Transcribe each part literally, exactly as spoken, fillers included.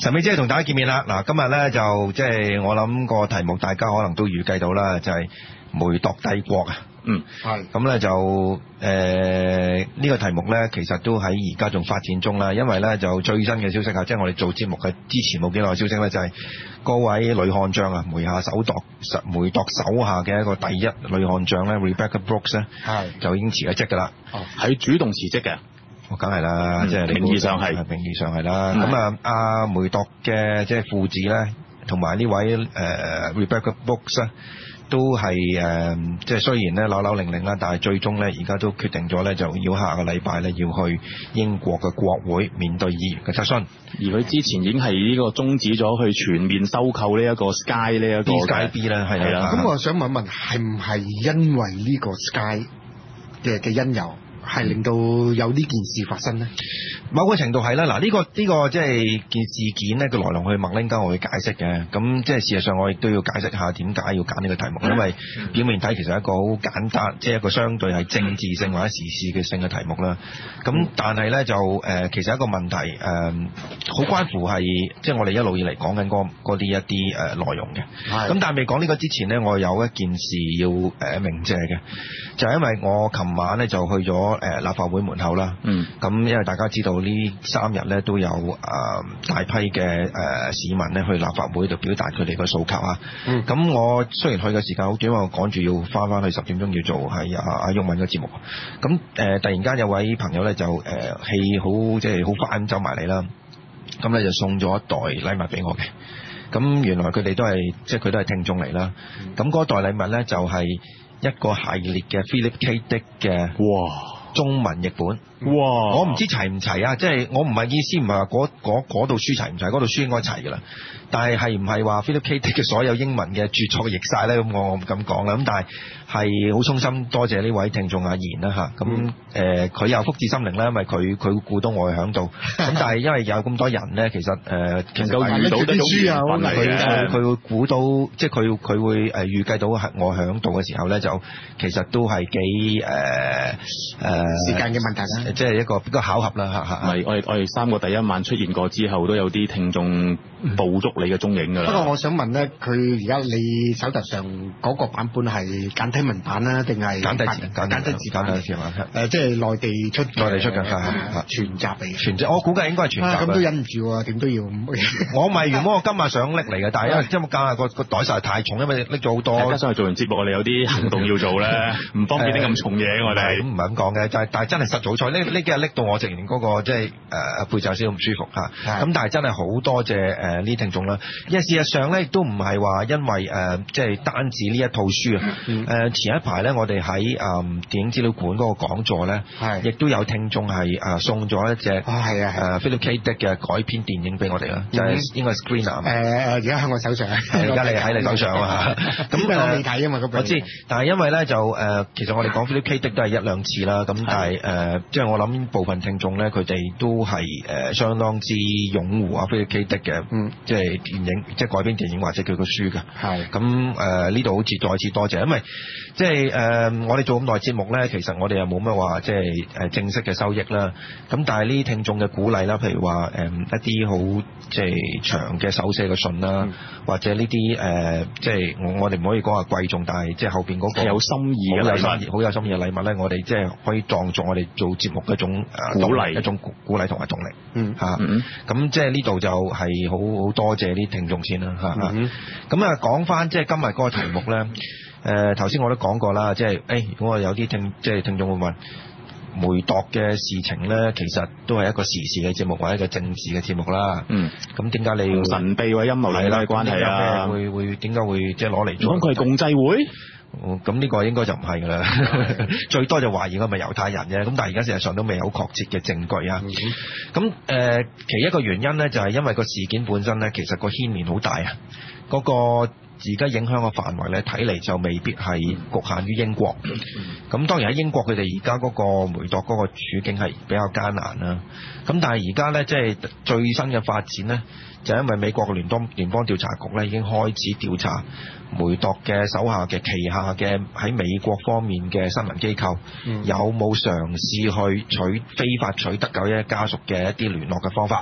神秘姐同大家見面啦！嗱，今日咧就即係我諗個題目，大家可能都預計到啦，就係、是、梅鐸帝國啊。 嗯， 係。咁咧就誒呢、呃這個題目咧，其實都喺而家仲發展中啦。因為咧就最新嘅消息啊，即係我哋做節目嘅之前冇幾耐消息咧，就係、是、嗰位女漢將啊，梅下手鐸梅鐸手下嘅一個第一女漢將咧 Rebecca Brooks 咧，係就已經辭咗職㗎啦。 哦，係主動辭職嘅。 我梗係啦， 嗯、 即係名義上係， 名義上係啦。咁啊，阿梅鐸嘅即係父子咧，同埋呢位誒、呃、Rebecca Brooks 咧，都係誒、呃、即係雖然咧扭扭零零啦，但係最終咧而家都決定咗咧，就要下個禮拜咧要去英國嘅國會面對議員嘅質詢。 而佢之前已經係呢個終止咗去全面收購呢一個 Sky 呢一個 Sky B 啦，係啦。 咁我想問一問，係唔係因為呢個 Sky 嘅嘅因由？係令到有呢件事發生呢？ 某個程度係啦，嗱、這、呢個呢、這個即係件事件呢個來龍去脈咧，應該我會解釋嘅。咁即係事實上我亦都要解釋下點解要揀呢個題目，因為表面睇其實係一個好簡單，即係一個相對係政治性或者時事嘅性嘅題目啦。咁但係咧就誒、呃、其實一個問題誒，好、呃、關乎係即係我哋一路以嚟講緊嗰啲一啲誒、呃、內容嘅。咁但係未講呢個之前呢，我有一件事要誒、呃、鳴謝嘅，就係、是、因為我琴晚咧就去咗誒、呃、立法會門口啦。嗯。咁因為大家知道呢三日咧都有誒、呃、大批嘅誒、呃、市民咧去立法會度表達佢哋嘅訴求啊。嗯。咁我雖然去嘅時間好短，因為我趕住要翻翻去十點鐘要做係阿阿毓民嘅節目。咁誒、呃、突然間有位朋友咧就誒氣好即係好快咁走埋嚟啦。咁咧就送咗一袋禮物俾我嘅。咁原來佢哋都係即係佢都係聽眾嚟啦。咁、嗯、嗰袋禮物咧就係、是、一個系列嘅 Philip K. Dick 嘅哇中文譯本。哇！我唔知齊唔齊啊，即係我唔係意思唔係話嗰嗰嗰度書齊唔齊，嗰度書應該齊㗎啦。但係係唔係話 Philip K. Dick 嘅所有英文嘅著作譯晒咧？咁我我唔敢講啦。咁但係係好衷心多謝呢位聽眾阿賢啦嚇。咁誒佢有福至心靈啦，因為佢佢估到我係響度。咁但係因為有咁多人咧，其實誒、呃、能夠遇到呢種書啊，佢佢會估到，即係佢佢會誒預計到係我響度嘅時候咧，就其實都係幾誒誒、呃、 時間嘅問題啦。 即係一個比較巧合啦嚇嚇。 唔係，我哋我哋三個第一晚出現過之後，都有啲聽眾捕捉你嘅蹤影㗎啦。 不過我想問咧，佢而家你手頭上嗰個版本係簡體文版啦，定係簡體字簡體字簡體字嘛？ 誒，即係內地出內地出嘅係全集嚟。 全集我估計應該係全集。 咁都忍唔住喎，點都要。 我咪原本我今日想拎嚟嘅，但係因為因為今日個個袋實在太重，因為拎咗好多。 加上做完節目，我哋有啲行動要做咧，唔方便拎咁重嘢。我哋咁唔係咁講嘅，就係但係真係實早彩。呢呢幾日拎到我直連嗰個即係誒背脊先咁舒服嚇。咁但係真係好多謝誒呢聽眾啦。因為事實上咧，亦都唔係話因為誒即係單止呢一套書啊。誒前一排咧，我哋喺誒電影資料館嗰個講座咧，亦都有聽眾係誒送咗一隻誒 Philip K. Dick 嘅改編電影俾我哋啦，就係應該係 Screener。誒誒，而家喺我手上，而家你喺你手上啊嚇。咁我未睇啊嘛，我知。但係因為咧就誒，其實我哋講 Philip K. Dick 都係一兩次啦。咁但係誒，即係我諗部分聽眾咧，佢哋都係誒相當之擁護啊 Philip K. Dick 嘅，即係電影，即係改編電影或者佢個書嘅。係。咁誒呢度好似再次多謝，因為即係誒我哋做咁耐節目咧，其實我哋又冇乜話即係誒正式嘅收益啦。咁但係呢啲聽眾嘅鼓勵啦，譬如話誒一啲好即係長嘅手寫嘅信啦，嗯、或者呢啲誒即係我我哋唔可以講話貴重，但係即係後邊嗰個有心意嘅禮物， 好有心意嘅禮物咧，我哋即係可以當作我哋做節目嘅一種誒鼓勵，一種鼓勵同埋動力。嗯嚇，咁、嗯嗯、即係呢度就係好好多謝啲聽眾先啦嚇。咁啊講翻即係今日嗰個題目咧，誒頭先我都講過啦，即係誒如果我有啲聽即係聽眾會問。梅鐸嘅事情咧，其實都係一個時事嘅節目或者一個政治嘅節目啦。嗯。咁點解你要神秘或者陰謀論嘅關係啊？ 會會點解會即係攞嚟做？ 講佢係共濟會？ 咁呢、哦、個應該就唔係㗎啦。最多就懷疑佢係咪猶太人啫。咁但係而家事實上都未有確切嘅證據啊。咁誒、嗯呃，其一個原因咧，就係、是、因為個事件本身咧，其實個牽連好大啊。嗰、那個而家影響嘅範圍咧，睇嚟就未必係局限於英國。咁、嗯、當然喺英國佢哋而家嗰個梅鐸嗰個處境係比較艱難啦。咁但係而家咧，即係最新嘅發展咧，就因為美國嘅聯邦聯邦調查局咧已經開始調查梅鐸嘅手下嘅旗下嘅喺美國方面嘅新聞機構、嗯、有冇嘗試去取非法取得九一一家屬嘅一啲聯絡嘅方法。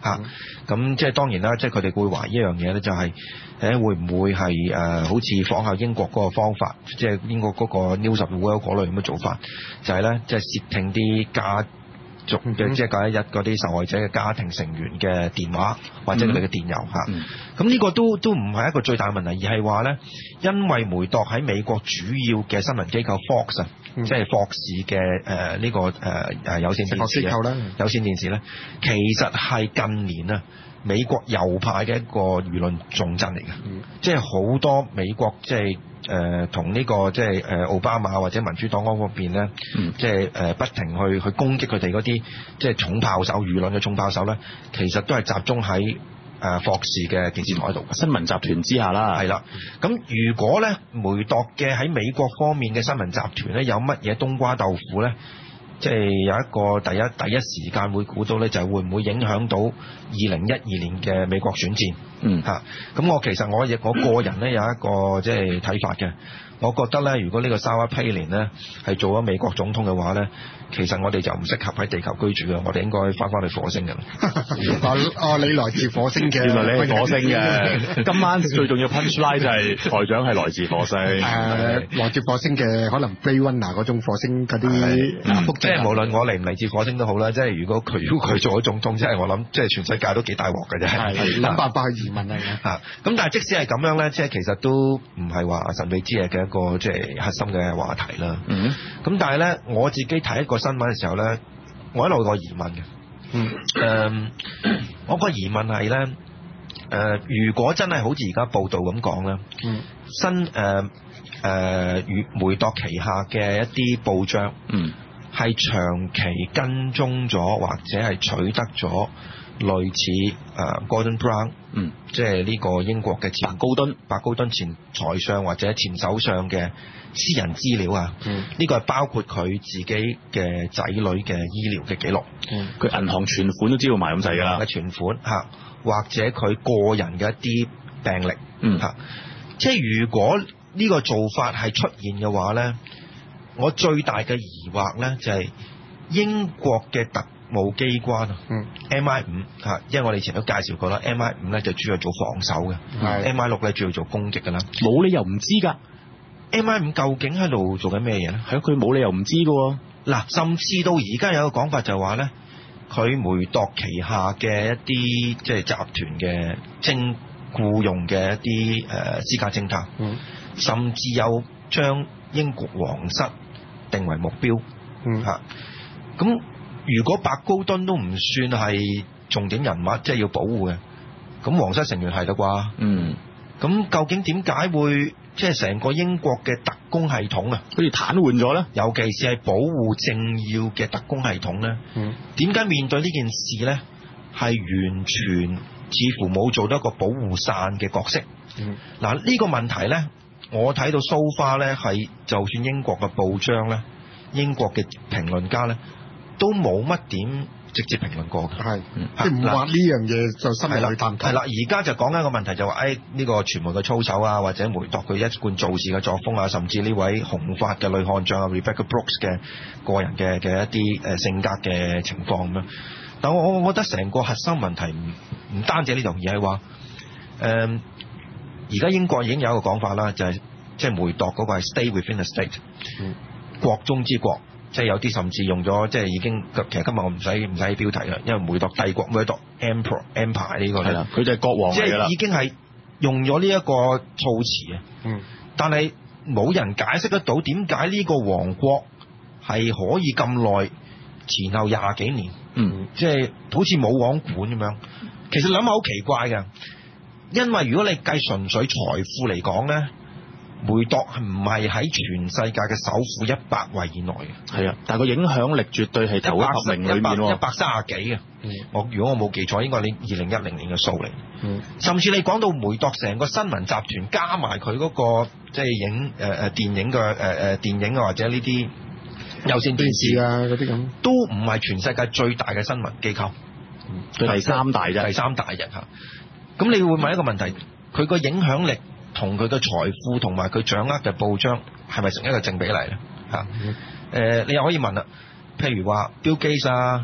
嚇。咁即係當然啦，即係佢哋會懷疑一樣嘢咧，就係誒會唔會係誒、呃、好似仿效英國嗰個方法，即係英國嗰個 News of the World 嗰類咁嘅做法，就係咧即係竊聽啲家族嘅即係九一一嗰啲受害者嘅家庭成員嘅電話或者佢哋嘅電郵嚇。咁呢、嗯、個都都唔係一個最大嘅問題，而係話咧，因為梅鐸喺美國主要嘅新聞機構 Fox 啊、嗯，即係霍士嘅誒呢個誒誒有線電視啊，有線電視咧，其實係近年啊美國右派嘅一個輿論重鎮嚟嘅，嗯、即係好多美國即係。誒同呢個即係誒奧巴馬或者民主黨嗰邊咧，嗯、即係誒不停去去攻擊佢哋嗰啲即係重炮手輿論嘅重炮手咧，其實都係集中喺誒霍士嘅電視台度嘅新聞集團之下啦。係啦，咁如果咧梅鐸嘅喺美國方面嘅新聞集團咧有乜嘢冬瓜豆腐咧？即係有一個第一第一時間會估到咧，就係會唔會影響到二零一二年嘅美國選戰？嗯嚇，咁、啊、我其實我亦我個人咧有一個即係睇法嘅，我覺得咧，如果呢個沙瓦批連咧係做咗美國總統嘅話咧，其實我哋就唔適合喺地球居住嘅，我哋應該翻返去火星嘅。 哦，你來自火星嘅， 原來你係火星嘅。今晚最重要 punchline 就係台長係來自火星。誒、 呃，來自火星嘅可能 Blade Runner 嗰種火星嗰啲， 即係無論我嚟唔嚟自火星都好啦。即係如果佢如果佢做咗總統，即係我諗，即係全世界都幾大鑊嘅啫。 係諗辦法去移民啊！ 嚇，咁但係即使係咁樣咧，即係其實都唔係話神秘之夜嘅一個即係核心嘅話題啦。嗯，咁但係咧，我自己睇一個新聞嘅時候咧，我一路有個疑問嘅。嗯，誒、呃，我個疑問係咧，誒、呃，如果真係好似而家報道咁講咧，嗯，新誒誒與梅鐸旗下嘅一啲報章，嗯，係長期跟蹤咗或者係取得咗類似誒、呃、Gordon Brown，嗯，即係呢個英國嘅前白高敦、白高敦前財相或者前首相嘅私人資料啊，嗯，呢個係包括佢自己嘅仔女嘅醫療嘅記錄，嗯，佢銀行存款都知道埋咁滯㗎啦，嘅存款嚇，或者佢個人嘅一啲病歷，嗯嚇，即係如果呢個做法係出現嘅話咧，我最大嘅疑惑咧就係英國嘅特務機關啊，嗯 M I 五嚇，因為我哋以前都介紹過啦 ，M I 五咧就主要做防守嘅，係 M I 六咧主要做攻擊㗎啦，冇理由唔知㗎。M I 五究竟喺度做緊咩嘢咧？係咯，佢冇理由唔知㗎喎。嗱，甚至到而家有個講法就係話咧，佢梅鐸旗下嘅一啲即係集團嘅徵僱用嘅一啲誒、呃、私家偵探，嗯，甚至有將英國皇室定為目標，嗯嚇，咁、啊。如果白高敦都唔算係重點人物，即係要保護嘅，咁皇室成員係啦啩？嗯，咁究竟點解會即係成個英國嘅特工系統啊，好似癱瘓咗咧？尤其是係保護政要嘅特工系統咧，嗯，點解面對呢件事咧，係完全似乎冇做到一個保護傘嘅角色？嗯，嗱呢個問題咧，我睇到 so far 咧係，就算英國嘅報章咧，英國嘅評論家咧。都冇乜點直接評論過嘅，係，即係唔話呢樣嘢就深入去探討。係啦，而家就講緊個問題就話，誒呢個傳媒嘅操守啊，或者梅鐸佢一貫做事嘅作風啊，甚至呢位紅髮嘅女漢將啊 Rebecca Brooks 嘅個人嘅嘅一啲誒性格嘅情況咁樣。但我我覺得成個核心問題唔唔單止呢度，而係話誒而家英國已經有一個講法啦，就係即係梅鐸嗰個係 stay within the state，嗯，國中之國。即係有啲甚至用咗，即係已經其實今日我唔使唔使標題啦，因為梅鐸帝國梅鐸 Emperor Empire 呢個係啦，佢就係國王嚟㗎啦，即係已經係用咗呢一個措辭啊。嗯，但係冇人解釋得到點解呢個王國係可以咁耐，前後廿幾年，嗯，即係好似冇王管咁樣。其實諗下好奇怪嘅，因為如果你計純粹財富嚟講咧。梅鐸係唔係喺全世界嘅首富一百位以內嘅？係啊，但係個影響力絕對係頭一百名裏面喎，一百三十幾嘅。嗯，我如果我冇記錯，應該係你二零一零年嘅數嚟。嗯，甚至你講到梅鐸成個新聞集團加埋佢嗰個即係影誒誒、呃、電影嘅誒誒電影啊，或者呢啲有線電視啊嗰啲咁，都唔係全世界最大嘅新聞機構。嗯，第三大啫，第三大人嚇。咁你會問一個問題，佢個影響力同佢嘅財富同埋佢掌握嘅報章係咪成一個正比例咧？嚇、嗯，誒、呃、你又可以問啦，譬如話 Bill Gates 啊，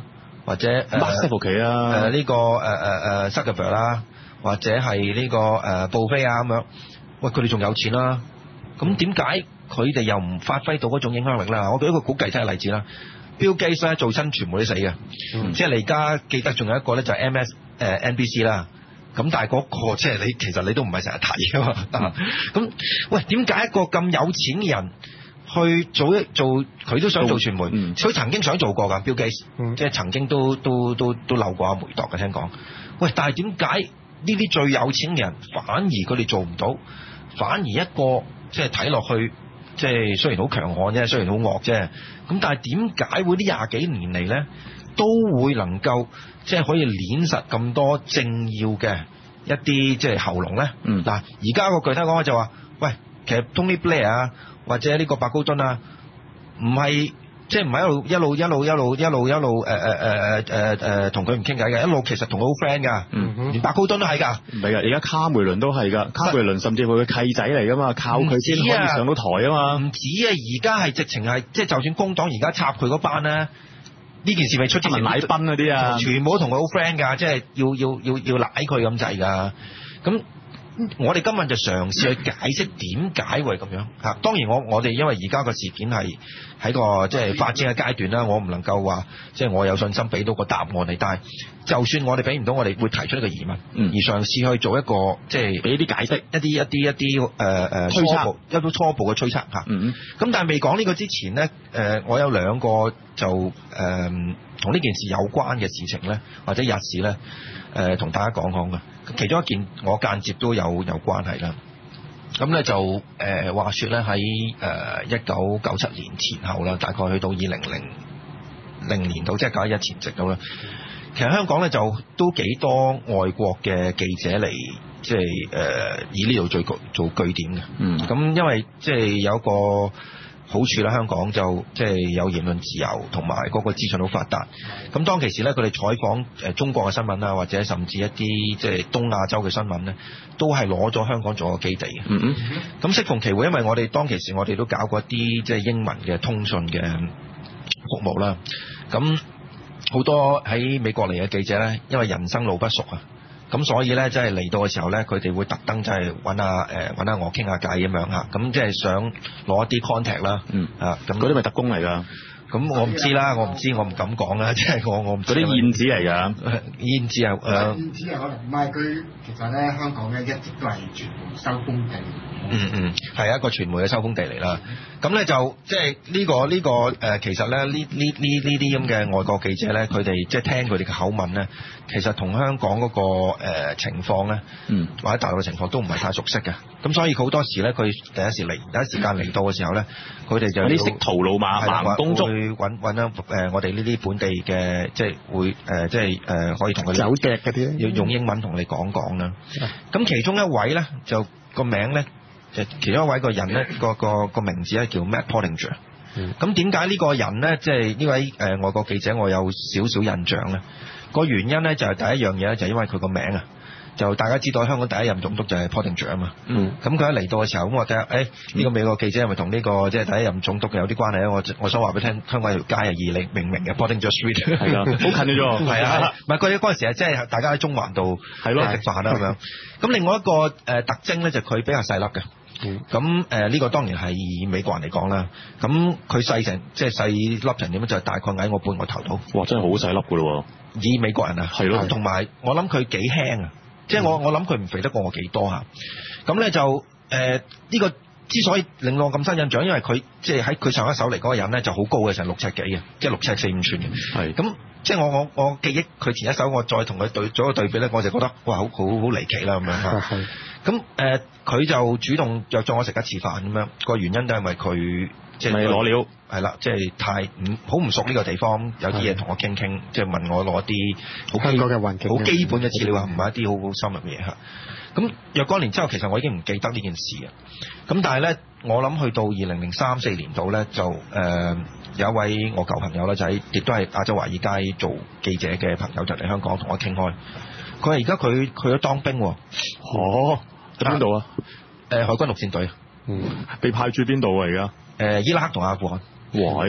或者誒 Mark Zuckerberg 啊， 誒呢個誒誒誒 Zuckerberg 啦，或者係呢個誒布菲啊咁樣，喂佢哋仲有錢啦，咁點解佢哋又唔發揮到嗰種影響力啦？我舉一個好具體嘅例子啦 ，Bill Gates 咧做親傳媒都死嘅， 嗯、 即係你而家記得仲有一個咧就係 M S 誒 N B C 啦。咁但係嗰個即係你其實你都唔係成日睇㗎嘛，咁喂點解一個咁有錢嘅人去做一做佢都想做傳媒，佢、嗯、曾經想做過㗎 Bill Gates，、嗯、即係曾經都都都都漏過阿梅鐸嘅聽講。喂，但係點解呢啲最有錢嘅人反而佢哋做唔到，反而一個即係睇落去即係雖然好強悍啫，雖然好惡啫，咁但係點解會呢廿幾年嚟咧都會能夠即係可以攣實咁多政要嘅一啲即係喉嚨咧？嗯，嗱，而家個具體講就話，喂，其實 Tony Blair 啊，或者呢個白高敦啊，唔係即係唔係一路一路一路一路一路一路誒誒誒誒誒誒同佢唔傾偈嘅，一路其實同佢好 friend 㗎。嗯哼，連白高敦都係㗎。唔係㗎，而家卡梅倫都係㗎，卡梅倫甚至佢嘅契仔嚟㗎嘛，靠佢先可以上到台啊嘛。唔止啊，而家係直情係即係就算工黨而家插佢嗰班咧。呢件事未出之前，禮賓嗰啲啊，全部都同佢好 friend 㗎，即係要要要要賴佢咁滯㗎。咁我哋今日就嘗試去解釋點解會咁樣嚇。當然我我哋因為而家個事件係喺個即係發展嘅階段啦，我唔能夠話即係我有信心俾到個答案你。但係就算我哋俾唔到，我哋會提出一個疑問，嗯、而嘗試去做一個即係俾啲解釋，一啲一啲一啲誒誒推測，一啲初步嘅推測嚇。咁、嗯、但係未講呢個之前咧，誒、呃、我有兩個就誒同呢件事有關嘅事情咧，或者日事咧，誒、呃、同大家講講嘅。其中一件我間接都有有關係啦。咁咧就誒、呃、話説咧喺誒一九九七年前後啦，大概去到二零零零年度，即係九一一前夕到啦。其實香港咧就都幾多外國嘅記者嚟，即係誒以呢度做做據點嘅。嗯。咁因為即係有一個好處啦，香港就即係有言論自由，同埋嗰個資訊好發達。咁當其時咧，佢哋採訪誒中國嘅新聞啊，或者甚至一啲即係東亞洲嘅新聞咧，都係攞咗香港做個基地嘅。嗯嗯。咁適逢其會，因為我哋當其時我哋都搞過一啲即係英文嘅通訊嘅服務啦。咁好多喺美國嚟嘅記者咧，因為人生路不熟啊。咁所以咧，即係嚟到嘅時候咧，佢哋會特登即係揾下誒揾下我傾下偈咁樣嚇，咁即係想攞一啲 contact 啦，嗯啊，咁嗰啲咪特工嚟㗎？咁我唔知啦，我唔知，我唔敢講啦，即係我我唔知。嗰啲燕子嚟㗎，燕子啊誒。燕子啊，可能唔係佢，其實咧香港咧一直都係傳媒收風地。嗯嗯，係一個傳媒嘅收風地嚟啦。咁咧就即係呢個呢個誒，其實咧呢呢呢呢啲咁嘅外國記者咧，佢哋即係聽佢哋嘅口吻咧，其實同香港嗰個誒情況咧，嗯，或者大陸嘅情況都唔係太熟悉嘅。咁所以好多時咧，佢第一時嚟第一時間嚟到嘅時候咧，佢哋就啲識途老馬盲公竹去揾揾一誒我哋呢啲本地嘅即係會誒即係誒可以同佢走趯嗰啲，要用英文同你講講啦。咁其中一位咧就個名咧。就其中一位個人咧，個個個名字咧叫 Matt Pottinger。咁點解呢個人咧，即係呢位誒、呃、外國記者，我有少少印象咧？個原因咧就係、是、第一樣嘢咧，就係、是、因為佢個名啊，就大家知道香港第一任總督就係 Pottinger 啊嘛。嗯。咁佢一嚟到嘅時候，咁我睇下，誒、欸、呢、這個美國記者係咪同呢個即係、就是、第一任總督有啲關係咧？我我想話俾你聽，香港有條街係以你命名嘅 Pottinger Street。係啊，好近嘅啫。係啊，唔係嗰嗰陣時係即係大家喺中環度係咯食飯啦咁樣。咁另外一個誒、呃、特徵咧，就佢、是、比較細粒嘅。咁誒呢個當然係以美國人嚟講啦，咁佢細成即係細粒成點樣，就係、是、大概矮我半個頭到。哇！真係好細粒噶咯喎！以美國人啊，係咯，同埋我諗佢幾輕啊，即係我我諗佢唔肥得過我幾多嚇。咁咧就誒呢、呃這個之所以令我咁深印象，因為佢即係喺佢上一手嚟嗰個人咧就好高嘅，成六尺幾嘅，即係六尺四五寸嘅。係咁即係我我我記憶佢前一手，我再同佢對做一個對比咧，我就覺得哇好好好離奇啦咁樣嚇。係咁誒，佢、呃、就主動約咗我食一次飯咁樣，個原因都係因為佢即係攞料係啦，即係太唔好唔熟呢個地方，有啲嘢同我傾傾，即係問我攞啲好基嘅環境、好基本嘅資料啊，唔係一啲好好深入嘅嘢嚇。咁若干年之後，其實我已經唔記得呢件事啊。咁但係咧，我諗去到二零零三四年度咧，就誒、呃、有一位我舊朋友咧，就喺亦都係亞洲華爾街做記者嘅朋友，就嚟香港同我傾開。佢話而家佢去咗當兵喎。哦，喺邊度啊？誒、呃，海軍陸戰隊。嗯。被派駐邊度啊？而家？誒，伊拉克同阿富汗。哇！嗱，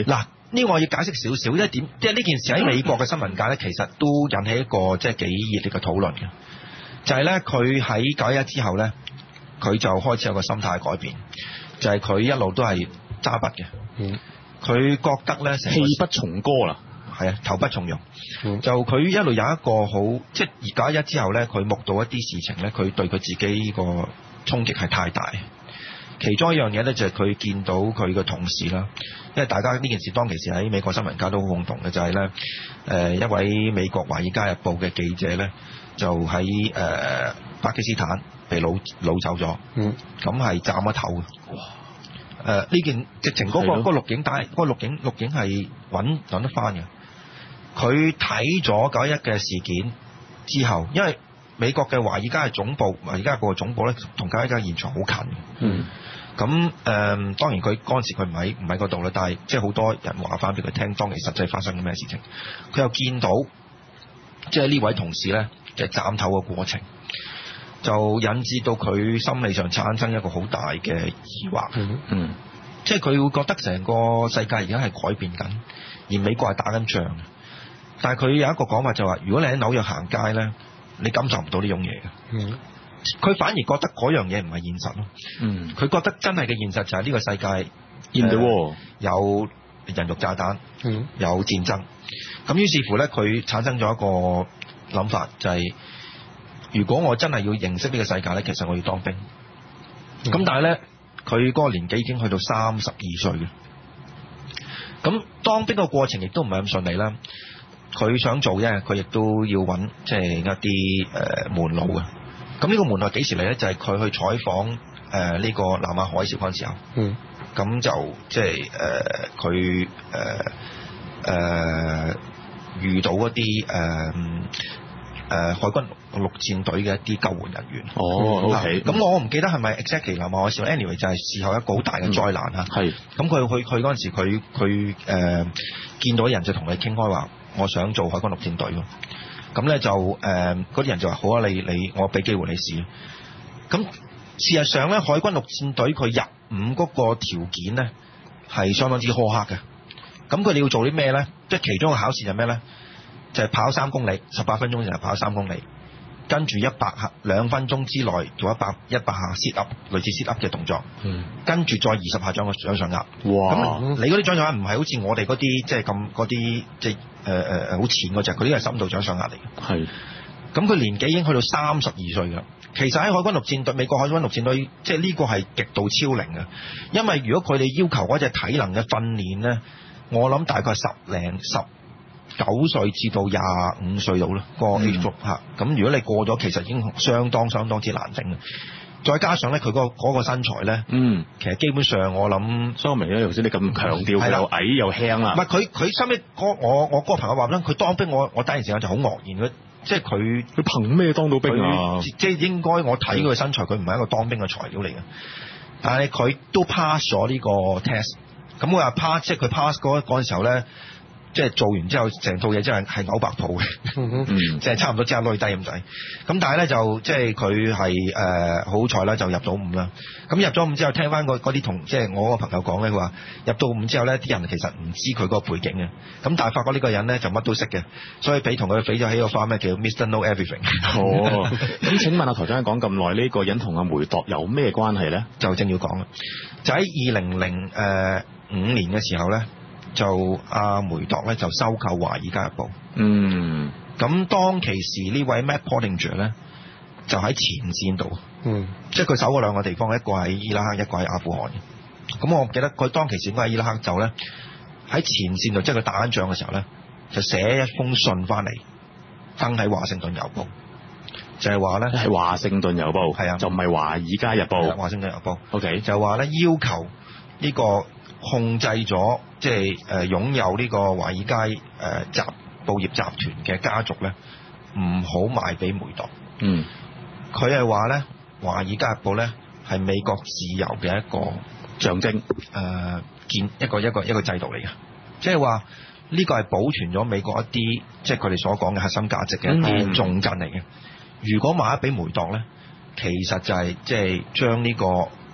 呢個我要解釋少少，因為點？即係呢件事喺美國嘅新聞界咧，其實都引起一個即係幾熱烈嘅討論嘅。就係咧，佢喺九一一之後咧，佢就開始有個心態改變，就係、是、佢一路都係揸筆嘅。嗯，佢覺得咧， 棄筆從歌啦， 係啊，投筆從戎。 嗯、 就佢一路有一個好，即係九一一之後咧，佢目睹一啲事情咧，佢對佢自己個衝擊係太大。其中一樣嘢咧，就係佢見到佢嘅同事啦，因為大家呢件事當其時喺美國新聞界都好轟動嘅，就係咧誒一位美國華爾街日報嘅記者咧，就喺誒、呃、巴基斯坦被擄擄走咗，嗯，咁係斬咗頭嘅。哇！誒、呃、呢件直情嗰、嗰個嗰個錄影帶，嗰、嗰個錄影錄影係揾揾得翻嘅。佢睇咗九一一嘅事件之後，因為美國嘅華爾街嘅總部，華爾街報嘅總部咧，同九一一嘅現場好近嘅。嗯。咁誒、呃，當然佢嗰陣時佢唔喺唔喺嗰度啦，但係即係好多人話翻俾佢聽，當其實際發生緊咩事情。佢又見到即係呢位同事咧嘅斬頭嘅過程，就引致到佢心理上產生一個好大嘅疑惑。嗯，嗯，即係佢會覺得成個世界而家係改變緊，而美國係打緊仗。但係佢有一個講法就話、是，如果你喺紐約行街咧，你感受唔到呢種嘢嘅。嗯。佢反而覺得嗰樣嘢唔係現實咯。嗯，佢覺得真係嘅現實就係呢個世界現到、呃、有人肉炸彈，嗯，有戰爭。咁於是乎咧，佢產生咗一個諗法，就係、是、如果我真係要認識呢個世界咧，其實我要當兵。咁、嗯、但係咧，佢嗰個年紀已經去到三十二歲嘅。咁當兵嘅過程亦都唔係咁順利啦。佢想做啫，佢亦都要揾即係一啲誒、呃、門路嘅。咁呢個門路幾時嚟咧？就係、是、佢去採訪誒呢個南亞海嘯嗰陣時候。嗯。咁就即係誒佢誒誒遇到一啲誒誒海軍陸戰隊嘅一啲救援人員。哦 ，OK。咁我唔記得係咪 exactly 南亞海嘯 anyway 就係事後一個好大嘅災難嚇。係、嗯。咁佢去去嗰陣時，佢佢誒見到人就同佢傾開話，我想做海軍陸戰隊喎。咁咧就誒嗰啲人就話好啊，你你我俾機會你試。咁事實上咧，海軍陸戰隊佢入伍嗰個條件咧係相當之苛刻嘅。咁佢哋要做啲咩咧？即係其中嘅考試就係咩咧？就係、是、跑三公里，十八分鐘就係跑三公里，跟住一百下兩分鐘之內做一百一百下 sit up，類似 sit up 嘅動作。嗯。跟住再二十下掌個掌上壓。哇！咁你嗰啲掌上壓唔係好似我哋嗰啲即係咁嗰啲即係。誒誒誒，好淺嗰隻，佢呢個係深度掌上壓嚟嘅。係，咁佢年紀已經去到三十二歲㗎。其實喺海軍陸戰隊，美國海軍陸戰隊，即係呢個係極度超齡嘅。因為如果佢哋要求嗰隻體能嘅訓練咧，我諗大概十零十九歲至到廿五歲度啦，個 age group 嚇。咁如果你過咗，其實已經相當相當之難頂嘅。再加上咧，佢嗰嗰個身材咧，嗯，其實基本上我諗，所以我明咧，頭先你咁強調，佢又矮又輕啦。唔係佢佢收尾我我嗰個朋友話咧，佢當兵我我第一時間就好愕然嘅，即係佢佢憑咩當到兵啊？即係應該我睇佢嘅身材，佢唔係一個當兵嘅材料嚟嘅。但係佢都 pass 咗呢個 test。咁佢話 pass，即係佢 pass 嗰嗰陣時候咧。即係做完之後，成套嘢真係係嘔白泡嘅，嗯，即係差唔多即刻攞低咁滯。咁但係咧就即係佢係誒好彩啦，就入咗伍啦。咁入咗伍之後，聽翻嗰啲同即係我個朋友講咧，佢話入到伍之後咧，啲人其實唔知佢嗰個背景嘅。咁但係發覺呢個人咧就乜都識嘅，所以俾同佢俾咗起個花咩叫 Mister Know Everything。哦，咁請問阿台長講咁耐，呢、呢個人同阿梅鐸有咩關係咧？就正要講啦，就喺二零零誒五年嘅時候咧。就阿梅鐸咧就收購華爾街日報，嗯，咁當其時呢位 Matt Pottinger 咧就喺前線度，嗯，即係佢守過兩個地方，一個喺伊拉克，一個喺阿富汗嘅。咁我記得佢當其時應該喺伊拉克就咧喺前線度，即係佢打緊仗嘅時候咧，就寫一封信翻嚟登喺華盛頓郵報，就係話咧係華盛頓郵報，係啊，就唔係華爾街日報，華盛頓郵報 ，OK， 就話咧要求呢個控制咗。即係誒、呃、擁有呢個華爾街誒集報業集團嘅家族咧，唔好賣俾梅鐸。嗯，佢係話咧，華爾街日報咧係美國自由嘅一個象徵，誒、呃、建一個一個一個制度嚟嘅。即係話呢個係保存咗美國一啲即係佢哋所講嘅核心價值嘅一啲重鎮嚟嘅。如果賣咗俾梅鐸咧，其實就係即係將呢個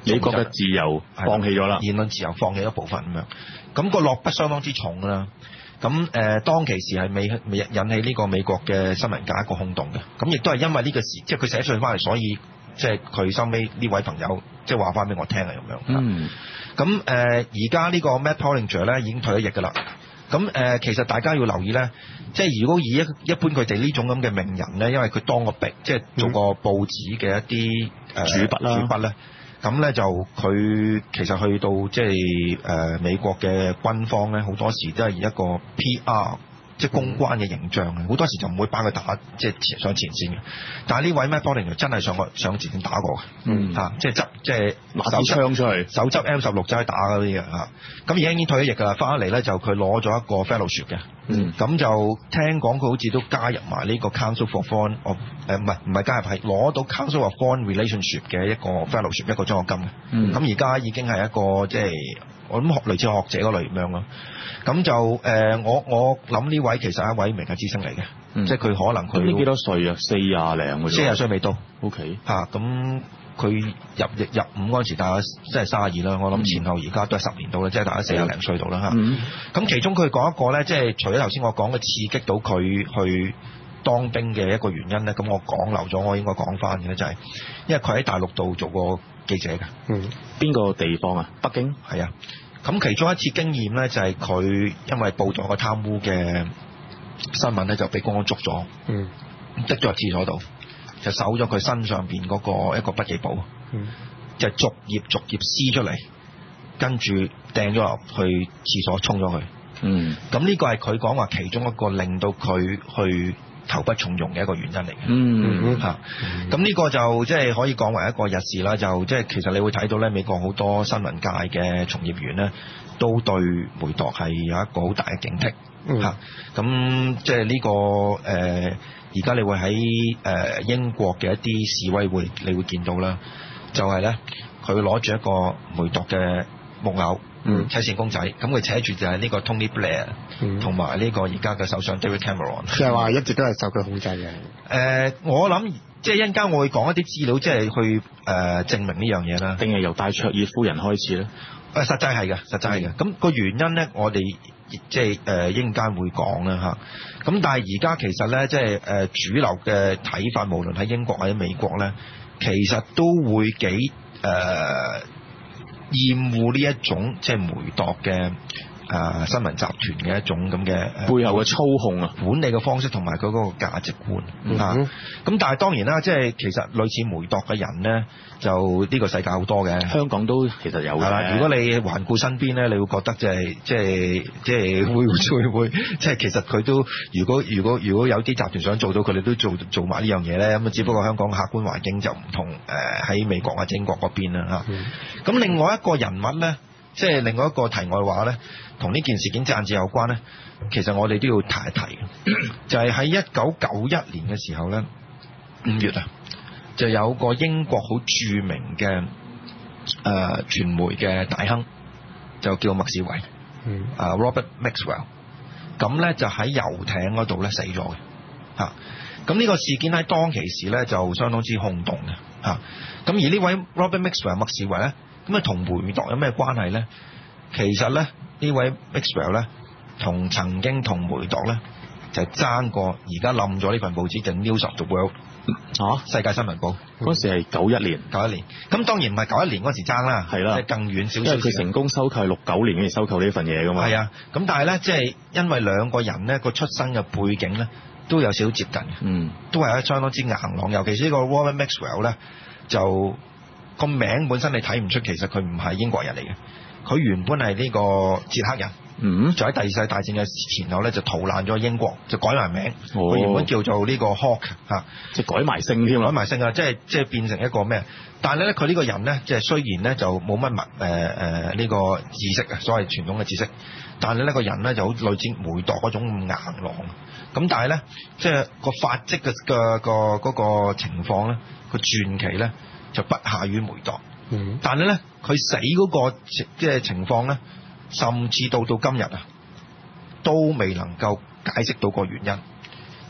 美國嘅自由放棄咗啦， 言論自由放棄一部分咁樣，咁、個落筆相當之重啦。咁誒、呃、當其時係未未引起呢個美國嘅新聞界一個轟動嘅，咁亦都係因為呢個事，即係佢寫信翻嚟，所以即係佢收尾呢位朋友即係話翻俾我聽係咁樣。 嗯， 咁誒而家呢個 Matt Pottinger 咧已經退咗役㗎啦。咁誒、呃、其實大家要留意咧，即係如果以一一般佢哋呢種咁嘅名人咧，因為佢當個筆，即係做個報紙嘅一啲誒、呃、 主筆啦， 主筆咧。咁咧就佢其實去到即係誒美國嘅軍方咧，好多時都係以一個 P R 即係公關嘅形象嘅，好多時就唔會把佢打即係上前線嘅。但係呢位 Matt Pottinger 真係上過上前線打過嘅， 嗯嚇、啊，即係執即係拿支槍出去， 手執 M 十六走去打嗰啲嘅嚇。咁而家已經退咗役㗎啦，翻嚟咧就佢攞咗一個 fellowship 嘅， 嗯， 咁就聽講佢好似都加入埋呢個 Council for Foreign 誒唔係唔係加入係攞到 Council for Foreign Relationship 嘅一個 fellowship 一個獎學金嘅， 嗯， 咁而家已經係一個即係我諗學類似學者嗰類咁樣咯。咁就誒、呃、我我諗呢位其實係一位明日之星嚟嘅， 嗯、 即係佢可能佢你幾多歲啊？四廿零嘅啫， 四廿歲未到 ，OK 嚇咁。佢入入伍嗰陣時，大概即係卅二啦。我諗前後而家都係十年到啦，即係大概四廿零歲到啦嚇。咁、嗯、其中佢講一個咧，即係除咗頭先我講嘅刺激到佢去當兵嘅一個原因咧，咁我講漏咗，我應該講翻嘅咧就係、是，因為佢喺大陸度做過記者嘅。嗯， 邊個地方啊？北京。 係啊。咁其中一次經驗咧，就係、是、佢因為報導個貪污嘅新聞咧，就俾公安捉咗。嗯。滴咗入廁所度。就搜咗佢身上邊嗰個一個筆記簿，嗯、就逐頁逐頁撕出嚟，跟住掟咗落去廁所沖咗佢。嗯，咁呢個係佢講話其中一個令到佢去投筆從戎嘅一個原因嚟嘅。嗯嚇，咁呢、嗯、個就即係可以講為一個日事啦。就即係其實你會睇到咧，美國好多新聞界嘅從業員咧，都對梅鐸係有一個好大嘅警惕。嗯嚇，咁即係呢個誒。呃而家你會喺誒、呃、英國嘅一啲示威會，你會見到啦，就係咧佢攞住一個梅鐸嘅木偶，嗯，扯線公仔，咁佢扯住就係呢個 Tony Blair，同埋呢個而家嘅首相 David Cameron， 即係話一直都係受佢控制嘅。誒、 呃，我諗即係一陣間我會講一啲資料，即係去誒、呃、證明呢樣嘢啦。 定係由戴卓爾夫人開始咧？ 誒、呃，實際係嘅，實際係嘅。咁、個原因咧，我哋即係誒一陣間會講啦嚇。咁但係而家其實咧，即係誒主流嘅睇法，無論喺英國或者美國咧，其實都會幾誒、呃、厭惡呢一種即係梅鐸嘅誒新聞集團嘅一種咁嘅背後嘅操控啊， 管理嘅方式同埋佢嗰個價值觀、嗯、啊。咁但係當然啦，即係其實類似梅鐸嘅人咧，就呢個世界好多嘅， 香港都其實有嘅。係啦， 如果你環顧身邊咧，你會覺得即係即係即係會會會即係其實佢都如果如果如果有啲集團想做到，佢哋都做做埋呢樣嘢咧。咁啊，只不過香港客觀環境就唔同誒喺、呃、美國或者英國嗰邊啦嚇。咁、嗯、另外一個人物咧，即係另外一個題外話咧，同呢件事件間接有關咧，其實我哋都要提一提嘅，就係喺一九九一年嘅時候咧，五月啊，就有個英國好著名嘅誒、呃、傳媒嘅大亨，就叫麥士維，嗯，啊 Robert Maxwell， 咁咧就喺遊艇嗰度咧死咗嘅，嚇、啊，咁呢個事件喺當其時咧就相當之轟動嘅，嚇、啊，咁而呢位 Robert Maxwell 麥士維咧，咁啊同梅鐸有咩關係咧？其實咧呢位 Maxwell 咧同曾經同梅鐸咧就係爭過，而家冧咗呢份報紙就 News of the World。啊！世界新聞報嗰時係九一年， 九一年咁當然唔係九一年嗰時爭啦，係啦，即係更遠少少。 因為佢成功收購六九年跟住收購呢份嘢噶嘛。 係啊，咁但係咧，即係因為兩個人咧個出生嘅背景咧都有少少接近，嗯，都係一相當之硬朗。尤其是呢個 Robert Maxwell 咧，就個名本身你睇唔出，其實佢唔係英國人嚟嘅，佢原本係呢個捷克人。嗯，就喺第二世大戰嘅前後咧，就逃難咗英國，就改埋名。佢、哦、原本叫做呢個 Hawke 嚇， 即係改埋姓添， 改埋姓啊！即係即係變成一個咩？但係咧，佢呢個人咧，即係雖然咧就冇乜物誒誒呢個知識啊，所謂傳統嘅知識，但係呢個人咧就好類似梅鐸嗰種咁硬朗。咁但係咧，即係個發跡嘅嘅個嗰個情況咧，個傳奇咧就不下於梅鐸。嗯，但係咧，佢死嗰個即係情況咧。甚至到到今日啊，都未能夠解釋到個原因。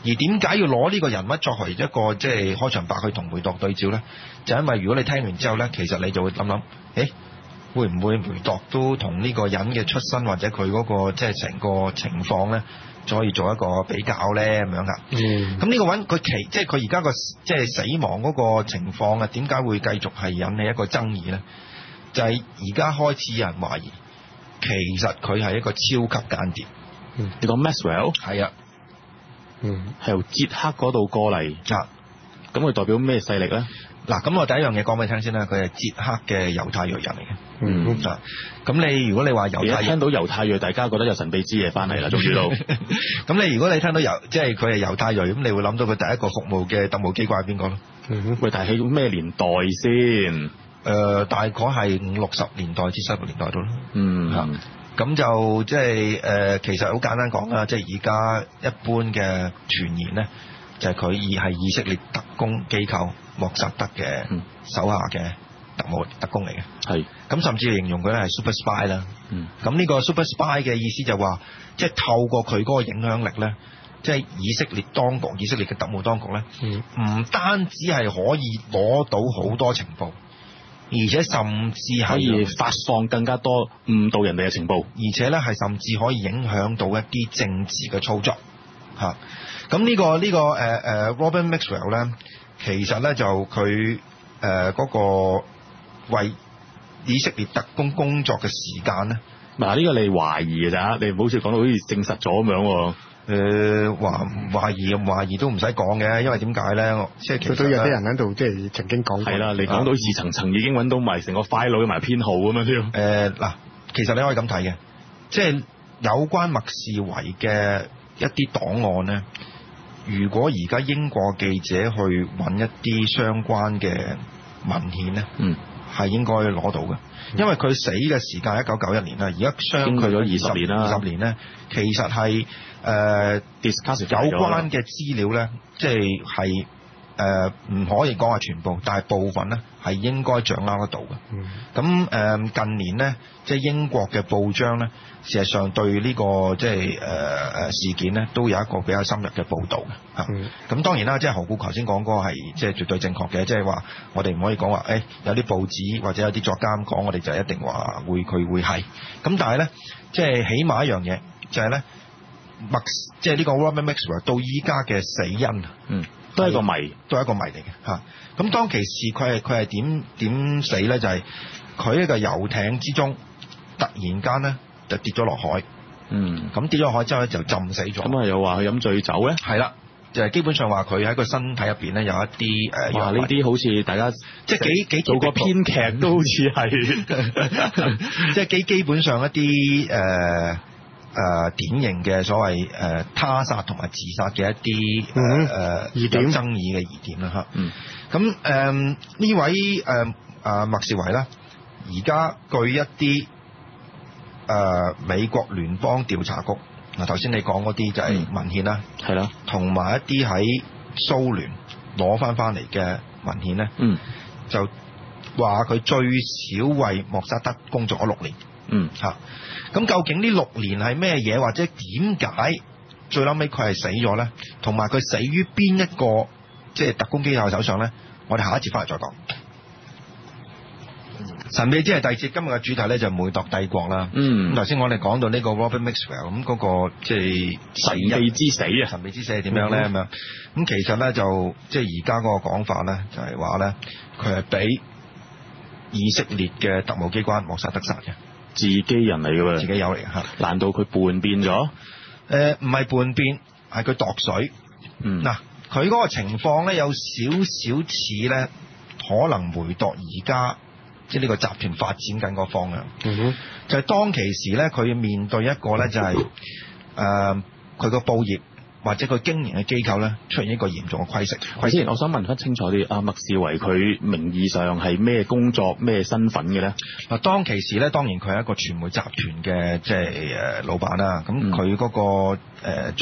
而點解要攞呢個人物作為一個即係開場白去同梅鐸對照咧？就因為如果你聽完之後咧，其實你就會諗諗，誒會唔會梅鐸都同呢個人嘅出身或者佢嗰個即係成個情況咧，再可以做一個比較咧咁樣噶？嗯。咁呢個人佢其即係佢而家個即係死亡嗰個情況啊，點解會繼續係引起一個爭議咧？就係而家開始有人懷疑，其實佢係一個超級間諜。 嗯。你講 Maxwell？ 係啊。 嗯。係由捷克嗰度過嚟。 啊。 咁佢代表咩勢力咧？ 嗱，咁我第一樣嘢講俾你聽先啦，佢係捷克嘅猶太裔人嚟嘅。 嗯。 啊，咁你如果你話猶太裔， 聽到猶太裔，大家覺得有神秘之嘢翻嚟啦，終於都。 咁你如果你聽到猶，即係佢係猶太裔，咁你會諗到佢第一個服務嘅特務機關係邊個咯？ 嗯。喂，但係喺咩年代先？ 誒、呃，大概係五六十年代至七十年代度咯。 嗯。 嚇、啊，咁就即係誒，其實好簡單講啦，即係而家一般嘅傳言咧，就係佢以係以色列特工機構莫薩德嘅手下嘅特務特工嚟嘅。係。咁甚至形容佢咧係 super spy 啦。嗯。咁呢個 super spy 嘅意思就話，即係透過佢嗰個影響力咧，即係以色列當局、以色列嘅特務當局咧，唔、嗯、單止係可以攞到好多情報。而且甚至係可以發放更加多誤導人哋嘅情報， 而且咧係甚至可以影響到一啲政治嘅操作嚇。咁呢、呢個呢、呢個誒誒、uh, Robert Maxwell 咧，其實咧就佢誒嗰個為以色列特工工作嘅時間咧， 嗱呢個你懷疑嘅咋，你唔好似講到好似證實咗咁樣喎。 誒話懷疑懷疑都唔使講嘅，因為點解咧？即係其實都有啲人喺度即係曾經講過。 係啦，你講到似層層已經揾到埋成個 file 同埋編號咁樣添。 誒嗱，其實你可以咁睇嘅，即係有關麥士維嘅一啲檔案咧，如果而家英國記者去揾一啲相關嘅文獻咧，嗯，係應該攞到嘅，因為佢死嘅時間一九九一年啦，而家相距咗二十年啦，二十年咧，其實係。誒、呃、discuss 有關嘅資料咧，即係係誒唔可以講話全部，但係部分咧係應該掌握得到嘅。咁、嗯、誒、呃、近年咧，即係英國嘅報章咧，事實上對呢、這個即係誒誒事件咧，都有一個比較深入嘅報導嘅。嚇、啊，咁、嗯、當然啦，即係何故頭先講嗰個係即係絕對正確嘅，即係話我哋唔可以講話誒有啲報紙或者有啲作家講，我哋就一定話會佢會係。咁但係咧，即係起碼一樣嘢就係咧。麥即係呢個 Robert Maxwell 到依家嘅死因，嗯，都係一個謎，都係一個謎嚟嘅嚇。咁當其時佢係佢係點點死咧？就係佢喺個遊艇之中，突然間咧就跌咗落海，嗯，咁跌咗落海之後咧就浸死咗。咁啊又話佢飲醉酒咧？係啦，就係基本上話佢喺個身體入邊咧有一啲誒。哇！呢啲好似大家即係幾幾做個編劇都好似係，即係幾基本上一啲誒。呃誒、呃、典型嘅所謂誒、呃、他殺同埋自殺嘅一啲誒誒疑點爭議嘅疑點啦嚇。嗯。咁誒呢位誒啊麥士維啦，而家據一啲誒、呃、美國聯邦調查局嗱頭先你講嗰啲就係文獻啦，係、嗯、啦，同埋一啲喺蘇聯攞翻翻嚟嘅文獻咧，嗯，就話佢最少為莫薩德工作咗六年。嗯嚇，咁究竟呢六年係咩嘢，或者點解最撚尾佢係死咗咧？同埋佢死於邊一個即係特工機構手上咧？我哋下一節翻嚟再講。神秘之夜第二節，今日嘅主題咧就係梅鐸帝國啦。嗯，咁頭先我哋講到呢個 Robert Maxwell 咁嗰個即係神秘之死啊！神秘之死係點樣咧？咁樣咁其實咧就即係而家嗰個講法咧，就係話咧佢係俾以色列嘅特務機關莫薩德殺嘅。自己人嚟嘅喎，自己友嚟嘅嚇。難道佢叛變咗？誒唔係叛變，係佢度水。嗯，嗱，佢嗰個情況咧有少少似咧，可能梅鐸而家即係呢個集團發展緊個方向。嗯哼，就係、是、當其時咧，佢面對一個咧就係誒佢個報業或者佢經營嘅機構咧出現一個嚴重嘅虧蝕。之前我想問翻清楚啲，阿麥士維佢名義上係咩工作、咩身份嘅咧？嗱，當其時咧，當然佢係一個傳媒集團嘅即係誒老闆啦。咁佢嗰個、呃、最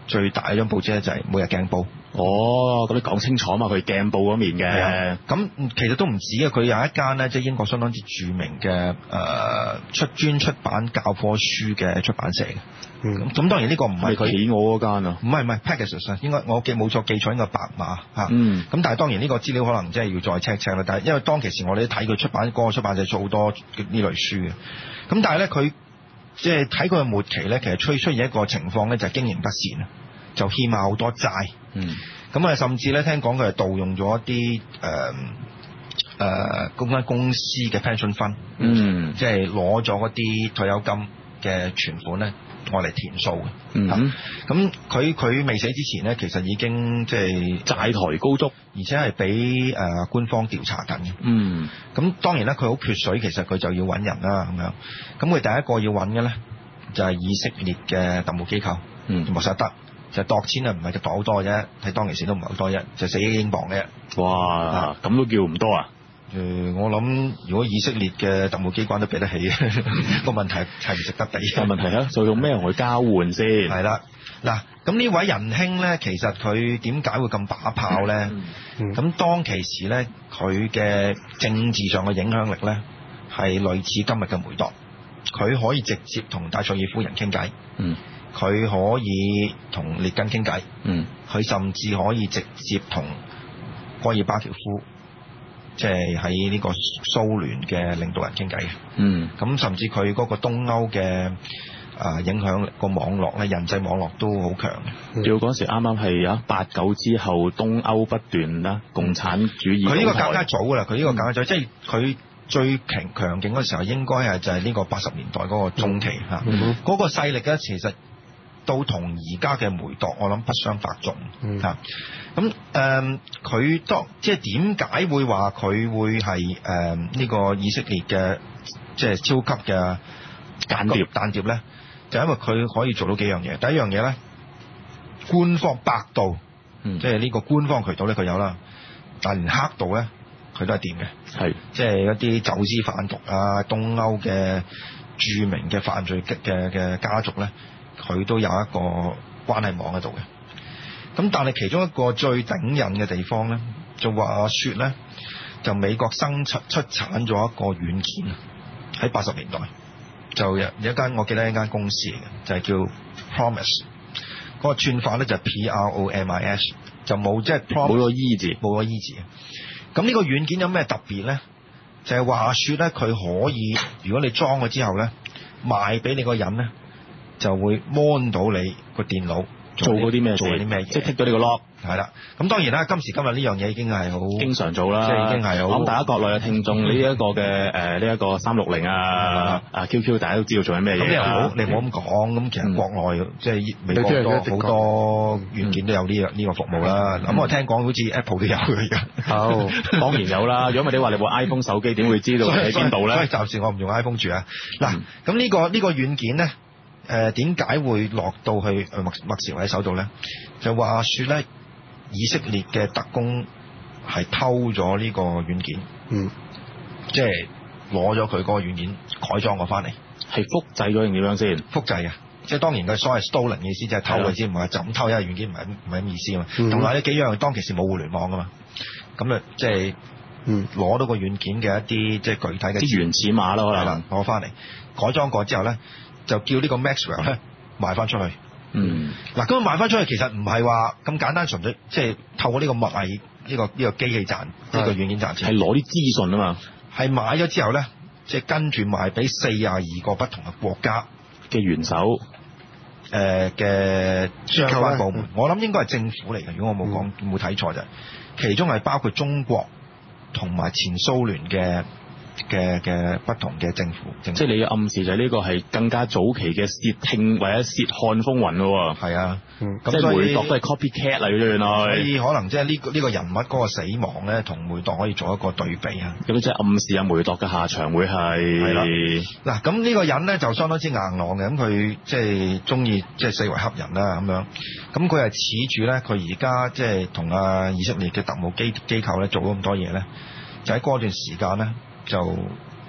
最大嗰張報紙咧就係每日鏡報。 哦，咁你講清楚嘛，佢鏡報嗰面嘅。 咁其實都唔止嘅，佢有一間咧，即係英國相當之著名嘅誒、呃、出專出版教科書嘅出版社嘅。 嗯， 咁當然呢個唔係佢企我嗰間啊， 唔係唔係 Pegasus 應該我記冇錯記錯應該白馬嚇。 嗯。 咁但係當然呢個資料可能即係要再 check check 啦。但係因為當其時我哋都睇佢出版嗰個出版社做好多呢類書嘅。咁但係咧佢即係睇佢嘅末期咧，其實出出現一個情況咧，就係經營不善啊，就欠下好多債。 嗯。 咁啊，甚至咧聽講佢係盜用咗一啲誒誒嗰間公司嘅 pension fund， 嗯， 即係攞咗嗰啲退休金嘅存款咧，我嚟填數嘅。 嗯， 咁佢佢未死之前咧，其實已經即係債台高築， 而且係俾誒官方調查緊嘅。 嗯， 咁當然啦，佢好缺水，其實佢就要揾人啦咁樣。咁佢第一個要揾嘅咧，就係以色列嘅特務機構， 嗯， 莫薩德。就度錢啊，唔係就度好多啫，喺當其時都唔係好多啫，就四億英鎊嘅。 哇，咁都叫唔多啊？ 誒、呃，我諗如果以色列嘅特務機關都俾得起，個問題係唔值得俾。 個問題咧，就用咩去交換先？ 係啦，嗱，咁呢位仁兄咧，其實佢點解會咁把炮咧？咁、嗯嗯、當其時咧，佢嘅政治上嘅影響力咧，係類似今日嘅梅鐸，佢可以直接同戴卓爾夫人傾偈。嗯。佢可以同列根傾偈，嗯，佢甚至可以直接同戈爾巴喬夫，即係喺呢個蘇聯嘅領導人傾偈嘅，嗯，咁甚至佢嗰個東歐嘅啊影響力個網絡咧，人際網絡都好強嘅。 要嗰時啱啱係啊八九之後，東歐不斷啦，共產主義。 佢呢個更加早㗎啦，佢呢個更加早，嗯、即係佢最強強勁嗰時候，應該係就係呢個八十年代嗰個中期嚇，嗰、嗯嗰個勢力咧其實。到同而家嘅梅鐸，我諗不相伯仲嚇。咁誒，佢當即係點解會話佢會係誒呢個以色列嘅即係超級嘅間諜間諜咧？就因為佢可以做到幾樣嘢。第一樣嘢咧，官方百度，嗯、即係呢個官方渠道咧，佢有啦。但連黑道咧，佢都係掂嘅。係，即係一啲走私販毒啊，東歐嘅著名嘅犯罪嘅嘅家族咧。佢都有一個關係網喺度嘅，咁但係其中一個最頂癮嘅地方咧，就話説咧，就美國生出出產咗一個軟件喺八十年代，就有有一間我記得一間公司嚟嘅，就係、是、叫 Promise， 嗰個串法咧就係 P R O M I S， 就冇即係冇個 E 字，冇個 E 字嘅。咁呢個軟件有咩特別咧？就係、是、話説咧，佢可以如果你裝咗之後咧，賣俾你個人咧。就會 mon 到你個電腦做嗰啲咩？ 做嗰啲咩嘢？ 即係剔咗呢個 lock。 係啦，咁當然啦，今時今日呢樣嘢已經係好經常做啦， 即係已經係好。 咁大家國內嘅聽眾，呢一個嘅誒呢一個三六零啊啊 Q Q， 大家都知道做緊咩嘢。咁你又唔好，你唔好咁講。咁其實國內即係美國好多好多軟件都有呢樣呢個服務啦。咁我聽講好似 Apple 都有嘅而家。好， 當然有啦。如果唔係你話你部 iPhone 手機點會知道喺邊度咧？ 所以暫時我唔用 iPhone 住啊。嗱，咁呢個呢個軟件咧。誒點解會落到去麥麥士偉手度咧？就話説咧，以色列嘅特工係偷咗呢個軟件，嗯，即係攞咗佢嗰個軟件改裝過翻嚟，係複製咗定點樣先？複製啊！即係當然佢所謂 stolen 嘅意思，即係偷嘅先，唔係就咁偷一個軟件，唔係唔係咁意思啊嘛。同埋呢幾樣當其時冇互聯網啊嘛，咁啊即係嗯攞到個軟件嘅一啲即係具體嘅啲原始碼咯，可能攞翻嚟改裝過之後咧。就叫呢個 Maxwell 咧賣翻出去。嗯，嗱咁賣翻出去其實唔係話咁簡單，純粹即係透過呢個賣呢、呢個呢、呢個機器賺呢、呢個軟件賺錢， 係攞啲資訊啊嘛。 係買咗之後咧，即係跟住賣俾四十二個不同嘅國家嘅元首誒嘅相關部門。我諗應該係政府嚟嘅，如果我冇講冇睇錯就，其中係包括中國同埋前蘇聯嘅。嘅嘅不同嘅政府，政府即係你嘅暗示就係呢個係更加早期嘅竊聽或者竊漢風雲咯喎。 係啊， 嗯、即係梅鐸都係 copycat 嚟嘅原來。 所以可能即係呢個呢個人物嗰個死亡咧，同梅鐸可以做一個對比啊。 咁即係暗示啊，梅鐸嘅下場會係係啦。 嗱，咁呢個人咧就相當之硬朗嘅，咁佢即係中意即係四圍恰人啦咁樣。咁佢係恃住咧，佢而家即係同啊以色列嘅特務機機構咧做咗咁多嘢咧，就喺嗰段時間咧。就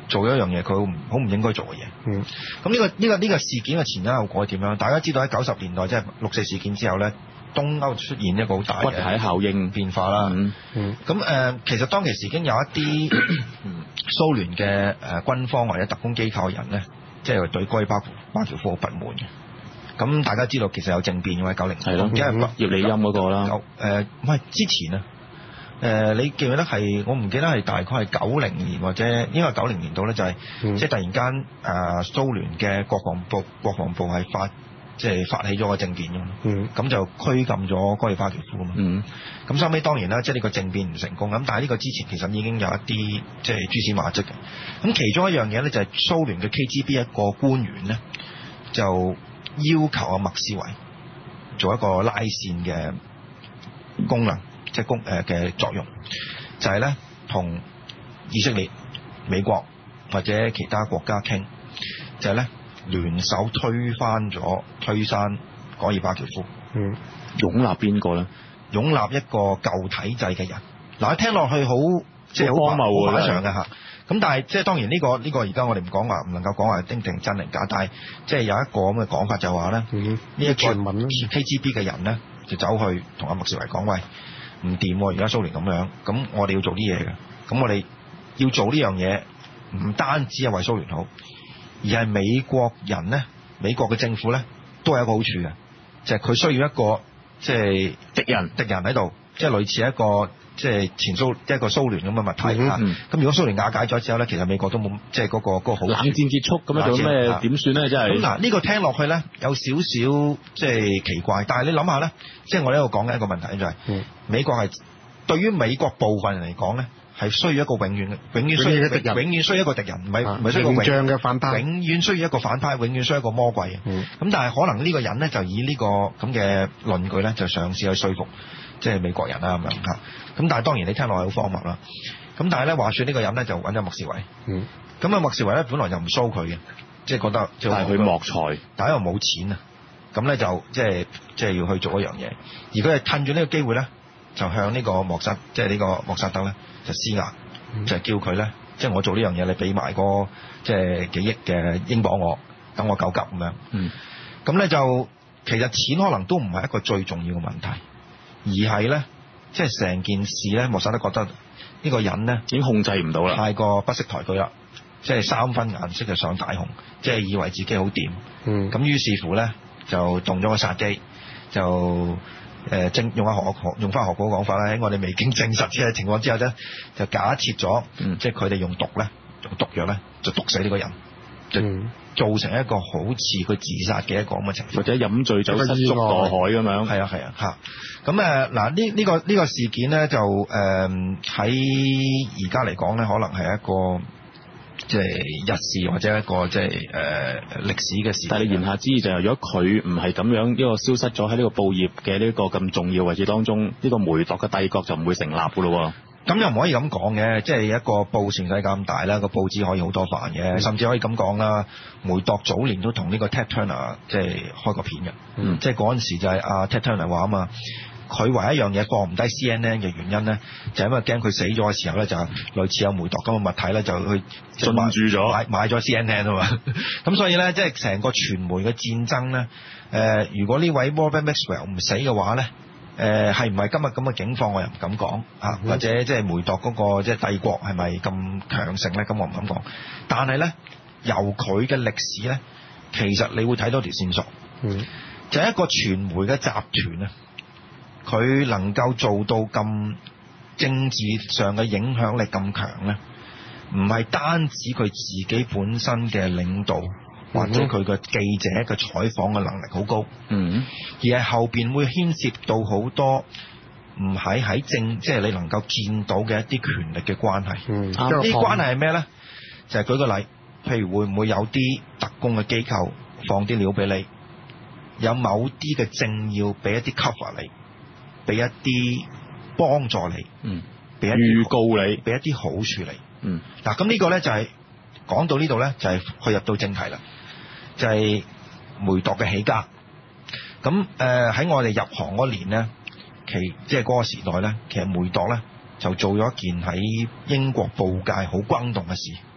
做咗一樣嘢，佢好唔好唔應該做嘅嘢。 嗯。 咁呢、呢個呢、呢個呢、呢個事件嘅前因後果係點樣？大家知道喺九十年代即係六四事件之後咧，東歐出現一個好大嘅骨牌效應變化啦。 嗯嗯。咁誒、呃，其實當其時已經有一啲蘇聯嘅誒軍方或者特工機構嘅人咧，即係對戈爾巴巴喬夫好不滿嘅。咁大家知道其實有政變嘅喺九零年， 係咯，葉利欽嗰個啦。 誒唔係之前啊。誒、呃，你記唔記得係？我唔記得係大概係九零年或者應該係九零年度咧，就係、是嗯、即係突然間誒、呃、蘇聯嘅國防部國防部係發即係發起咗個政變咁，咁、嗯、就拘禁咗戈爾巴喬夫啊嘛。咁、嗯、收尾當然啦，即係呢個政變唔成功。咁但係呢個之前其實已經有一啲即係蛛絲馬跡嘅。咁其中一樣嘢咧就係蘇聯嘅 K G B 一個官員咧，就要求阿麥士維做一個拉線嘅功能。即係公誒嘅作用，就係咧同以色列、美國或者其他國家傾，就係咧聯手推翻咗、推翻戈爾巴喬夫。 嗯， 擁立邊個咧？ 擁立一個舊體制嘅人。嗱，聽落去好即係好荒謬好反常嘅嚇。咁但係即係當然呢、呢個呢、呢個而家我哋唔講話，唔能夠講話定定真定假。但係即係有一個咁嘅講法就話咧，呢、嗯、一個 K G B 嘅人咧就走去同阿麥士維講喂。唔掂喎！而家蘇聯咁樣，咁我哋要做啲嘢嘅。咁我哋要做呢樣嘢，唔單止係為蘇聯好，而係美國人咧，美國嘅政府咧，都係一個好處嘅，就係、是、佢需要一個即係敵人，敵人喺度，即係類似一個即係前蘇一個蘇聯咁嘅物體嚇。咁、嗯嗯、如果蘇聯瓦解咗之後咧，其實美國都冇即係嗰個嗰、嗰個好。冷戰結束咁樣做咩點算咧？真係。咁嗱，呢個聽落去咧有少少即係奇怪，但係你諗下咧，即係我呢度講緊一個問題就係、是。嗯美國係對於美國部分人嚟講咧，係需要一個永遠嘅，永遠需要一個敵人，永遠需要一個敵人，唔係唔係需要一個永嘅反派，永遠需要一個反派，永遠需要一個魔鬼嘅。咁、嗯、但係可能呢個人咧就以呢、這個咁嘅論據咧，就嘗試去說服即係美國人啦咁樣嚇。咁但係當然你聽落係好荒謬啦。咁但係咧話說呢個人咧就揾咗麥士維。嗯。咁啊麥士維咧本來就唔騷佢嘅，即係覺得就係佢莫才，但係因為冇錢啊，咁咧就即係即係要去做一樣嘢，而佢係趁住呢個機會咧。就向呢個莫薩，即係呢個莫薩德咧，就施壓，嗯、就係叫佢咧，即、就、係、是、我做呢樣嘢，你俾埋個即係幾億嘅英鎊我，等我救急咁樣。嗯，咁咧就其實錢可能都唔係一個最重要嘅問題，而係咧，即係成件事咧，莫薩德覺得呢個人咧已經控制唔到啦，太過不識抬舉啦，即係三分顏色就上大紅，即係以為自己好掂。嗯，咁於是乎咧就動咗個殺機，就。誒證用下學用翻學嗰個講法咧，喺我哋未經證實嘅情況之下咧，就假設咗，嗯、即係佢哋用毒咧，用毒藥咧，就毒死呢個人，就造成一個好似佢自殺嘅一個咁嘅情況，或者飲醉酒失足墮海咁樣。係啊係啊嚇。咁誒嗱呢呢個呢、呢個事件咧就誒喺而家嚟講咧，可能係一個。即係日事或者一個即係誒歷史嘅事。但係你言下之意就係，如果佢唔係咁樣一個消失咗喺呢個報業嘅呢個咁重要位置當中，呢、呢個梅鐸嘅帝國就唔會成立㗎咯。咁又唔可以咁講嘅，即係一個報全世界咁大啦，個報紙可以好多範嘅，嗯、甚至可以咁講啦。梅鐸早年都同呢個 Ted Turner 即係開過片嘅，嗯、即係嗰陣時就係阿 Ted Turner 話啊嘛。佢唯一一樣嘢放唔低 C N N 嘅原因咧，就係、是、因為驚佢死咗嘅時候咧，就類似有梅鐸咁嘅物體咧，就去進駐咗買買咗 C N N 啊嘛。咁所以咧，即係成個傳媒嘅戰爭咧，誒、呃，如果呢位 Robert Maxwell 唔死嘅話咧，誒係唔係今日咁嘅境況，我又唔敢講啊。或者即係梅鐸嗰、那個即係帝國係咪咁強盛咧？咁我唔敢講。但係咧，由佢嘅歷史咧，其實你會睇到條線索，嗯、就係一個傳媒嘅集團啊。佢能夠做到咁政治上嘅影響力咁強咧，唔係單止佢自己本身嘅領導、嗯、或者佢嘅記者嘅採訪嘅能力好高，嗯，而係後邊會牽涉到好多唔係喺政，即係你能夠見到嘅一啲權力嘅關係。嗯，啲關係係咩咧？就係舉個例，譬如會唔會有啲特工嘅機構放啲料俾你，有某啲嘅政要俾一啲 cover 你。俾一啲幫助你，嗯，俾一預告你，俾一啲好處你，嗯，嗱，咁呢個咧就係、是、講到呢度咧，就係、是、去入到正題啦，就係、是、梅鐸嘅起家。咁誒喺我哋入行嗰年咧，其即係嗰個時代咧，其實梅鐸咧就做咗一件喺英國報界好轟動嘅事，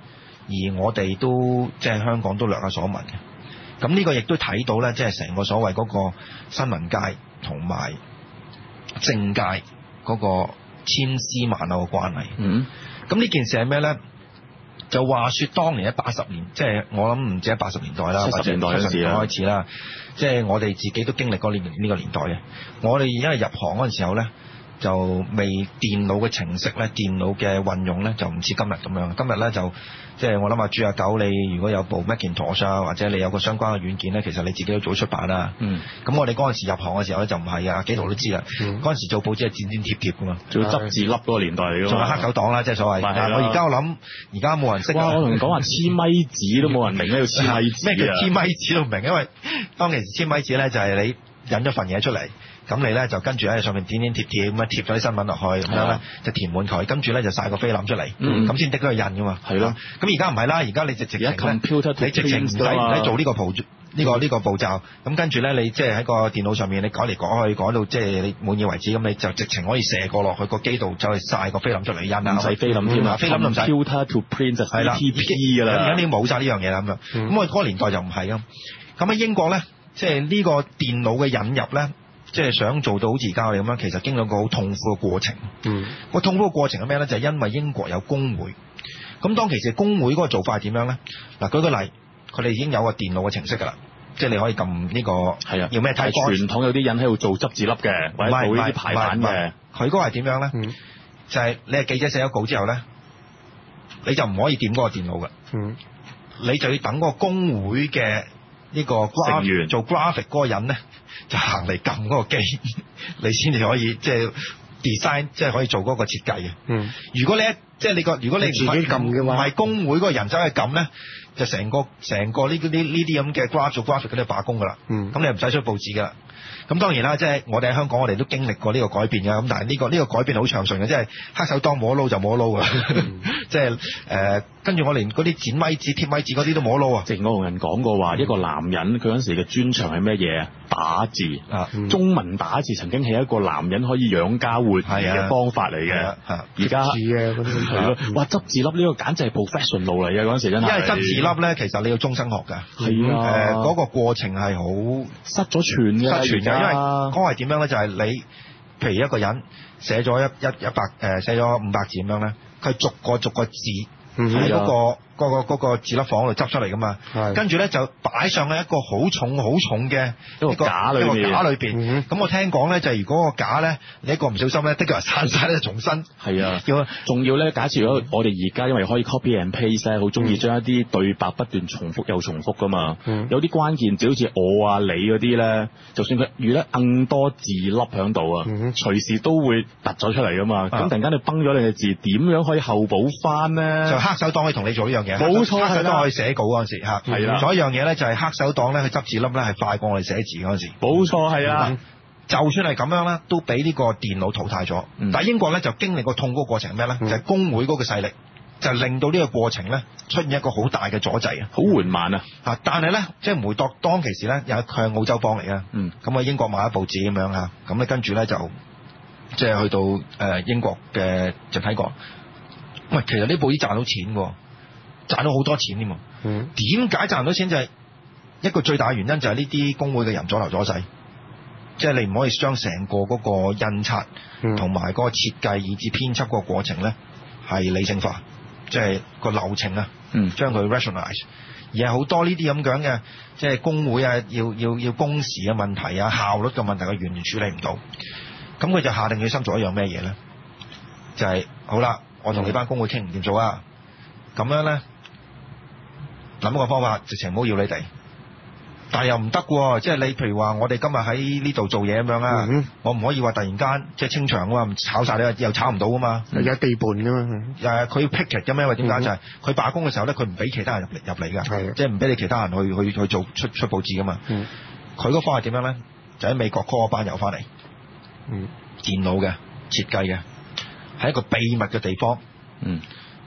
而我哋都即係香港都略有所聞嘅。咁呢個亦都睇到咧，即係成個所謂嗰個新聞界同埋政界嗰個千絲萬縷嘅關係。嗯，咁呢件事係咩咧？就話說當年喺八十年，即係我諗唔止喺八十年代啦， 七十年代嗰時開始啦，即係我哋自己都經歷過呢呢個年代嘅。我哋因為入行嗰陣時候咧，就未電腦嘅程式咧，電腦嘅運用咧就唔似今日咁樣。今日咧就即係我諗阿豬阿狗，你如果有部 Macintosh 啊，或者你有個相關嘅軟件咧，其實你自己都早出版啦。嗯。咁我哋嗰陣時入行嘅時候咧就唔係啊，幾圖都知啦。嗯。嗰陣時做報紙係剪剪貼貼噶嘛， 仲要執字粒嗰個年代嚟㗎。 仲係黑手黨啦，即係所謂。但係我而家我諗，而家冇人識。 哇！我同你講話黐咪紙都冇人明呢個黐咪紙。 咩叫黐咪紙都唔明，因為當其時黐咪紙咧就係你印咗份嘢出嚟。咁你咧就跟住喺上面點點貼貼咁樣貼咗啲新聞落去，咁樣咧就填滿佢，跟住咧就晒個菲林出嚟，咁先得嗰個印噶嘛。係咯。咁而家唔係啦，而家你直直情咧，你直情唔使唔使做呢個步呢個呢個步驟，咁跟住咧你即係喺個電腦上面你改嚟改去，改到即係你滿意為止，咁你就直情可以射過落去個機度，就去晒個菲林出嚟印啦。 唔使菲林添啊，菲林唔使。Computer to print 就係啦 T P 㗎啦。 而家你冇晒呢樣嘢啦咁樣。咁我嗰個年代就唔係啊。咁喺英國咧，即係呢個電腦嘅引入咧。即係想做到好似而家我哋咁樣，其實經歷過好痛苦嘅過程。嗯，個痛苦嘅過程係咩咧？就係、是、因為英國有工會。咁當其時工會嗰個做法係點樣咧？嗱，舉個例，佢哋已經有個電腦嘅程式㗎啦，即係你可以撳呢、這個係啊，要咩睇？ 傳統有啲人喺度做執字粒嘅，或者做呢啲排版嘅。 佢嗰個係點樣咧？嗯、就係你係記者寫咗稿之後咧，你就唔可以掂嗰個電腦㗎。嗯，你就要等嗰個工會嘅呢個 graph 做 graphic 嗰個人咧。就行嚟撳嗰個機，你先至可以即係 design，即係可以做嗰個設計嘅。嗯，如果你一即係你個，如果你自己撳嘅話，唔係工會嗰個人走去撳咧，就成個成個呢啲呢呢啲咁嘅 graph 做 graphic 嗰啲罷工噶啦。嗯，咁你唔使出報紙噶啦。咁當然啦，即係我哋喺香港，我哋都經歷過呢個改變嘅。咁但係呢個呢個改變好暢順嘅，即係黑手黨冇得撈就冇得撈㗎。即係誒，跟住我連嗰啲剪咪紙、貼咪紙嗰啲都冇得撈啊！ 正我同人講過話，一個男人佢嗰陣時嘅專長係咩嘢啊？打字啊，中文打字曾經係一個男人可以養家活兒嘅方法嚟嘅。而家係咯，哇！執字粒呢個簡直係 professional 嚟嘅嗰陣時真係。 因為執字粒咧，其實你要終生學㗎。 係啊， 誒嗰個過程係好失咗傳嘅。 失傳嘅，因為嗰個係點樣咧？就係你，譬如一個人寫咗一一一百誒，寫咗五百字咁樣咧，佢逐個逐個字喺嗰個。嗰個嗰個字粒房度執出嚟噶嘛，跟住咧就擺上去一個好重好重嘅一個架裏邊， 架裏邊。咁我聽講咧就係如果個架咧你一個唔小心咧，的確係散晒咧，重新係啊，仲要咧。假設如果我哋而家因為可以 copy and paste 咧，好中意將一啲對白不斷重複又重複噶嘛，有啲關鍵字好似我啊你嗰啲咧，就算佢預得更多字粒喺度啊，隨時都會突咗出嚟噶嘛。咁突然間你崩咗你嘅字，點樣可以後補翻咧？就黑手黨可以同你做呢樣。 冇錯， 黑手黨可以寫稿嗰陣時嚇，係啦。仲有一樣嘢咧，就係黑手黨咧，佢執字粒咧係快過我哋寫字嗰陣時。 冇錯，係啦。 就算係咁樣咧，都俾呢個電腦淘汰咗。嗯、但係英國咧就經歷過痛嗰個過程係咩咧？嗯、就係工會嗰個勢力，就令到呢個過程咧出現一個好大嘅阻滯啊， 好緩慢啊。 嚇！但係咧，即係梅鐸當其時咧，又佢係澳洲邦嚟嘅。嗯。咁啊，英國買咗報紙咁樣嚇，咁咧跟住咧就即係去到誒、呃、英國嘅就睇過。喂，其實呢報紙賺到錢喎。賺到好多錢添喎，點解賺到錢？就係一個最大嘅原因就係呢啲工會嘅人阻頭阻勢，即係你唔可以將成個嗰個印刷同埋嗰個設計以至編輯嗰個過程咧係理性化，即係個流程啊，將佢 rationalize，而係好多呢啲咁樣嘅即係工會啊，要要要工時嘅問題啊，效率嘅問題，佢完全處理唔到，咁佢就下定決心做一樣咩嘢咧？就係、是、好啦，我同你班工會傾唔掂做啊，咁樣咧。諗個方法，直情唔好要你哋，但係又唔得喎。即係你譬如話，我哋今日喺呢度做嘢咁樣啊，嗯、我唔可以話突然間即係清場啊嘛，炒晒你又炒唔到噶嘛，有地盤噶嘛。誒，佢要 picket 嘅咩？因為點解就係佢罷工嘅時候咧，佢唔俾其他人入嚟入嚟㗎，即係唔俾你其他人去去去做出出報紙噶嘛。佢嗰、嗯、方法點樣咧？就喺美國 call 班友翻嚟，嗯，電腦嘅設計嘅，喺一個秘密嘅地方，嗯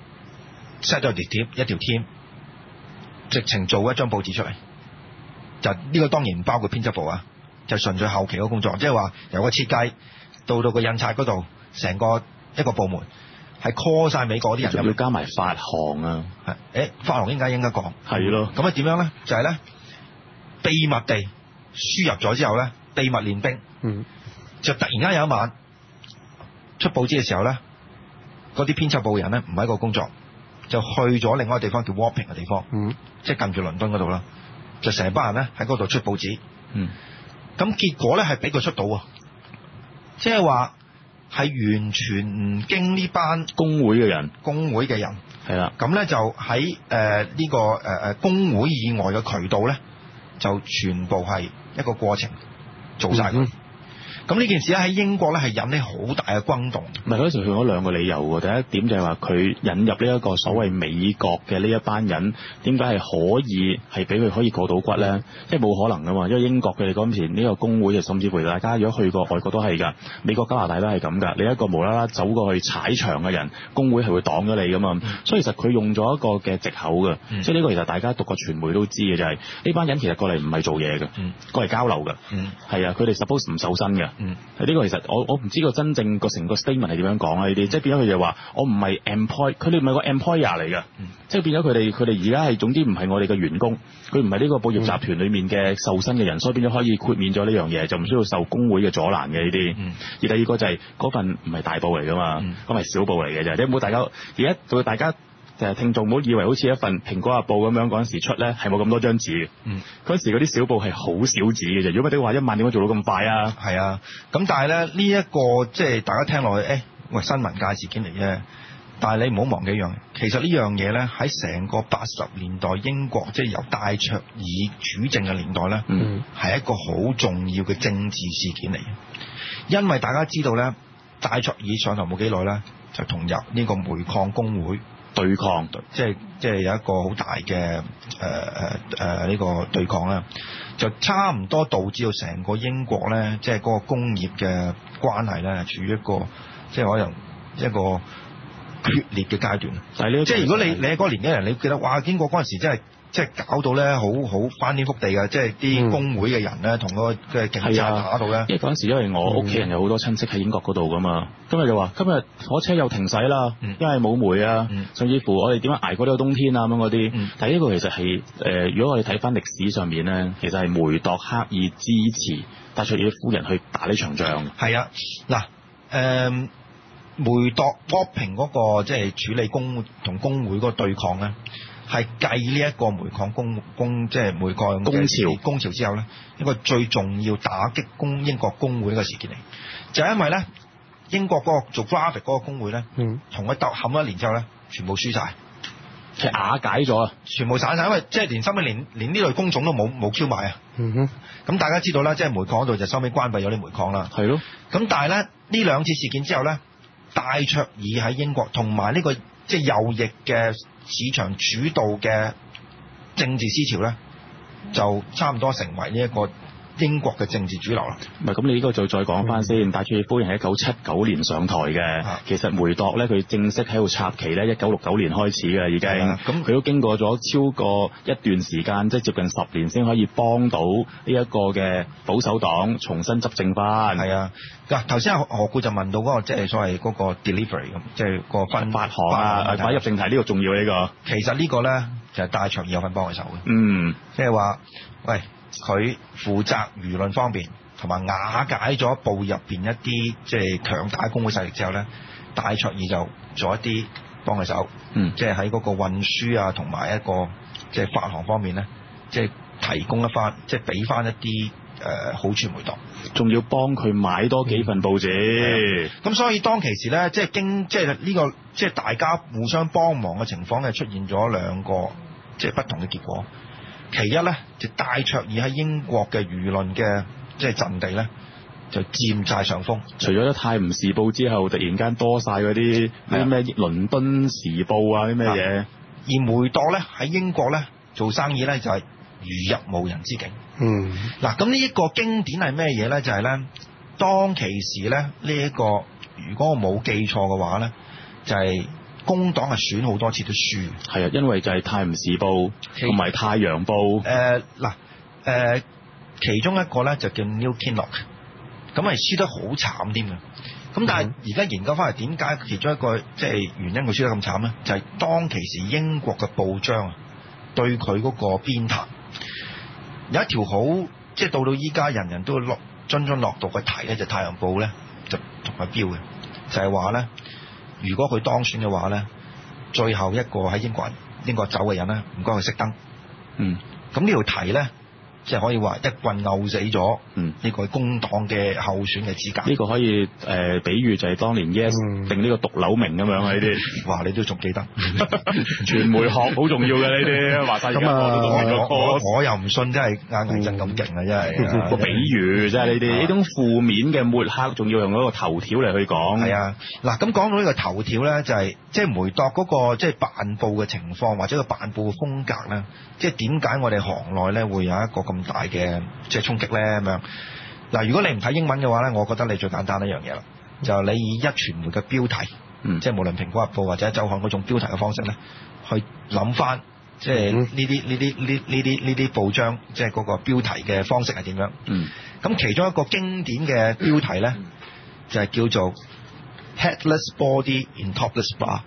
set 咗條貼一條 team。直情做一張報紙出嚟，就呢、這個當然唔包括編輯部啊，就純粹後期嗰個工作，即係話由個設計到到個印刷嗰度，成個一個部門係 call 晒美國啲人， 仲要加埋發行啊， 係誒發行應該應該講係咯， 咁啊點樣咧？就係、是、咧秘密地輸入咗之後咧，秘密練兵， 嗯， 就突然間有一晚出報紙嘅時候咧，嗰啲編輯部嘅人咧唔喺個工作，就去咗另外一個地方叫 Wapping 嘅地方， 嗯， 即係近住倫敦嗰度啦，就成班人咧喺嗰度出報紙， 嗯， 咁結果咧係俾佢出到啊，即係話係完全唔經呢班工會嘅人， 工會嘅人係啦， 咁咧就喺誒呢個誒誒工會以外嘅渠道咧，就全部係一個過程做晒佢。咁呢、嗯、件事咧喺英國咧係引起好大嘅轟動。 唔係嗰時佢有兩個理由喎，第一點就係話佢引入呢一個所謂美國嘅呢一班人，點解係可以係俾佢可以過到骨咧？即係冇可能噶嘛，因為英國嘅嗰陣時呢個工會，甚至乎大家如果去過外國都係㗎，美國加拿大都係咁㗎。你一個無啦啦走過去踩場嘅人，工會係會擋咗你㗎嘛。嗯、所以其實佢用咗一個嘅藉口㗎，嗯、即係呢個其實大家讀過傳媒都知嘅就係、是、呢班人其實過嚟唔係做嘢嘅，嗯、過嚟交流㗎，係、嗯、啊，佢哋 suppose 唔受薪嘅。呢、嗯、個其實我我唔知個真正個成個 statement 係點樣講啊？呢啲即係變咗佢就話我唔係 employ， 佢哋唔係個 employer 嚟嘅，嗯、即係變咗佢哋佢哋而家係總之唔係我哋嘅員工，佢唔係呢個報業集團裡面嘅受薪嘅人，所以變咗可以豁免咗呢樣嘢，就唔需要受工會嘅阻攔嘅呢啲。嗯、而第二個就係、是、嗰份唔係大報嚟㗎嘛，咁係、嗯、小報嚟嘅啫。你唔好大家而家對大家誒聽眾唔好以為好似一份蘋果日報咁樣嗰陣時出咧係冇咁多張紙嘅。嗯，嗰陣時嗰啲小報係好少紙嘅啫。如果唔係你話一晚點解做到咁快啊？係啊，咁但係咧呢一、這個即係大家聽落去，誒、哎、喂新聞界事件嚟啫。但係你唔好忘記一樣，其實呢樣嘢咧喺成個八十年代英國即係由戴卓爾主政嘅年代咧，係、嗯、一個好重要嘅政治事件嚟嘅。因為大家知道咧，戴卓爾上台冇幾耐咧，就同入呢個煤礦工會對抗，即係即係有一個好大嘅誒誒誒呢個對抗啦，就差唔多導致到成個英國咧，即係嗰個工業嘅關係咧，處於一個即係可能一個決裂嘅階段。但係呢，即係如果你你喺嗰個年紀人，你記得哇，英國嗰陣時真係即係搞到咧好好翻天覆地嘅，即係啲工會嘅人咧同個嘅警察打到咧。因為嗰陣時因為我屋企人有好多親戚喺英國嗰度噶嘛，今日就話今日火車又停駛啦，嗯、因為冇煤啊，嗯、甚至乎我哋點樣捱過呢個冬天啊咁嗰啲。嗯、但係呢個其實係誒、呃，如果我哋睇翻歷史上面咧，其實係梅鐸刻意支持戴卓爾夫人去打呢場仗。係啊，嗱誒。呃梅鐸 Wapping 嗰個即係處理工同工會嗰個對抗咧，係繼呢一個煤礦工工即係煤礦工潮工潮之後咧，一個最重要打擊工英國工會呢個事件嚟，就係因為咧英國嗰個做 graphic 嗰個工會咧，同佢鬥冚一年之後咧，全部輸晒，其實瓦解咗啊，全部散晒，因為即係連收尾連連呢類工種都冇冇 Q 埋啊。嗯哼，咁大家知道啦，即係煤礦嗰度就收尾關閉咗啲煤礦啦。係咯，咁但係咧呢兩次事件之後咧，戴卓爾喺英國同埋呢個即係右翼嘅市場主導嘅政治思潮咧，就差唔多成為呢一個英國嘅政治主流啦。唔係咁，你呢個就再講翻先。嗯、戴卓爾夫人係一九七九年上台嘅，啊、其實梅鐸咧佢正式喺度插旗咧，一九六九年開始嘅已經。咁佢、嗯、都經過咗超過一段時間，即係接近十年先可以幫到呢一個嘅保守黨重新執政翻。係啊，嗱頭先阿何故就問到嗰、那個即係、就是、所謂嗰個 delivery 咁，即係個分發行啊。擺入正題呢、這個重要呢、這個。其實個呢個咧就係、是、戴卓爾有份幫佢手嘅。嗯，即係話喂。佢負責輿論方面，同埋瓦解咗部入邊一啲即係強大工會勢力之後咧，戴卓爾就做一啲幫佢手，嗯，即係喺嗰個運輸啊，同埋一個即係發行方面咧，即係提供一翻，即係俾翻一啲誒、呃、好處梅鐸，仲要幫佢買多幾份報紙。咁、嗯、所以當其時咧，即係經即係呢個即係大家互相幫忙嘅情況係出現咗兩個即係不同嘅結果。其一咧，就戴卓爾喺英國嘅輿論嘅即係陣地咧，就佔晒上風。除咗《泰晤士報》之後，突然間多晒嗰啲啲咩《倫敦時報》啊啲咩嘢。而梅鐸咧喺英國咧做生意咧就係如入無人之境。嗯。嗱，咁呢一個經典係咩嘢咧？就係、是、咧，當其時咧呢一、這個，如果我冇記錯嘅話咧，就係、是。工黨係選好多次都輸，係啊，因為就係《泰晤士報》同埋《太陽報》。誒嗱誒，其中一個咧就叫 New Kinloch，咁係輸得好慘添嘅。 咁但係而家研究翻嚟，點解其中一個即係原因佢輸得咁慘咧？就係、是、當其時英國嘅報章對佢嗰個鞭撻有一條好即係到到依家人人都落津津樂道嘅題咧，就《太陽報》咧就同佢標嘅，就係話咧，如果佢當選嘅話咧，最後一個喺英國人英國走嘅人咧，唔該佢熄燈。嗯，咁呢條題咧。即係可以話一棍拗死咗呢個工黨嘅候選嘅資格。呢、 嗯、個可以誒、呃、比喻就係當年 Yes、嗯、定呢個毒瘤名咁樣啊！呢啲哇， 你都仲記得？ 傳媒學好重要嘅呢啲，話晒咁啊！ 我我又唔信真係阿倪震咁勁啊！真係個比喻，真係呢啲呢種負面嘅抹黑，仲要用嗰個頭條嚟去講。 係啊，嗱咁講到呢個頭條咧，就係即係梅鐸嗰個即係辦報嘅情況，或者個辦報嘅風格咧，即係點解我哋行內咧會有一個咁大嘅即係衝擊咧咁樣。嗱，如果你唔睇英文嘅話咧，我覺得你最簡單一樣嘢啦，就你以一傳媒嘅標題，嗯、即係無論蘋果日報或者週刊嗰種標題嘅方式咧，去諗翻即係呢啲呢啲呢呢啲呢啲報章即係嗰個標題嘅方式係點樣。咁、嗯、其中一個經典嘅標題咧，就係叫做 Headless Body in Topless Bra。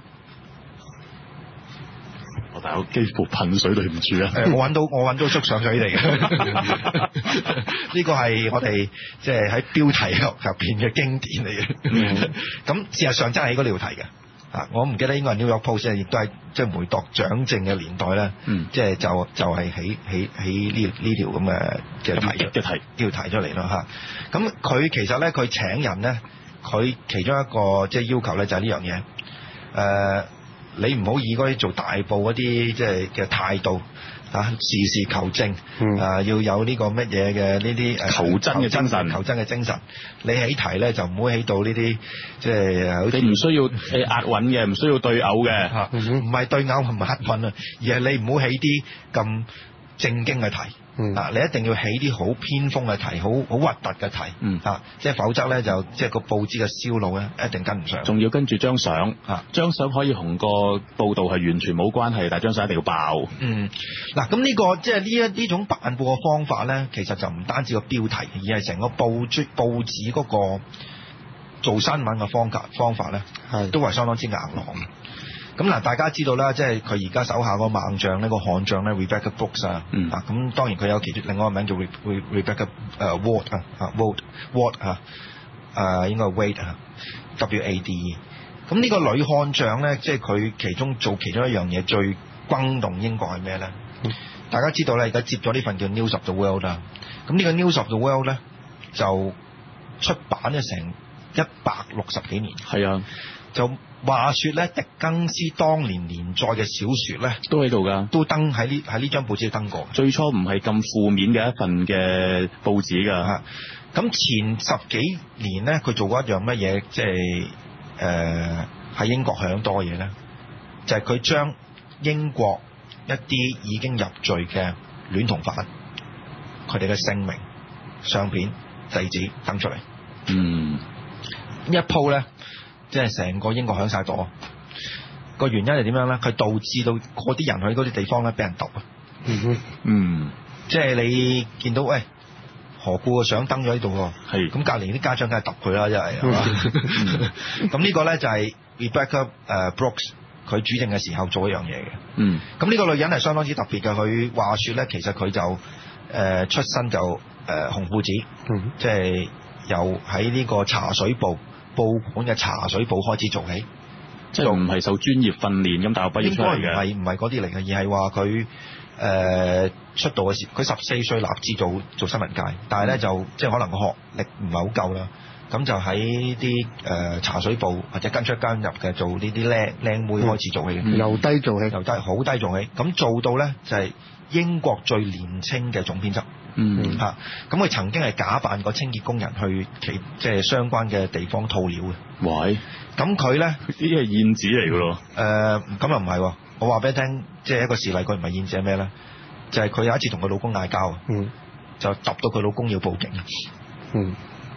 我大佬幾乎噴水，對唔住啊！ 誒，我揾到我揾到捉上水嚟嘅，呢個係我哋即係喺標題入邊嘅經典嚟嘅。咁、嗯、事實上真係喺嗰條題嘅。啊，我唔記得應該係 New York Post 亦都係即係梅鐸掌政嘅年代咧。嗯。即係就就係起起起呢呢條咁嘅嘅題嘅題，要提出嚟咯嚇。咁佢其實咧，佢請人咧，佢其中一個即係要求咧就係呢樣嘢。誒、呃。你唔好以嗰啲做大報嗰啲即係嘅態度啊，時時求證、嗯、啊，要有呢個乜嘢嘅呢啲求真嘅精神， 求真嘅精神。你起題咧就唔好起到呢啲即係你唔需要誒押韻嘅，唔需要對偶嘅嚇， 唔係對偶唔係押韻啊，而係你唔好起啲咁正經嘅題。嗯、啊！你一定要起啲好偏鋒嘅題，好好核突嘅題，嗯啊，即係否則咧就即係個報紙嘅銷路咧一定跟唔上。 仲要跟住張相，啊，張相可以同個報導係完全冇關係，但係張相一定要爆。 嗯，嗱咁呢個即係呢一呢種辦報嘅方法咧，其實就唔單止個標題，而係成個報紙報紙嗰個做新聞嘅方格方法咧，係都係相當之硬朗。咁嗱，大家知道啦，即係佢而家手下嗰個猛將呢、呢個悍將咧 Rebecca Brooks 啊，嗯、啊咁當然佢有其中另外一個名叫 Rebecca 誒、uh, Ward 啊啊 Ward Ward 啊誒應該係 Wade 啊 W A D E。咁呢個女悍將咧，即係佢其中做其中一樣嘢最轟動英國係咩咧？嗯、大家知道咧，而家接咗呢份叫 News of the World 啦。咁呢個 News of the World 咧就出版咗成一百六十幾年。係啊。就話說咧，狄更斯當年連載嘅小説咧， 都喺度㗎， 都登喺呢喺呢張報紙登過。 最初唔係咁負面嘅一份嘅報紙㗎嚇。 咁前十幾年咧，佢做過一樣乜嘢？即係誒喺英國響多嘢咧，就係、是、佢將英國一啲已經入罪嘅戀童犯，佢哋嘅姓名、相片、地址登出嚟。嗯，一鋪咧。即係成個英國響晒朵，個原因係點樣咧？佢導致到嗰啲人去嗰啲地方咧，俾人揼啊！嗯嗯，即係你見到喂何故嘅相登咗喺度喎？係咁隔離啲家長梗係揼佢啦，真係係嘛？咁呢個咧就係 Rebecca 誒 Brooks 佢主政嘅時候做一樣嘢嘅。嗯，咁呢個女人係相當之特別嘅。佢話説咧，其實佢就誒、呃、出身就誒、呃、紅褲子，嗯、即係由喺呢個茶水部。報館嘅茶水部開始做起， 即係唔係受專業訓練咁大學畢業出嚟嘅， 應該唔係唔係嗰啲嚟嘅，而係話佢誒出道嘅時，佢十四歲立志做做新聞界，但係咧、嗯、就即係可能個學歷唔係好夠啦，咁就喺啲誒茶水部或者跟出跟入嘅做呢啲靚靚妹開始做起嘅、 嗯，由低做起， 由低好低做起，咁做到咧就係、是、英國最年青嘅總編輯。嗯嚇，咁佢、啊、曾經係假扮個清潔工人去其即係相關嘅地方套料嘅。喂，咁佢咧呢啲係燕子嚟嘅咯。 誒，咁又唔係喎。我話俾你聽，即係一個事例，佢唔係燕子係咩咧？就係、是、佢有一次同佢老公嗌交，嗯，就揼到佢老公要報警。嗯，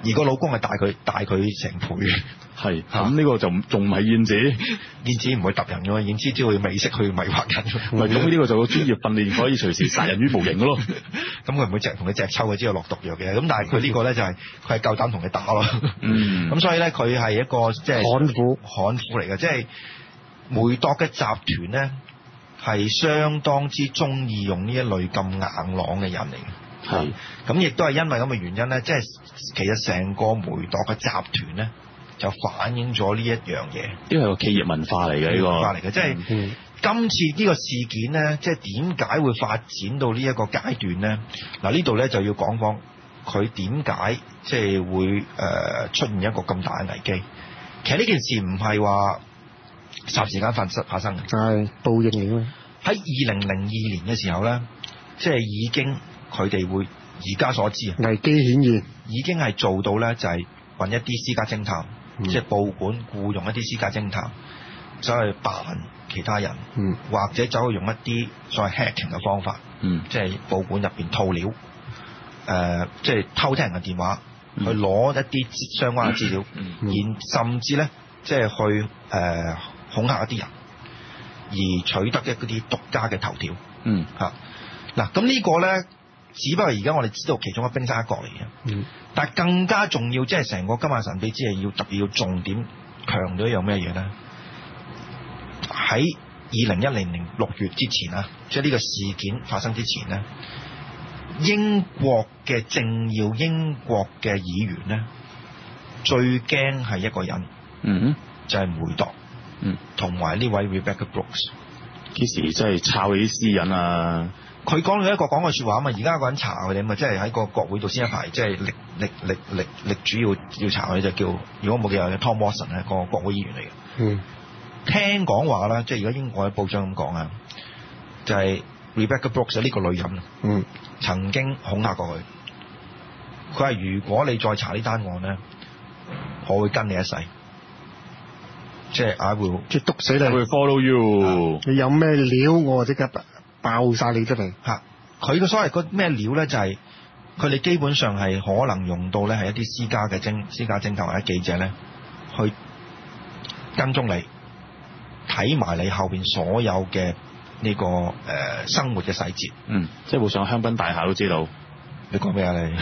而個老公係大佢大佢成倍。 係，咁呢個就仲唔係燕子？ 燕子唔會揼人嘅嘛，燕子只會美式去迷惑人。 唔係，咁呢個就有專業訓練，可以隨時殺人於無形嘅咯。 咁佢唔會隻同你隻抽嘅，只有落毒藥嘅。咁但係佢呢個咧就係佢係夠膽同你打咯。 嗯。 咁所以咧佢係一個即係悍婦， 悍婦嚟嘅，即係梅鐸嘅集團咧係相當之中意用呢一類咁硬朗嘅人嚟嘅。 係。 咁亦都係因為咁嘅原因咧，即係其實成個梅鐸嘅集團咧。就反映咗呢一樣嘢， 呢個係個企業文化嚟嘅，呢個文化嚟嘅，即係、嗯、今次呢個事件咧，即係點解會發展到呢一個階段咧？嗱，呢度咧就要講講佢點解即係會誒、呃、出現一個咁大嘅危機。其實呢件事唔係話霎時間發生發生嘅， 係報應嚟嘅。 喺二零零二年嘅時候咧，即係已經佢哋會而家所知啊， 危機顯現， 已經係做到咧，就係揾一啲私家偵探。嗯、即係報館僱用一啲私家偵探，走去扮其他人，嗯、或者走去用一啲所謂 hacking 嘅方法，嗯、即係報館入邊套料，誒、呃，即係偷聽人嘅電話，嗯、去攞一啲相關嘅資料，嗯嗯、而甚至咧，即係去誒、呃、恐嚇一啲人，而取得一啲獨家嘅頭條。嗯，嚇嗱，咁呢個咧。只不過而家我哋知道其中一個冰山一角嚟嘅，嗯、但係更加重要，即係成個今晚神秘之夜要特別要重點強調一樣咩嘢咧？喺二零一零年六月之前啊，即係呢個事件發生之前咧，英國嘅政要、英國嘅議員咧，最驚係一個人，嗯，就係梅鐸，嗯，同埋呢位 Rebecca Brooks， 幾時真係抄你啲私隱啊？ 佢講咗一個講句説話啊嘛，而家有個人查佢哋啊嘛，即係喺個國會度先一排，即係力力力力力主要要查佢就叫，如果冇記錯，Tom Watson 係個國會議員嚟嘅。嗯。聽講話啦，即係而家英國嘅報章咁講啊，就係、是、Rebecca Brooks 呢個女人，嗯，曾經恐嚇過佢。佢話：如果你再查呢單案咧，我會跟你一世。即係 I will 即係篤死你。 I will follow you。 你有咩料，我即刻爆晒你出嚟嚇！佢嘅所謂個咩料咧，就係佢哋基本上係可能用到咧，係一啲私家嘅偵私家偵探或者記者咧，去跟蹤你，睇埋你後邊所有嘅呢、這個誒、呃、生活嘅細節。 嗯，即係會上香檳大廈都知道。 你講咩啊你？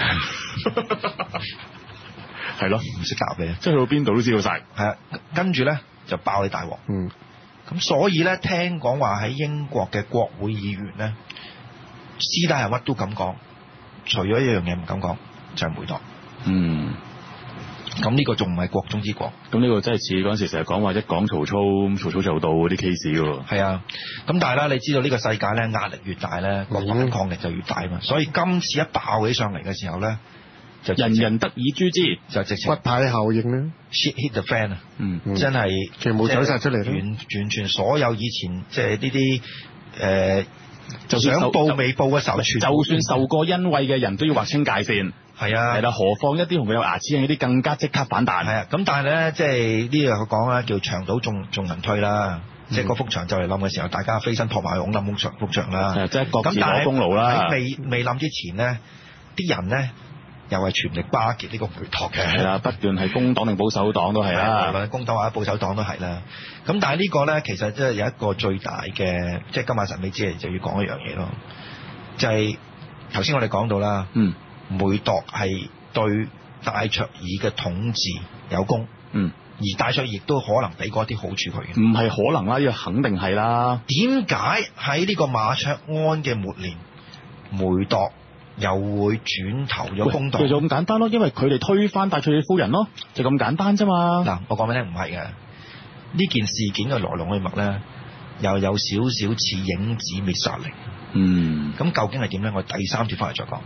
係咯， 唔識答你， 即係去到邊度都知道晒。 係啊，跟住咧就爆你大鑊。嗯。咁所以咧，聽講話喺英國嘅國會議員咧，私底下乜都咁講，除咗一樣嘢唔敢講，就係梅鐸。嗯。咁呢個仲唔係國中之國？ 咁呢個真係似嗰陣時成日講話一講曹操，曹操就到嗰啲 case 喎。 係啊。咁但係咧，你知道呢個世界咧壓力越大咧，各國嘅抗力就越大嘛。所以今次一爆起上嚟嘅時候咧，就人人得以誅之， 就直情骨牌效應咧 ，shit hit the fan 啊！ 嗯， 真係全部走晒出嚟， 完完全所有以前即係呢啲誒， 就想報未報嘅時候， 就算受過恩惠嘅人都要劃清界線。係啊，係啦，何況一啲同佢有牙齒印嗰啲更加即刻反彈。 係啊，咁但係咧，即係呢樣佢講啦，叫牆倒眾眾人推啦。嗯、即係嗰幅牆就嚟冧嘅時候，大家飛身撲埋去拱冧幅牆幅牆啦。 即係各自攞功勞啦。 喺未未冧之前咧，啲人咧。又係全力巴結呢個梅鐸嘅， 係啦，不斷係工黨定保守黨都係啦， 無論工黨或者保守黨都係啦。咁但係呢個咧，其實即係有一個最大嘅，即係今晚神秘之夜就要講一樣嘢咯，就係頭先我哋講到啦，嗯，梅鐸係對戴卓爾嘅統治有功，嗯，而戴卓爾亦都可能俾過一啲好處佢嘅， 唔係可能啦，呢個肯定係啦。 點解喺呢個馬卓安嘅末年，梅鐸又會轉投咗工黨？ 就咁簡單咯，因為佢哋推翻戴卓爾夫人咯，就咁簡單啫嘛。 嗱，我講俾你聽，唔係嘅，呢件事件嘅來龍去脈咧，又有少少似影子滅殺令。嗯，咁究竟係點咧？我第三節翻嚟再講。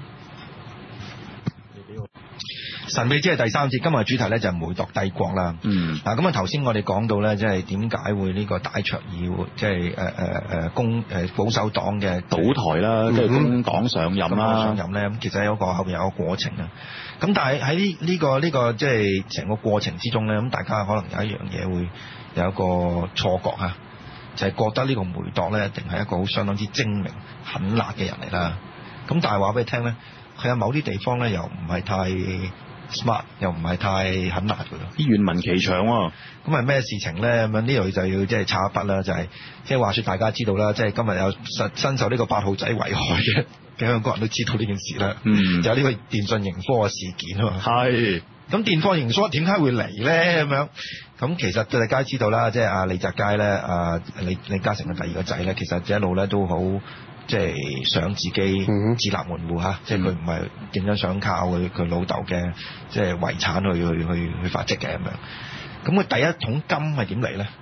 神秘之夜第三節，今日嘅主題咧就係梅鐸帝國啦。嗯，嗱咁啊頭先我哋講到咧，即係點解會呢個戴卓爾即係誒誒誒公誒保守黨嘅倒台啦，即係工黨上任啦， 上任咧咁，其實有一個後邊有一個過程啊。咁但係喺呢呢個呢個即係成個過程之中咧，咁大家可能有一樣嘢會有一個錯覺嚇，就係覺得呢個梅鐸咧一定係一個好相當之精明狠辣嘅人嚟啦。咁但係話俾你聽咧，佢有某啲地方咧又唔係太 smart，又唔係太狠辣㗎咯。 啲願聞其詳喎。 咁係咩事情咧？咁樣呢度就要即係插一筆啦，就係即係話説大家知道啦，即係今日有實身受呢個八號仔危害嘅嘅香港人都知道呢件事啦。嗯，就有呢個電訊盈科嘅事件啊嘛。係。咁電訊盈科點解會嚟咧？咁樣咁其實大家知道啦，即係阿李澤楷咧，阿李李嘉誠嘅第二個仔咧，其實一路咧都好即係想自己自立門戶嚇，嗯、即係佢唔係點樣想靠佢佢老豆嘅即係遺產去去去去發跡嘅咁樣。咁佢第一桶金係點嚟咧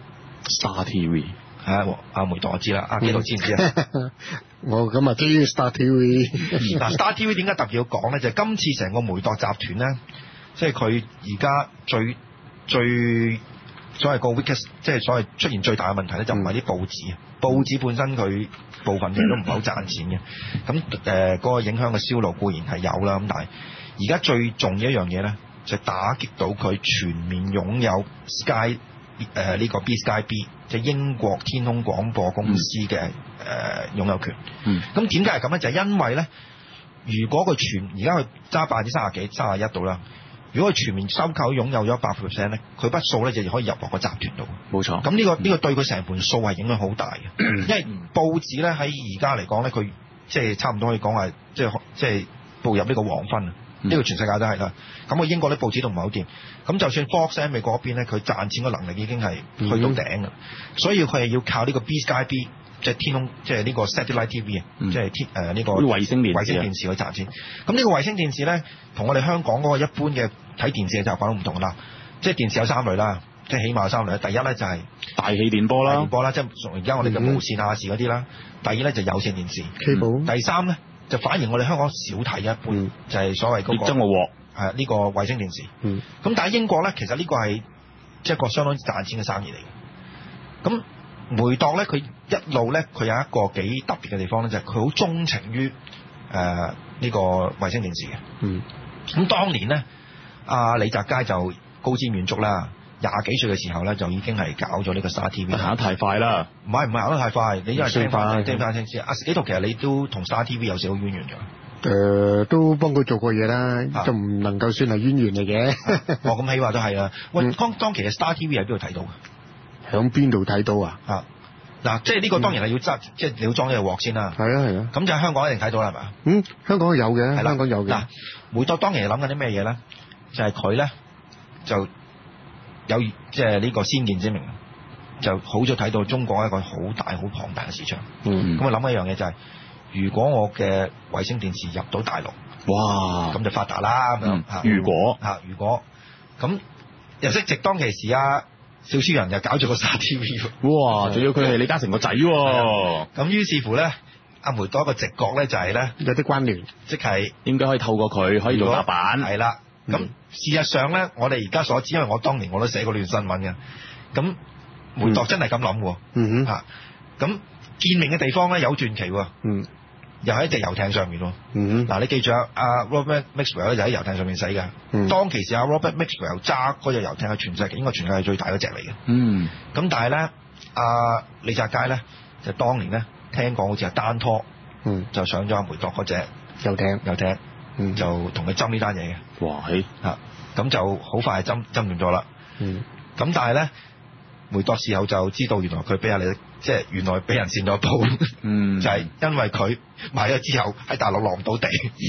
？Star T V 係啊，阿梅朵我知啦，阿紀陶知唔知啊？ 我咁啊，基於 Star T V 嗱，Star T V 點解特別要講咧？就係、是、今次成個梅朵集團咧，即係佢而家最最所謂個 weakest，即係所謂出現最大嘅問題咧，就唔係啲報紙啊，報紙本身佢部分嘢都唔係好賺錢嘅。咁誒嗰個影響嘅銷路固然係有啦，咁但係而家最重要一樣嘢咧，就打擊到佢全面擁有 Sky 誒、呃、呢、這個 B Sky B， 即係英國天空廣播公司嘅誒、呃、擁有權。嗯。咁點解係咁咧？就係、是、因為咧，如果佢全而家佢揸百分之三十幾、三十一度啦，如果佢全面收購擁有咗百 percent 咧，佢筆數咧就可以入落個集團度。冇錯。咁呢、這個呢、這個對佢成盤數係影響好大嘅，因為報紙咧喺而家嚟講咧，佢即係差唔多可以講係即係即係步入呢個黃昏啊！呢、嗯、個全世界都係啦。咁我英國啲報紙都唔係好掂。咁就算 Fox 喺美國嗰邊咧，佢賺錢嘅能力已經係去到頂嘅，嗯、所以佢係要靠呢個 B Sky B， 即係天空，即係呢個 Satellite T V 啊、嗯，即係天誒呢個衛星電衛星電視去賺錢。咁呢個衛星電視咧，同我哋香港嗰個一般嘅睇電視嘅習慣都唔同啦。即係電視有三類啦，即係起碼有三類。第一咧就係大氣電波啦，電波啦，即係而家我哋嘅無線亞視嗰啲啦。第二咧就有線電視。嗯、第三咧就反而我哋香港少睇一般，嗯、就係所謂嗰、那個。爭個鑊。係呢個衛星電視。嗯。咁但係英國咧，其實呢個係即係個相當之賺錢嘅生意嚟嘅。咁梅鐸咧，佢一路咧，佢有一個幾特別嘅地方咧，就係佢好鍾情於誒呢個衛星電視嘅。嗯。咁當年咧，阿李澤楷就高瞻遠矚啦，廿幾歲嘅時候咧，就已經係搞咗呢個 Star T V。行得太快啦！唔係唔係行得太快，你因為聽翻聽翻聽先。阿紀陶其實你都同 Star T V 有少少淵源㗎。 誒、呃，都幫佢做過嘢啦，就唔能夠算係淵源嚟嘅。 哦，咁起碼都係啦。喂，當當期嘅 Star T V 喺邊度睇到嘅？ 響邊度睇到啊？ 啊，嗱，即係呢個當然係要執，嗯、即係你要裝呢個鑊先啦。係啊係啊。咁就喺香港一定睇到啦，係嘛？ 嗯，香港有嘅，香港有嘅。 嗱，梅鐸當年諗緊啲咩嘢咧？就係佢咧就有即係呢個先見之明，就好早睇到中國一個好大好龐大嘅市場。嗯。咁啊諗一樣嘢就係、是。如果我嘅衛星電視入到大陸，哇，咁就發達啦咁樣。如果嚇，如果咁日式直當其時啊，小超人又搞咗個 Star T V，哇，仲要佢係李嘉誠個仔喎。咁於是乎咧，阿梅鐸一個直覺咧就係咧有啲關聯， 即係應該可以透過佢可以做打板。係啦，咁、嗯、事實上咧，我哋而家所知，因為我當年我都寫過呢段新聞嘅，咁梅鐸真係咁諗喎。嗯哼，嚇，咁見面嘅地方咧有傳奇喎。嗯。又喺隻遊艇上面喎，嗱、嗯啊、你記住啊，阿 Robert Maxwell 咧就喺遊艇上面死嘅。嗯、當其時阿 Robert Maxwell 揸嗰隻遊艇係全世界應該全世界最大嗰隻嚟嘅。嗯，咁但係咧，阿李澤楷咧就當年咧聽講好似係單拖，嗯，就上咗阿梅鐸嗰隻遊艇，遊艇，嗯、就同佢針呢單嘢嘅。哇，係嚇，咁就好快針針完咗啦。嗯，咁但係咧。梅鐸事後就知道原來佢俾人哋，即係原來俾人跣咗鋪，嗯、就係因為佢買咗之後喺大陸落唔到地，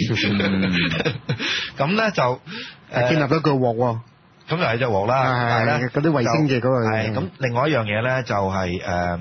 咁咧、嗯、就誒、呃、 建立咗個鑊喎， 咁就係隻鑊啦。係咧嗰啲衛星嘅嗰個係咁。另外一樣嘢咧就係誒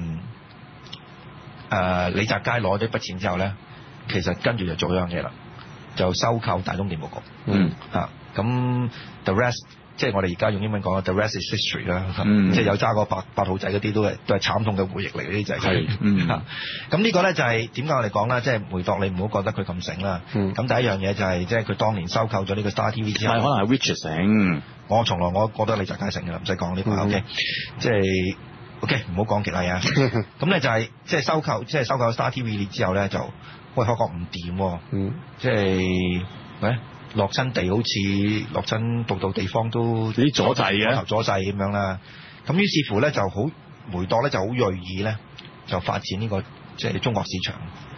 誒李澤楷攞咗筆錢之後咧，其實跟住就做一樣嘢啦，就收購大東電報局。嗯啊，咁 the rest。即係我哋而家用英文講 the rest is history 啦、嗯，即係有揸過八八號仔嗰啲都係都係慘痛嘅回憶嚟，呢啲就係。係，嗯。咁呢個咧就係點解我哋講啦？即係梅鐸，你唔好覺得佢咁醒啦。咁、嗯、第一樣嘢就係、是、即係佢當年收購咗呢個 Star T V 之後，係可能係 Richard 醒。我從來我覺得李澤楷醒㗎啦，唔使講呢個。O K，即係 O K，唔好講其他嘢。咁咧就係即係收購，即係收購 Star T V 之後咧就喂發覺唔掂喎。嗯。即係喂。落親地好似落親度度地方都啲阻滯嘅，阻滯咁樣啦。咁於是乎咧就好梅鐸咧就好鋭意咧就發展呢、這個即係、就是、中國市場。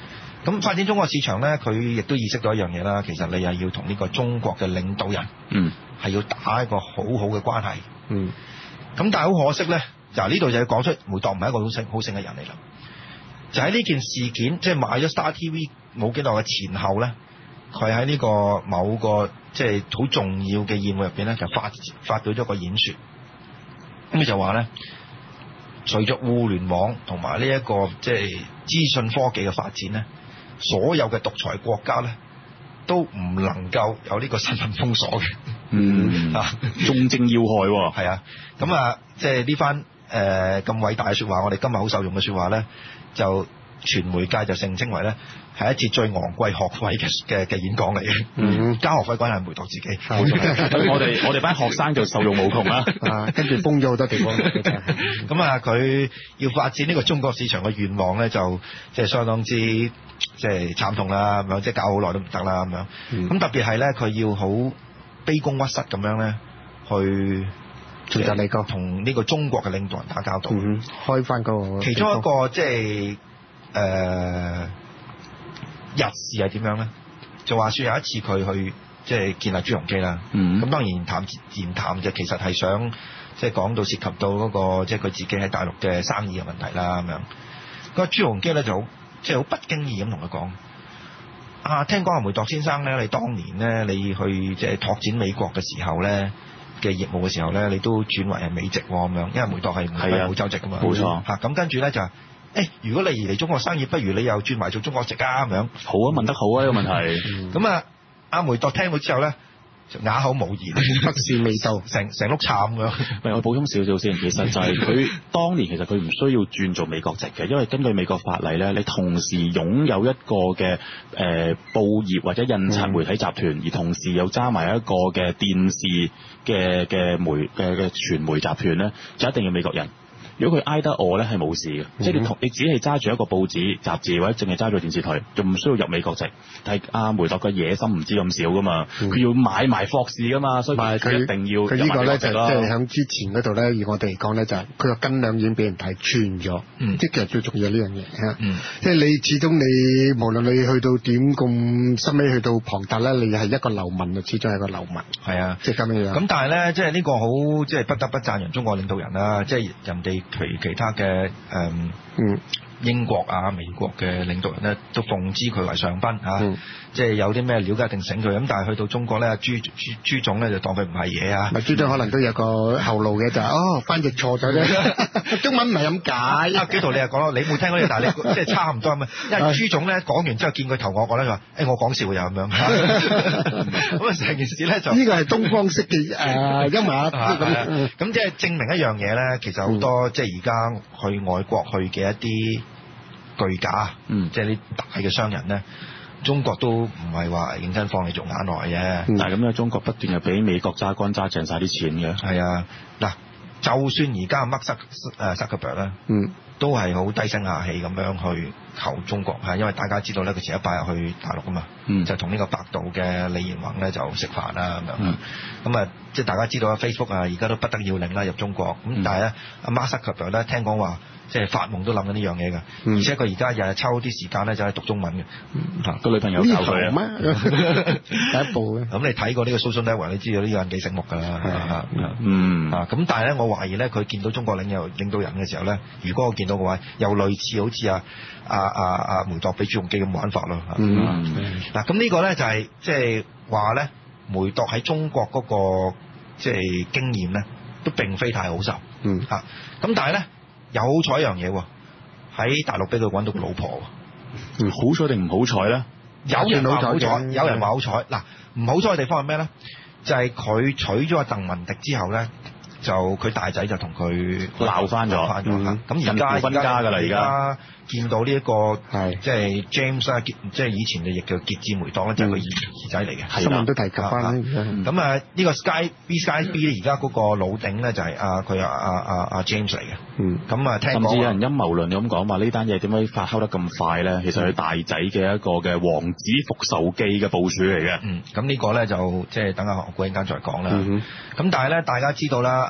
咁發展中國市場咧，佢亦都意識到一樣嘢啦。其實你係要同呢個中國嘅領導人，嗯，係要打一個好好嘅關係，嗯。咁但係好可惜咧，就呢度就要講出梅鐸唔係一個好醒好醒嘅人嚟啦。就喺呢件事件，即係買咗 Star T V 冇幾耐嘅前後咧，佢喺呢個某個即係好重要嘅宴會入邊咧，就發發表咗個演說。咁佢就話咧，隨着互聯網同埋呢一個即係資訊科技嘅發展咧，所有嘅獨裁國家咧都唔能夠有呢個身份封鎖嘅。 嗯，啊，重症要害喎、哦。 係啊，咁啊，即係呢番誒咁偉大嘅説話，我哋今日好受用嘅説話咧，就傳媒界就盛稱為咧係一節最昂貴學費嘅嘅嘅演講嚟嘅。嗯，交學費嗰陣係梅鐸自己。 我哋我哋班學生就受用無窮啦。 啊，跟住封咗好多地方。 咁啊，佢要發展呢個中國市場嘅願望咧，就即係相當之即係慘痛啦，咁樣即係搞好耐都唔得啦，咁樣。咁、嗯、特別係咧，佢要好卑躬屈膝咁樣咧，去其實你個同呢個中國嘅領導人打交道， 嗯、開翻個其中一個即係誒日事係點樣咧？就話說有一次佢去即係見阿朱鎔基啦，咁、嗯、當然談言談就其實係想即係講到涉及到嗰、那個即係佢自己喺大陸嘅生意嘅問題啦咁樣。個朱鎔基咧就好即係好不經意咁同佢講。啊，聽講阿梅鐸先生咧，你當年咧，你去即係拓展美國嘅時候咧嘅業務嘅時候咧，你都轉為係美籍咁樣，因為梅鐸係唔係澳洲籍噶嘛， 冇錯。 嚇咁跟住咧就，誒、欸，如果你嚟中國生意，不如你又轉埋做中國籍啊咁樣。 好啊，問得好啊，呢、這個問題。 咁啊，阿梅鐸聽到之後咧，就啞口無言， 不是味道， 成成碌杉咁樣。 喂，我補充少少先，其實就係佢當年其實佢唔需要轉做美國籍嘅，因為根據美國法例咧，你同時擁有一個嘅誒、呃、報業或者印刷媒體集團，嗯、而同時又揸埋一個嘅電視嘅嘅媒嘅嘅傳媒集團咧，就一定要美國人。如果佢挨得我咧，係冇事嘅，嗯、即係你同你只係揸住一個報紙雜誌或者淨係揸住電視台，就唔需要入美國籍。但係阿梅鐸嘅野心唔知咁少噶嘛，佢、嗯、要買埋霍士噶嘛，所以佢一定要佢呢個咧就即係響之前嗰度咧，以我哋嚟講咧就係佢個斤兩已經俾人睇穿咗，嗯、即係其實最重要呢樣嘢嚇。嗯、即係你始終你無論你去到點咁深尾去到龐達咧，你係一個流民啊，始終係個流民。係啊，即係咁樣樣。 咁但係咧，即係呢個好即係不得不讚揚中國領導人啦，即係人哋。其其他嘅誒、嗯嗯、英國啊、美國嘅領導人咧，都奉之佢為上賓嚇，嗯、即係有啲咩料嘅一定醒佢。咁但係去到中國咧，朱朱朱總咧就當佢唔係嘢啊。 朱總可能都有個後路嘅，就係、哦翻譯錯咗啫，中文唔係咁解。 阿紀陶你又講咯，你冇聽嗰啲，但係你即係差唔多咁啊。因為朱總咧講完之後見佢頭我講咧，佢話誒我講笑又咁樣。咁啊成件事咧就呢個係東方式嘅誒幽默。咁咁即係證明一樣嘢咧，其實好多、嗯、即係而家去外國去嘅一啲巨賈，嗯，即係啲大嘅商人咧，中國都唔係話認真放你做眼內嘅。 嗯、但係咁樣，中國不斷又俾美國揸乾揸淨晒啲錢嘅。 係啊，嗱，就算而家麥塞誒薩克伯咧，嗯，都係好低聲下氣咁樣去求中國嚇，因為大家知道咧，佢前一排入去大陸啊嘛，嗯、就同呢個百度嘅李彥宏咧就食飯啦咁樣，咁啊、嗯，即係大家知道啊 Facebook 啊，而家都不得要領啦入中國，咁、嗯、但係咧阿馬斯克咧聽講話。即係發夢都諗緊呢樣嘢㗎，嗯、而且佢而家日日抽啲時間咧就係讀中文嘅， 個、嗯、女朋友教佢啊， 第一步嘅。 咁你睇過呢個 social network，你知道呢個人幾醒目㗎啦， 啊、嗯啊咁，但係咧我懷疑咧佢見到中國領導領導人嘅時候咧，如果我見到嘅話，又類似好似啊啊啊啊梅鐸俾朱鎔基咁玩法咯，嗱咁、嗯嗯、呢個咧就係即係話咧梅鐸喺中國嗰、那個即係、就是、經驗咧都並非太好受，嗯嚇，咁、啊、但係咧。有好彩一樣嘢喎，喺大陸俾佢揾到個老婆喎。 好彩定唔好彩咧？ 有人話好彩，有人話好彩。嗱，唔好彩嘅地方係咩咧？就係、是、佢娶咗阿鄧文迪之後咧，就佢大仔就同佢鬧翻咗。 咁而家分家㗎啦，而家見到呢、這、一個係即係 James 啊，即係以前嘅亦叫傑志梅鐸咧，就係佢兒仔嚟嘅。 新聞都提及翻。 咁啊，呢個 Sky B Sky B 咧，而家嗰個老頂咧就係啊佢啊啊啊啊 James 嚟嘅。嗯。咁啊，聽講甚至有人陰謀論咁講話呢單嘢點解發酵得咁快咧？其實佢大仔嘅一個嘅王子復仇記嘅部署嚟嘅。嗯。咁呢個咧就即係等阿何故一陣間再講啦。咁但係咧，大家知道啦，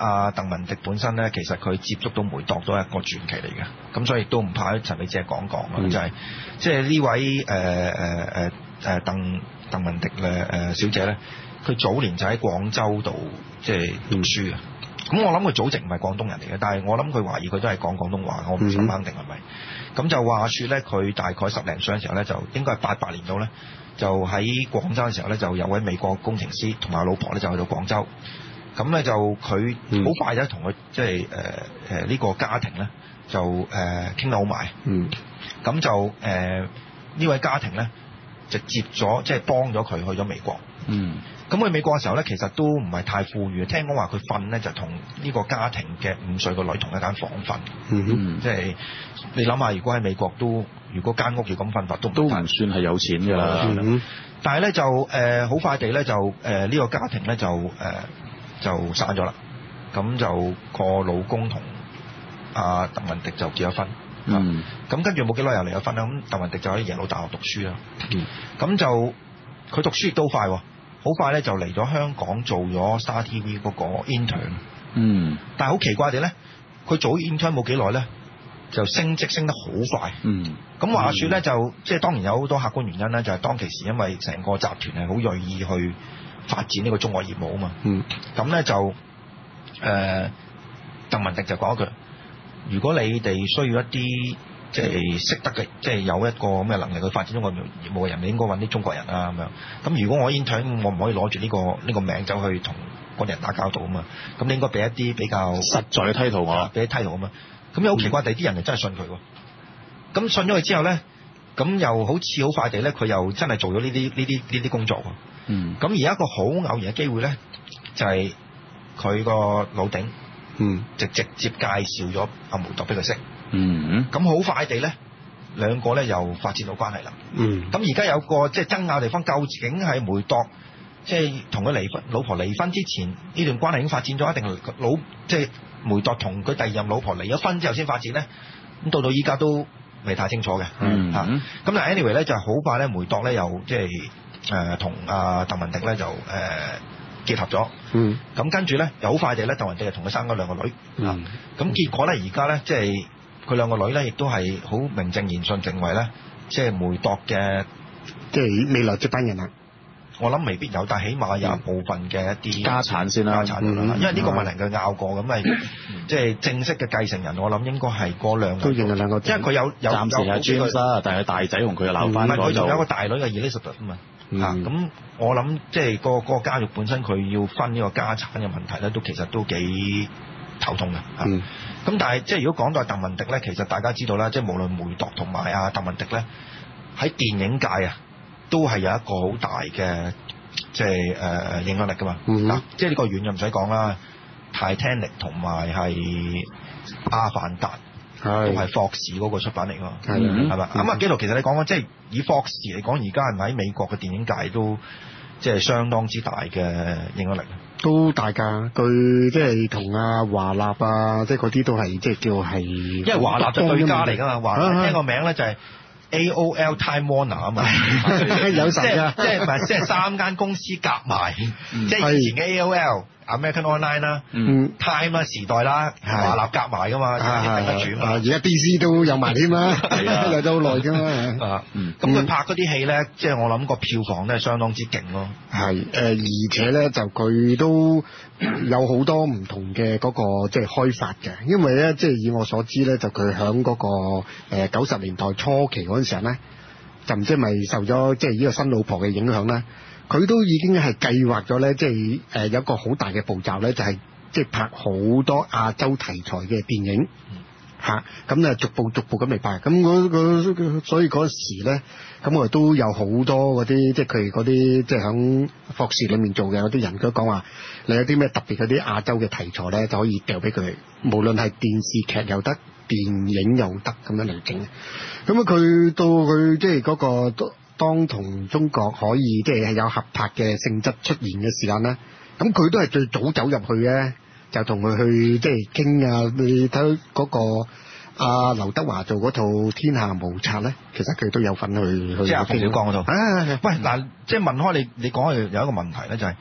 阿鄧文迪本身咧，其實佢接觸到梅鐸都係一個傳奇嚟嘅，咁所以亦都唔怕陳美姐講講啦，嗯、就係即係呢位誒誒誒誒鄧鄧文迪咧誒小姐咧，佢早年就喺廣州度即係讀書啊。咁、嗯、我諗佢祖籍唔係廣東人嚟嘅，但係我諗佢懷疑佢都係講廣東話，我唔想肯定係咪。咁、嗯、就話説咧，佢大概十零歲嘅時候咧，就應該係八八年度咧，就喺廣州嘅時候咧，就有位美國工程師同埋老婆咧，就去到廣州。咁咧就佢好快就同佢即係誒誒呢個家庭咧，就誒傾得好埋。嗯。咁就誒呢、呃、位家庭咧，就接咗即係幫咗佢去咗美國。嗯。咁去美國嘅時候咧，其實都唔係太富裕。聽講話佢瞓咧就同呢個家庭嘅五歲個女同一間房瞓。嗯哼。即係你諗下，如果喺美國都，如果間屋要咁瞓法，都都唔算係有錢㗎啦。 嗯、但係咧就誒好、呃、快地咧就誒呢、呃這個家庭咧就誒、呃、就散咗啦。咁就個老公同阿鄧文迪就結咗婚。嗯。咁跟住冇幾耐又離咗婚啦。咁鄧文迪就喺耶魯大學讀書啦。嗯。咁就佢讀書亦都快喎。好快咧就嚟咗香港做咗 Star T V 嗰個 intern，嗯，但係好奇怪地咧，佢做 intern 冇幾耐咧，就升職升得好快，嗯，咁話説咧就即係當然有好多客觀原因咧，就係、是、當其時因為成個集團係好鋭意去發展呢個中國業務啊嘛，嗯，咁咧就誒、呃，鄧文迪就講一句，如果你哋需要一啲即係識得嘅，即係有一個咁嘅能力去發展中國業務嘅人，你應該揾啲中國人啊咁樣。咁如果我 intern，我唔可以攞住呢個呢、呢個名走去同嗰啲人打交道啊嘛。咁你應該俾一啲比較實在嘅 title 我， 俾啲 title 啊嘛。咁又好奇怪，第啲人就真係信佢喎。咁信咗佢之後咧，咁又好似好快地咧，佢又真係做咗呢啲呢啲呢啲工作喎。嗯。咁而一個好偶然嘅機會咧，就係佢個老頂，嗯，就直接介紹咗阿梅鐸俾佢識。嗯，咁好快地咧，兩個咧又發展到關係啦。嗯，咁而家有個即係爭拗地方，究竟係梅鐸即係同佢離婚，老婆離婚之前呢段關係已經發展咗，一定老即係梅鐸同佢第二任老婆離咗婚之後先發展咧？咁到到依家都未太清楚嘅。嗯，嚇、嗯，咁但係 anyway 咧就係好快咧，梅鐸咧又即係誒同阿鄧文迪咧就誒、呃、結合咗。嗯，咁跟住咧又好快地咧，鄧文迪就同佢生咗兩個女。嗯，咁結果咧而家咧即係。佢兩個女咧，亦都係好名正言順成為咧，即係梅鐸嘅， 即係未來接班人啦。 我諗未必有，但係起碼有一部分嘅一啲家產先啦， 家產啦。嗯、因為呢個問題佢拗過，咁咪即係正式嘅繼承人，我諗應該係嗰兩個。 都認係兩個， 因為佢有有暫時係 James 啦，但係大仔同佢又鬧翻。 唔係佢仲有個大女嘅 Elizabeth 啊嘛。嚇，咁我諗即係個嗰個家族本身佢要分呢個家產嘅問題咧，都其實都幾頭痛嘅。嗯。咁但係即係如果講到鄧文迪咧，其實大家知道啦，即係無論梅鐸同埋阿鄧文迪咧，喺電影界啊，都係有一個好大嘅即係誒、呃、影響力噶嘛。嗯。嗱，即係呢個遠就唔使講啦 ，Titanic 同埋係阿凡達，都係霍士嗰個出版嚟㗎。係係嘛？咁啊，紀陶其實你講緊即係以霍士嚟講，而家係咪喺美國嘅電影界都即係相當之大嘅影響力？ 都大㗎，佢即係同阿華納啊，即係嗰啲都係即係叫係，因為華納就對家嚟㗎嘛，華納聽個名咧就係 A O L Time Warner 啊嘛， 有神㗎， 即係唔係即係三間公司夾埋，即係以前嘅 A O L、American Online 啦、Time 啦、時代啦、華納夾埋㗎嘛，頂得住嘛。 而家 D C 都有埋添啦，嚟咗好耐㗎嘛。 啊，咁佢拍嗰啲戲咧，即係我諗個票房咧係相當之勁咯。 係誒，而且咧就佢都有好多唔同嘅嗰個即係開發嘅，因為咧即係以我所知咧，就佢響嗰個誒九十年代初期嗰陣時候咧，就唔知係咪受咗即係呢個新老婆嘅影響咧，佢都已經係計劃咗咧，即係誒有一個好大嘅步驟咧，就係即係拍好多亞洲題材嘅電影嚇，咁咧、嗯啊、逐步逐步咁嚟拍，咁嗰嗰所以嗰時咧，咁我哋都有好多嗰啲即係佢嗰啲即係響霍士裏面做嘅嗰啲人，佢講話你有啲咩特別嗰啲亞洲嘅題材咧，就可以掉俾佢，無論係電視劇又得，電影又得咁樣嚟整。咁啊，佢到佢即係嗰個當同中國可以即係有合拍嘅性質出現嘅時間咧，咁佢都係最早走入去嘅，就同佢去即係傾啊。你睇嗰個阿劉德華做嗰套《天下無賊》咧，其實佢都有份去去。 即係馮小剛嗰套。啊，喂嗱，即係問開你，你講係有一個問題咧，就係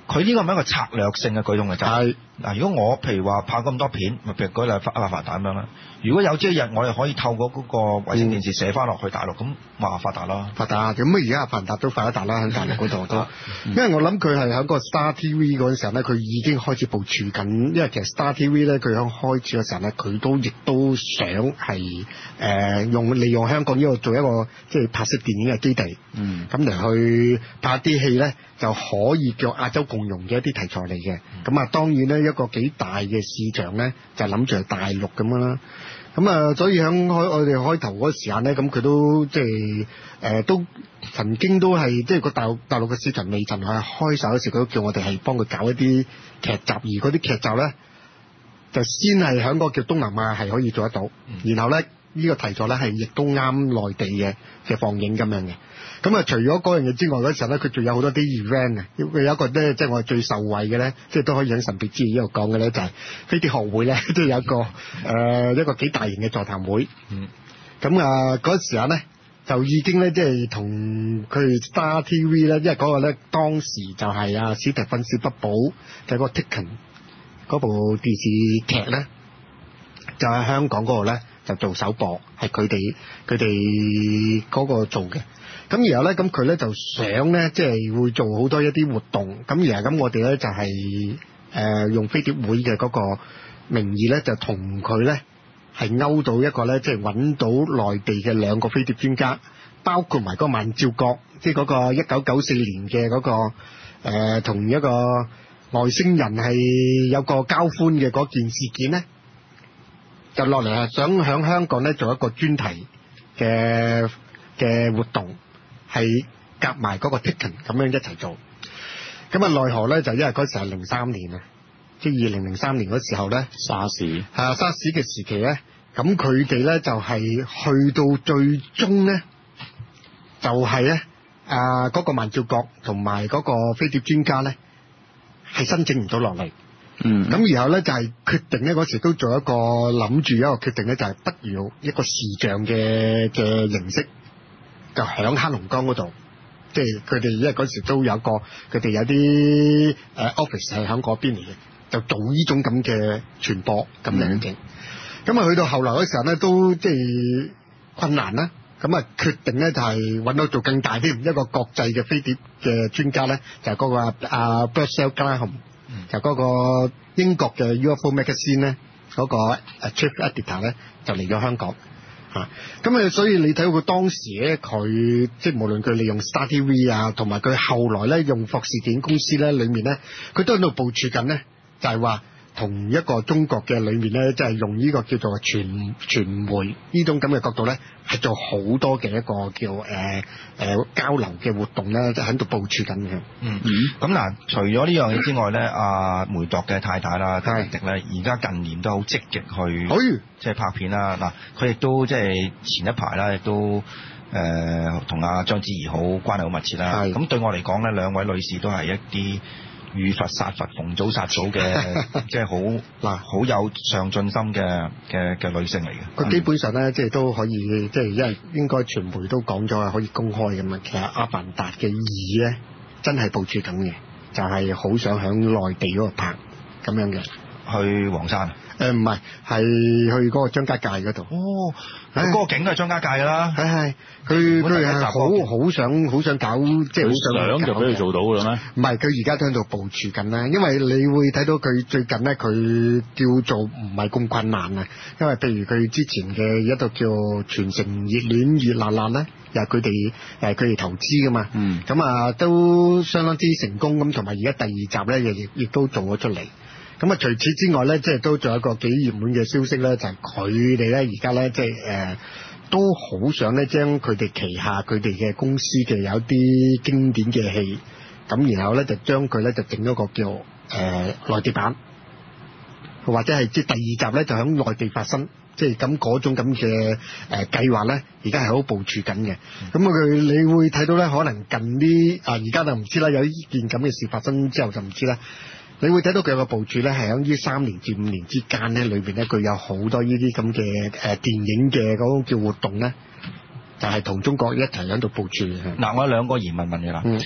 佢呢個係咪一個策略性嘅舉動嘅？就係嗱，如果我譬如話拍咁多片，咪譬如舉例阿阿發達咁樣啦。如果有朝一日我哋可以透過嗰個衛星電視射翻落去大陸，咁話發達啦， 發達咁啊！而家阿發達都發得達啦，喺大陸嗰度都。因為我諗佢係喺個 Star T V 嗰陣時候咧，佢已經開始部署緊。因為其實 Star T V 咧，佢喺開始嘅時候咧，佢都亦都想係誒、呃、用利用香港呢個做一個即係拍攝電影嘅基地。嗯。咁嚟去拍啲戲咧，就可以叫亞洲共融嘅一啲題材嚟嘅。咁、嗯、啊，當然咧一個幾大嘅市場咧，就諗住係大陸咁樣啦。咁啊，所以喺開我哋開頭嗰個時間咧，咁佢都即係誒都曾經都係即係個大陸大陸嘅市場未曾係開手嗰時，佢都叫我哋係幫佢搞一啲劇集，而嗰啲劇集咧就先係喺個叫東南亞係可以做得到，嗯、然後咧呢、這個題材咧係亦都啱內地嘅嘅放映咁樣嘅。咁啊，除咗嗰樣嘢之外，嗰時候咧，佢仲有好多啲 event 啊。佢有一個咧，即係我哋最受惠嘅咧，即係都可以喺神秘之夜呢度講嘅咧，就係飛碟學會咧，都有一個誒、呃、一個幾大型嘅座談會。嗯。咁啊，嗰時候咧就已經咧，即係同佢 Star T V 咧，因為嗰個咧當時就係啊史提芬史匹堡嘅嗰個 Taken 嗰部電視劇咧，就喺香港嗰度咧就做首播，係佢哋佢哋嗰個做嘅。咁然後咧，咁佢咧就想咧，即係會做好多一啲活動。咁然後咁我哋咧就係、是、誒、呃、用飛碟會嘅嗰個名義咧，就同佢咧係勾到一個咧，即係揾到內地嘅兩個飛碟專家，包括埋嗰個萬照國，即係嗰個一九九四年嘅嗰、那個誒同、呃、一個外星人係有個交歡嘅嗰件事件咧，就落嚟係想喺香港咧做一個專題嘅嘅活動。係夾埋嗰個 Taken 咁樣一齊做，咁啊奈何咧就因為嗰時係零三年啊，即係二零零三年嗰時候咧，沙士係啊沙士嘅時期咧，咁佢哋咧就係、是、去到最終咧，就係咧啊嗰個萬照國同埋嗰個飛碟專家咧係申請唔到落嚟，嗯，咁然後咧就係、是、決定咧嗰時都做一個諗住一個決定咧，就係、是、不如一個視像嘅嘅形式。就響黑龍江嗰度，即係佢哋因為嗰時都有個佢哋有啲誒 office 係響嗰邊嚟嘅，就做呢種咁嘅傳播咁樣嘅。咁啊、嗯、去到後來嗰時候咧，都即係困難啦。咁啊決定咧就係揾到做更大啲一個國際嘅飛碟嘅專家咧，就係、是、嗰個阿 Bursell Graham，就嗰個英國嘅 U F O Magazine 咧嗰個 Chief Editor 咧就嚟咗香港。嚇！咁啊，所以你睇到佢當時咧，佢即係無論佢利用 Star T V 啊，同埋佢後來咧用霍士電影公司咧，裡面咧，佢都喺度部署緊咧，就係話同一個中國嘅裡面咧，即係用呢個叫做傳傳媒呢種咁嘅角度咧，係做好多嘅一個叫誒誒、呃呃、交流嘅活動咧，即係喺度部署緊嘅。嗯嗯。咁嗱，除咗呢樣嘢之外咧，阿梅鐸嘅太太啦，戴迪咧，而家近年都好積極去，即係拍片啦。嗱，佢亦都即係前一排啦，亦都誒同阿章子怡好關係好密切啦。咁對我嚟講咧，兩位女士都係一啲遇佛殺佛逢早殺早嘅，即係好嗱好有上進心嘅嘅嘅女性嚟嘅。佢基本上咧，即係都可以，即係因為應該傳媒都講咗係可以公開咁啊。其實阿凡達嘅二咧，真係部署緊嘅，就係好想喺內地嗰度拍咁樣嘅。去黃山？誒唔係，係去嗰個張家界嗰度。哦，嗰個景都係張家界㗎啦。係係，佢佢係好好想好想搞，即係好想就俾佢做到㗎啦咩？唔係，佢而家都喺度部署緊啦。因為你會睇到佢最近咧，佢叫做唔係咁困難啊。因為譬如佢之前嘅一度叫傳承熱戀熱辣辣咧，又係佢哋誒佢哋投資㗎嘛。嗯。咁啊，都相當之成功咁，同埋而家第二集咧，亦亦亦都做咗出嚟。咁啊，除此之外咧，即係都仲有一個幾熱門嘅消息咧，就係佢哋咧而家咧，即係誒、呃、都好想咧將佢哋旗下佢哋嘅公司嘅有啲經典嘅戲，咁然後咧就將佢咧就整咗個叫誒、呃、內地版，或者係即係第二集咧就喺內地發生，即係咁嗰種咁嘅誒計劃咧，而家係好部署緊嘅。咁佢、嗯、你會睇到咧，可能近啲啊，而家就唔知啦，有呢件咁嘅事發生之後就唔知啦。你會睇到佢有個部署咧，係喺呢三年至五年之間咧，裏邊咧佢有好多呢啲咁嘅誒電影嘅嗰種叫活動咧，就係、是、同中國一齊喺度部署嘅。嗱，我有兩個疑問問你啦。嗯。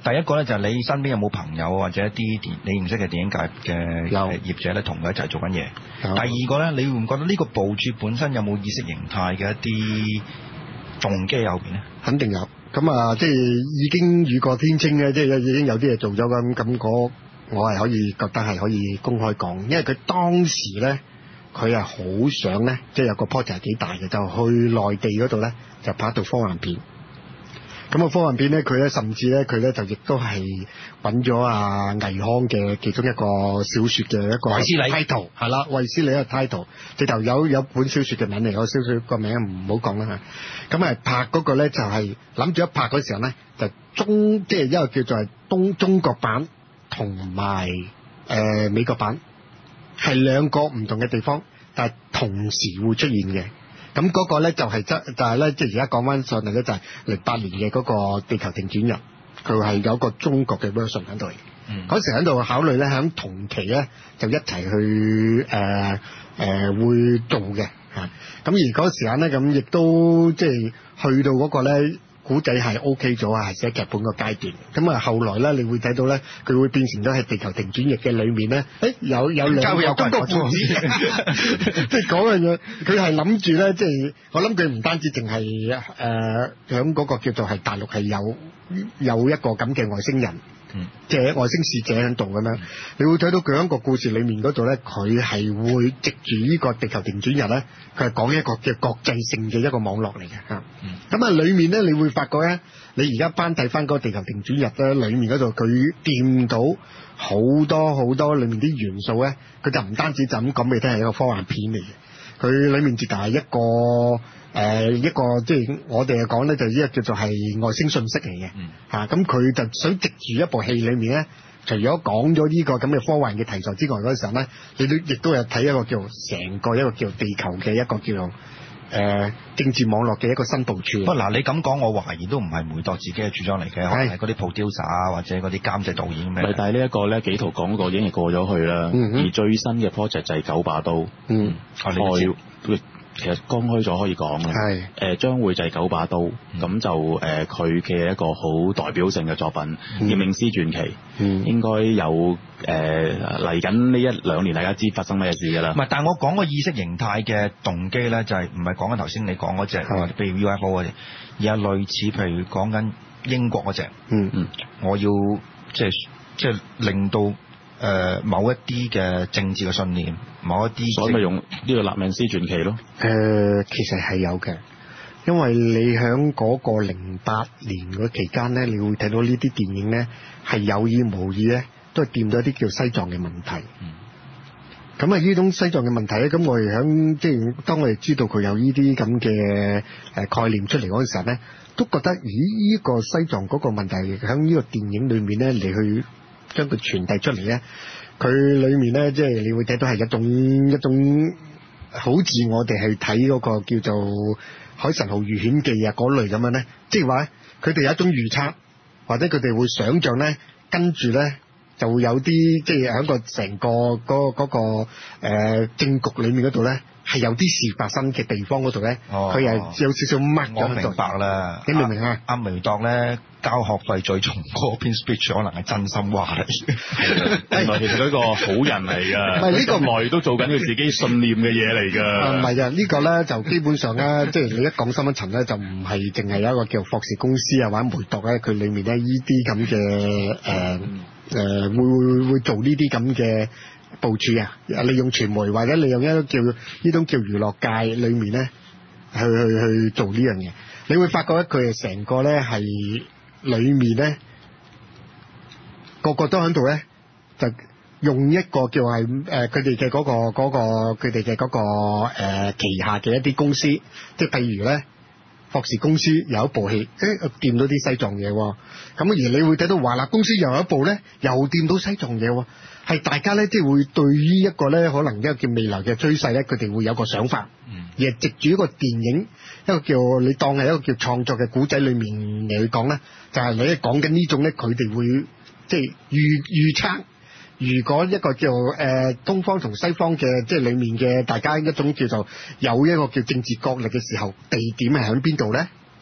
第一個咧就係你身邊有冇朋友或者一啲電你認識嘅電影界嘅業者咧，同佢一齊做緊嘢。第二個咧，你會唔覺得呢個部署本身有冇意識形態嘅一啲動機喺後邊咧？ 肯定有。咁啊，即係已經雨過天青咧，即係已經有啲嘢做咗咁，咁嗰我係可以覺得係可以公開講，因為佢當時咧，佢係好想咧，即係有個 project 幾大嘅，就去內地嗰度咧就拍一套科幻片。咁啊，科幻片咧，佢咧甚至咧，佢咧就亦都係揾咗阿倪匡嘅其中一個小説嘅一個衛斯理 title，係啦，衛斯理嘅 title，直頭有有本小説嘅名嚟，我小説個名唔好講啦嚇。咁啊，拍嗰個咧就係諗住一拍嗰時候咧，就中即係一個叫做係東中國版同埋誒美國版，係兩個唔同嘅地方，但係同時會出現嘅。咁嗰個咧就係即就係咧，即係而家講翻上嚟咧，就係零八年嘅嗰個地球停轉日，佢係有個中國嘅 version 喺度。嗯，嗰時喺度考慮咧，喺同期咧就一齊去誒誒、呃呃、會做嘅嚇。咁而嗰時間咧，咁亦都即係去到嗰個咧。古仔係 OK 咗啊，係寫劇本個階段。咁啊，後來咧，你會睇到咧，佢會變成咗喺地球停轉翼嘅裏面咧，誒有有兩個中國父子，即係嗰樣嘢，佢係諗住咧，即係我諗佢唔單止淨係誒響嗰個叫做係大陸係有有一個咁嘅外星人。嗯，即係外星使者喺度咁樣，你會睇到佢喺個故事裏面嗰度咧，佢係會藉住呢個地球停轉日咧，佢係講一個嘅國際性嘅一個網絡嚟嘅嚇。咁啊，裏面咧，你會發覺咧，你而家翻睇翻嗰個地球停轉日咧，裏面嗰度佢掂到好多好多裏面啲元素咧，佢就唔單止就咁講俾你聽係一個科幻片嚟嘅，佢裏面直頭係一個。誒、呃、一個即係我哋講咧，就呢個叫做係外星信息嚟嘅嚇。咁佢、嗯啊、就想藉住一部戲裏面咧，除咗講咗呢個咁嘅科幻嘅題材之外，嗰時候咧，你都亦都有睇一個叫成個一個叫地球嘅一個叫做誒、呃、政治網絡嘅一個新部署。 不嗱，你咁講，我懷疑都唔係梅鐸自己嘅主張嚟嘅，可能係嗰啲 producer 啊或者嗰啲監製導演咩？ 但係呢一個咧，紀陶講嗰個已經係過咗去啦。嗯、而最新嘅 project 就係九把刀。嗯，開。其實公開咗可以講嘅，係誒將會就係九把刀，咁、嗯、就誒佢嘅一個好代表性嘅作品《葉命師傳奇》，嗯、應該有誒嚟緊呢一兩年，大家知發生咩事㗎啦。唔係， 但係我講個意識形態嘅動機咧，就係唔係講緊頭先你講嗰隻，譬的如 U F O 嗰隻，而係類似譬如講緊英國嗰隻，嗯嗯，我要即係即係令到。誒、呃、某一啲嘅政治嘅信念，某一啲， 所以咪用呢個立命師傳奇咯。 誒、呃，其實係有嘅，因為你喺嗰個零八年嗰期間咧，你會睇到呢啲電影咧係有意無意咧，都係掂到一啲叫西藏嘅問題。嗯。咁啊，呢種西藏嘅問題咧，咁我哋喺即係當我哋知道佢有呢啲咁嘅誒概念出嚟嗰陣時候咧，都覺得咦，呢、這個西藏嗰個問題喺呢個電影裏面咧，你去。將佢傳遞出嚟咧，佢裏面咧，即係你會睇到係一種一種好似我哋去睇嗰個叫做《海神號遇險記》啊嗰類咁樣咧，即係話佢哋有一種預測，或者佢哋會想像咧，跟住咧就會有啲即係喺個成個嗰嗰個誒政局裏面嗰度咧，係有啲事發生嘅地方嗰度咧，佢係、哦、有少少乜咁。我明白啦， 你明唔明啊？ 阿梅鐸咧交學費最重嗰篇 speech 可能係真心話嚟， 原來其實佢一個好人嚟㗎。唔係呢個內都做緊佢自己信念嘅嘢嚟㗎。 唔係啊，呢、呢個咧就基本上咧，即係你一講深一層咧，就唔係淨係有一個叫霍士公司啊或者梅鐸咧，佢裡面咧呢啲咁嘅誒誒會會會做呢啲咁嘅。部署啊！利用傳媒或者利用一種叫呢種叫娛樂界裏面咧，去去去做呢樣嘢，你會發覺咧，佢係成個咧係裏面咧，個個都喺度咧，就用一個叫係誒佢哋嘅嗰個嗰個佢哋嘅嗰個誒旗下嘅一啲公司，即係譬如咧，霍士公司有一部戲，誒掂到啲西藏嘢喎，咁而你會睇到華納公司又有一部咧，又掂到西藏嘢喎。係大家咧，即係會對於一個咧，可能一個叫未來嘅趨勢咧，佢哋會有個想法，嗯、而係藉住一個電影，一個叫你當係一個叫創作嘅古仔裏面嚟去講咧，就係、是、你講緊呢種咧，佢哋會即係預預測，如果一個叫誒、呃、東方同西方嘅即係裡面嘅大家一種叫做有一個叫政治角力嘅時候，地點係喺邊度咧？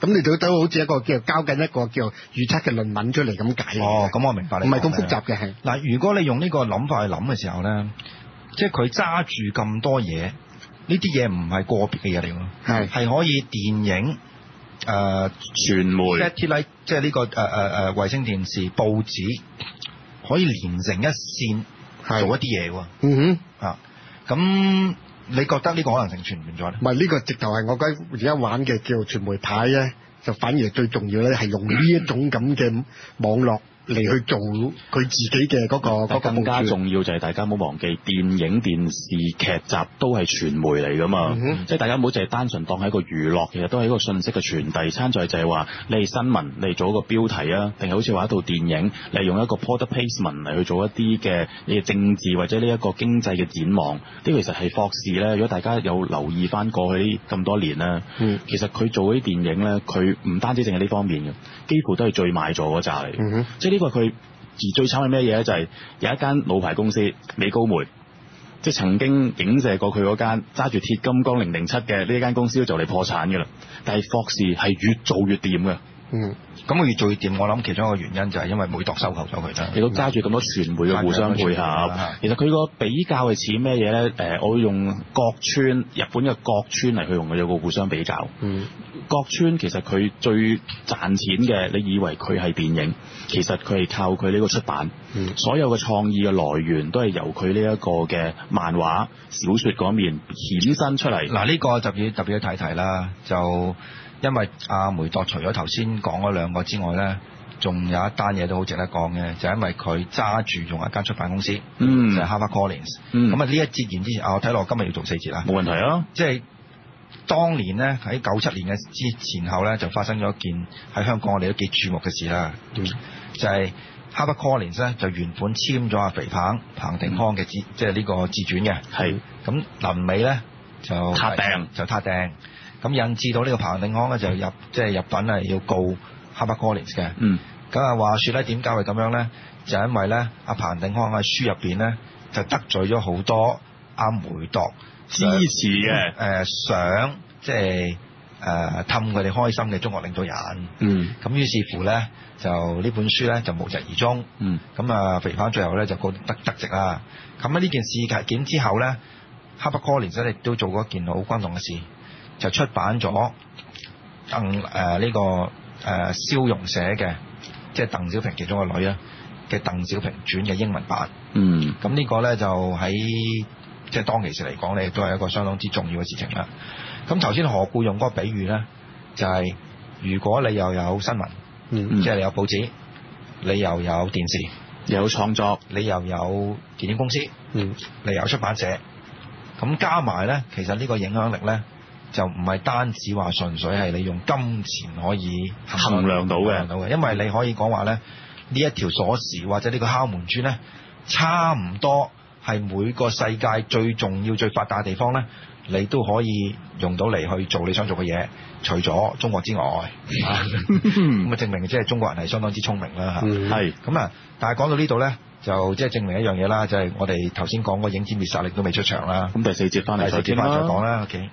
咁你都都好似一個叫交緊一個叫預測嘅論文出嚟咁解。 哦，咁我明白你。 唔係咁複雜嘅係。 嗱，如果你用呢個諗法去諗嘅時候咧，即係佢揸住咁多嘢，呢啲嘢唔係個別嘅嘢嚟咯，係係可以電影、誒、呃、 傳媒、 satellite， 即係呢、這個誒誒誒衛星電視、報紙，可以連成一線做一啲嘢喎。 嗯哼， 啊，咁你覺得呢個可能性存唔存在咧？ 唔係呢個直頭係我覺得而家玩嘅叫傳媒牌咧，就反而最重要咧係用呢一種咁嘅網絡嚟去做佢自己嘅嗰、嗰個嗰個。 更加重要就係大家唔好忘記，電影、電視劇集都係傳媒嚟噶嘛，嗯、即係大家唔好淨係單純當係一個娛樂，其實都係一個信息嘅傳遞。參在就係話你係新聞，你係做一個標題啊，定係好似話一套電影，你係用一個 product placement 嚟去做一啲嘅你嘅政治或者呢一個經濟嘅展望。呢、呢個其實係霍士咧，如果大家有留意翻過去咁多年咧、嗯，其實佢做嗰啲電影咧，佢唔單止淨係呢方面嘅，幾乎都係最賣座嗰扎嚟。嗯即係呢個佢，而最慘係咩嘢咧？就係、是、有一間老牌公司美高梅，即係曾經影射過佢嗰間揸住鐵金剛零零七嘅呢間公司都就嚟破產嘅啦。但係霍士係越做越掂嘅。 嗯，咁佢越做越掂，我諗其中一個原因就係因為美國收購咗佢啫。 亦都揸住咁多傳媒嘅互相配合。其實佢個比較係似咩嘢咧？誒，我會用角川日本嘅角川嚟去用佢有個互相比較。嗯，角川其實佢最賺錢嘅，你以為佢係電影，其實佢係靠佢呢個出版。嗯，所有嘅創意嘅來源都係由佢呢一個嘅漫畫小説嗰面衍生出嚟。 嗱，呢個特別特別要提提啦，就。因為阿梅鐸除咗頭先講嗰兩個之外咧，仲有一單嘢都好值得講嘅，就係、因為佢揸住用一間出版公司，嗯、就係 HarperCollins。咁啊呢一節完之前，啊我睇落今日要做四節啦， 冇問題啊。 即係當年咧喺九七年嘅之前後咧，就發生咗一件喺香港我哋都幾注目嘅事啦、嗯，就係、是、HarperCollins 咧就原本簽咗阿肥彭彭定康嘅自、嗯、即係呢個自傳嘅，係咁臨尾咧就撻訂就撻訂。咁引致到呢個彭定康咧就入即係、就是、入稟係要告 HarperCollins 嘅。嗯。咁啊話説咧點解會咁樣咧？就因為咧阿彭定康喺書入邊咧就得罪咗好多阿梅鐸支持嘅誒、 呃、想即係誒氹佢哋開心嘅中國領導人。嗯。咁於是乎咧就呢本書咧就無疾而終。嗯。咁啊肥彭最後咧就告得得直啦。咁喺呢件事件之後咧 HarperCollins 亦都做過一件好轟動嘅事。就出版咗鄧誒呢個誒蕭容寫嘅，即係鄧小平其中個女啊嘅鄧小平傳嘅英文版。嗯，咁呢個咧就喺即係當其時嚟講咧，亦都係一個相當之重要嘅事情啦。咁頭先何故用嗰個比喻咧，就係、是、如果你又有新聞，嗯，即係你有報紙，你又有電視， 又有創作， 你又有電影公司，嗯，你又有出版社，咁加埋咧，其實呢個影響力咧。就唔係單止話純粹係你用金錢可以衡量到嘅， 因為你可以講話咧，呢一條鎖匙或者呢個敲門磚咧，差唔多係每個世界最重要、最發達嘅地方咧，你都可以用到嚟去做你想做嘅嘢，除咗中國之外，咁啊證明即係中國人係相當之聰明啦嚇。係咁啊，但係講到呢度咧，就即係證明一樣嘢啦，就係、是、我哋頭先講個影子滅殺力都未出場啦。 咁第四節翻嚟再再講啦。OK。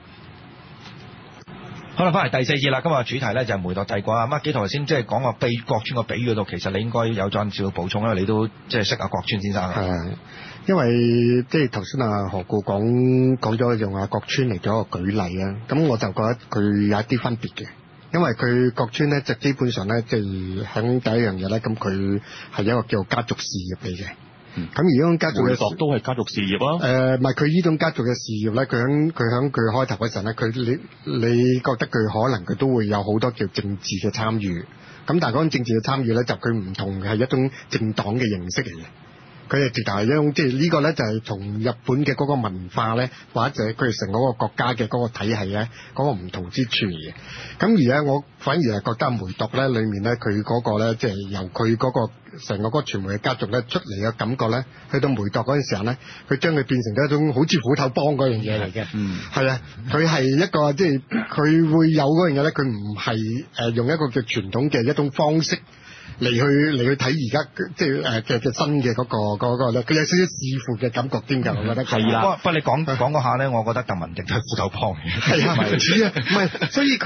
好啦，翻嚟第四節啦。今日主題咧就係梅鐸帝國啊。咁啊，幾頭先即係講個比國川個比喻嗰度，其實你應該有再少少補充，因為你都即係識阿國川先生啊。 係，因為即係頭先啊何故講講咗用阿國川嚟做一個舉例啊。咁我就覺得佢有一啲分別嘅，因為佢國川咧就基本上咧即係喺第一樣嘢咧，咁佢係一個叫家族事業嚟嘅。咁、嗯、而家家族嘅都係家族事業啊。 誒，唔係佢呢種家族嘅事業咧，佢喺佢喺佢開頭嗰陣咧，佢你你覺得佢可能佢都會有好多叫政治嘅參與。咁但係嗰種政治嘅參與咧，就佢唔同係一種政黨嘅形式嚟嘅。佢係直頭係一種即係呢個咧，就係同日本嘅嗰個文化咧，或者佢哋成嗰個國家嘅嗰個體系咧，嗰個唔同之處嘅。咁而咧，我反而係覺得梅鐸咧裏面咧，佢嗰個咧，即係由佢嗰個成個嗰個傳媒嘅家族咧出嚟嘅感覺咧，去到梅鐸嗰陣時候咧，佢將佢變成咗一種好似虎頭幫嗰樣嘢嚟嘅。嗯，係啊，佢係一個即係佢會有嗰樣嘢咧，佢唔係誒用一個叫傳統嘅一種方式。嚟去嚟去睇而家即係誒嘅嘅新嘅嗰、嗰個嗰、嗰個咧，佢有少少弒父嘅感覺添㗎，我覺得係啦。不過不過你講講嗰下咧，我覺得鄧文迪都係虎頭幫嘅。 係啊，唔似啊，唔係，所以佢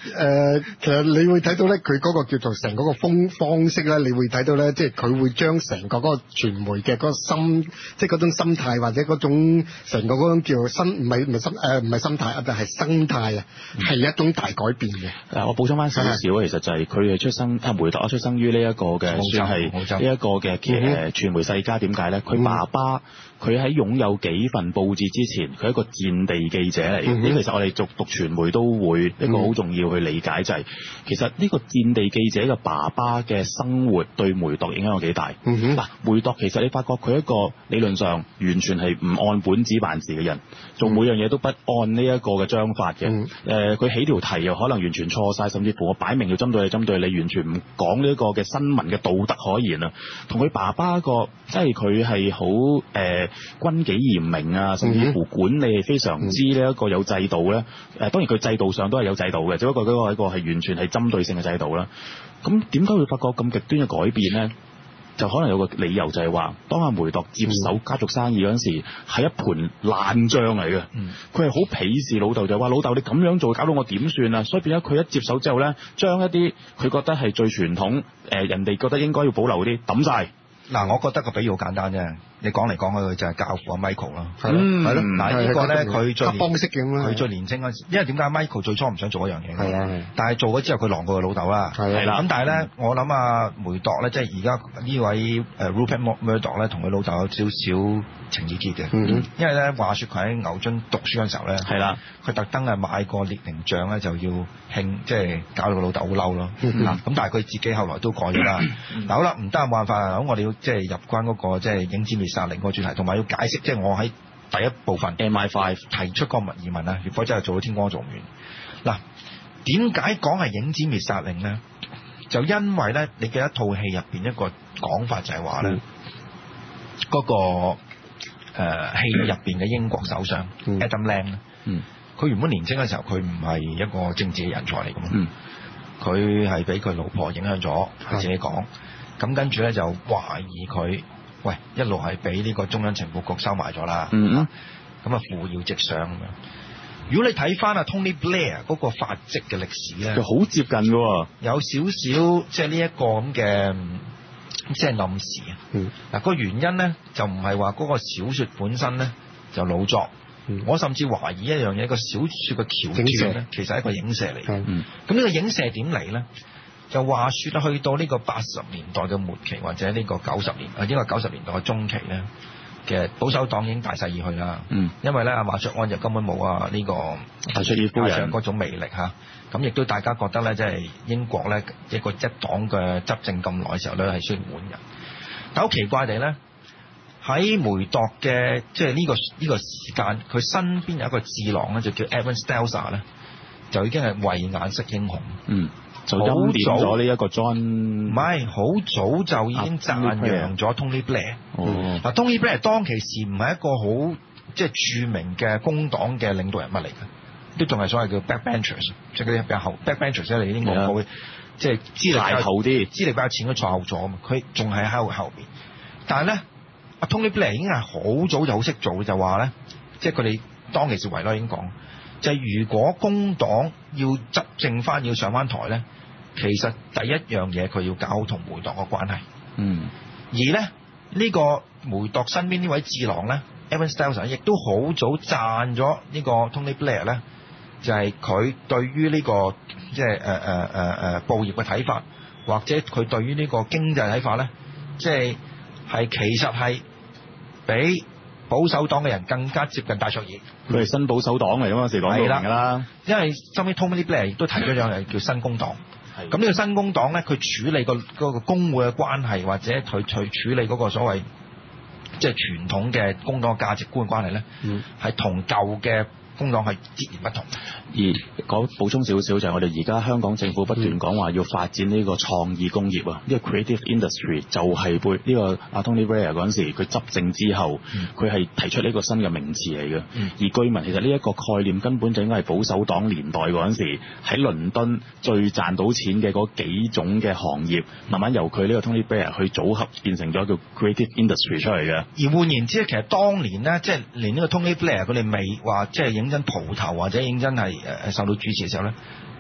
呃、其實你會睇到咧，佢嗰個叫做成嗰個風方式咧，你會睇到咧，即係佢會將成個嗰個傳媒嘅嗰個心，即係嗰種心態或者嗰種成個嗰種叫心，唔係唔係心誒唔係心態啊，但係生態啊，係、嗯、一種大改變嘅。 嗱，我補充翻少少，其實就係佢係出生啊，梅鐸出生於呢一個嘅算係呢一個嘅誒傳媒世家。點解咧？佢爸爸佢喺擁有幾份報紙之前，佢係一個戰地記者嚟嘅。呢、嗯、其實我哋讀讀傳媒都會一個好重要去理解，就係、是、其實呢個戰地記者嘅爸爸嘅生活對梅鐸影響有幾大。嗱、嗯，梅鐸其實你發覺佢一個理論上完全係唔按本子辦事嘅人，做每樣嘢都不按呢一個嘅章法嘅。誒、嗯，佢、呃、起條題又可能完全錯晒，甚至乎我擺明要針對你，針對你，完全唔講呢一個嘅新聞嘅道德可言啊。同佢爸爸一個即係佢係好誒軍紀嚴明啊，甚至乎管理係非常之呢一個有制度咧。誒、呃，當然佢制度上都係有制度嘅，只不過嗰個係一個係完全係針對性嘅制度啦。咁點解會發覺咁極端嘅改變咧？就可能有個理由就係話，當阿梅鐸接手家族生意嗰陣時，係一盤爛帳嚟嘅。佢係好鄙視老豆，就話老豆你咁樣做，搞到我點算啊？所以變咗佢一接手之後咧，將一啲佢覺得係最傳統，誒、呃、人哋覺得應該要保留嗰啲抌晒。 嗱，我覺得個比喻好簡單啫。你講嚟講去，佢就係教父阿 Michael 啦，係咯，係咯。嗱，呢個咧佢最方式嘅佢最年青嗰陣時，因為點解 Michael 最初唔想做一樣嘢？係啊，但係做咗之後，佢狼過佢老豆啦。係啦。咁但係咧，我諗啊，梅鐸咧，即係而家呢位誒 Rupert Murdoch 咧，同佢老豆有少少情意結嘅。嗯。因為咧，話説佢喺牛津讀書嗰陣時候咧，係啦，佢特登係買個列寧像咧，就要慶，即係搞到個老豆好嬲咯。咁但係佢自己後來都改咗啦。嗱，好啦，唔得冇辦法啊。咁我哋要即係入關嗰個即係影子滅殺令個主題，同埋要解釋，即係我喺第一部分 M I 五 提出個疑問啊，如果真係做到天光做唔完。嗱，點解講係影子滅殺令咧？就因為咧，你嘅一套戲入邊一個講法就係話咧，嗰、嗯那個誒、呃、戲入邊嘅英國首相、嗯、Adam Lamb 咧，佢、嗯、原本年青嘅時候，佢唔係一個政治嘅人才嚟㗎嘛，佢係俾佢老婆影響咗，佢自己講，咁跟住咧就懷疑佢。喂，一路係俾呢個中央情報局收埋咗啦，咁啊扶搖直上咁樣。如果你睇翻啊 Tony Blair 嗰個發跡嘅歷史咧， 就好接近嘅喎， 有少少即係呢一個咁嘅即係暗示啊。嗱、嗯、個原因咧就唔係話嗰個小説本身咧就老作，嗯、我甚至懷疑一樣嘢，個小説嘅橋段咧其實係一個影射嚟嘅。咁呢、嗯、個影射點嚟咧？就話説去到呢個八十年代嘅末期，或者呢個九十年，啊應該九十年代嘅中期咧，其實保守黨已經大勢而去啦。嗯，因為咧阿馬卓安就根本冇啊呢個戴卓爾夫人嗰種魅力嚇，咁亦都大家覺得咧，即係英國咧一個一黨嘅執政咁耐嘅時候咧，係需要換人。但好奇怪地咧，喺梅鐸嘅即係呢個呢個時間，佢身邊有一個智囊咧，就叫 Evan Stelzer 咧，就已經係慧眼識英雄。嗯。就欽點咗呢一個 John，唔係好早就已經讚揚咗 Tony Blair。哦，嗱 Tony Blair 當其時唔係一個好即係著名嘅工黨嘅領導人物嚟嘅，都仲係所謂叫 backbenchers，即係嗰啲比較後 backbenchers 咧，你英國會即係資歷後啲，資歷比較淺嘅坐後座啊嘛，佢仲係喺後邊。但係咧，阿 Tony Blair 已經係好早就好識做，就話咧，即係佢哋當其時維拉已經講。就係如果工黨要執政翻，要上翻台咧，其實第一樣嘢佢要搞好同梅鐸嘅關係。嗯。而咧呢、呢個梅鐸身邊呢位智囊咧 ，Evan Stelzer 亦都好早讚咗呢個 Tony Blair 咧，就係、是、佢對於呢、呢個即係誒誒誒誒報業嘅睇法，或者佢對於呢個經濟睇法咧，即係係其實係比保守黨嘅人更加接近戴卓爾，佢係新保守黨嚟㗎嘛，時講到明㗎啦。因為後尾 Tony Blair 亦都提咗樣嘢叫新工黨。咁呢個新工黨咧，佢處理個嗰個工會嘅關係，或者佢去處理嗰個所謂即係傳統嘅工黨價值觀嘅關係咧，係同舊嘅工黨係截然不同。而講補充少少就係我哋而家香港政府不斷講話要發展呢個創意工業啊，呢、嗯、個 creative industry 就係背呢個阿 Tony Blair 嗰陣時佢執政之後，佢、嗯、係提出呢個新嘅名詞嚟嘅。嗯、而據聞其實呢一個概念根本就應該係保守黨年代嗰陣時喺倫敦最賺到錢嘅嗰幾種嘅行業，慢慢由佢呢個 Tony Blair 去組合變成咗叫 creative industry 出嚟嘅。而換言之，其實當年呢，即係連呢個 Tony Blair 佢哋未話即係認真蒲頭或者認真係誒受到主持嘅時候咧，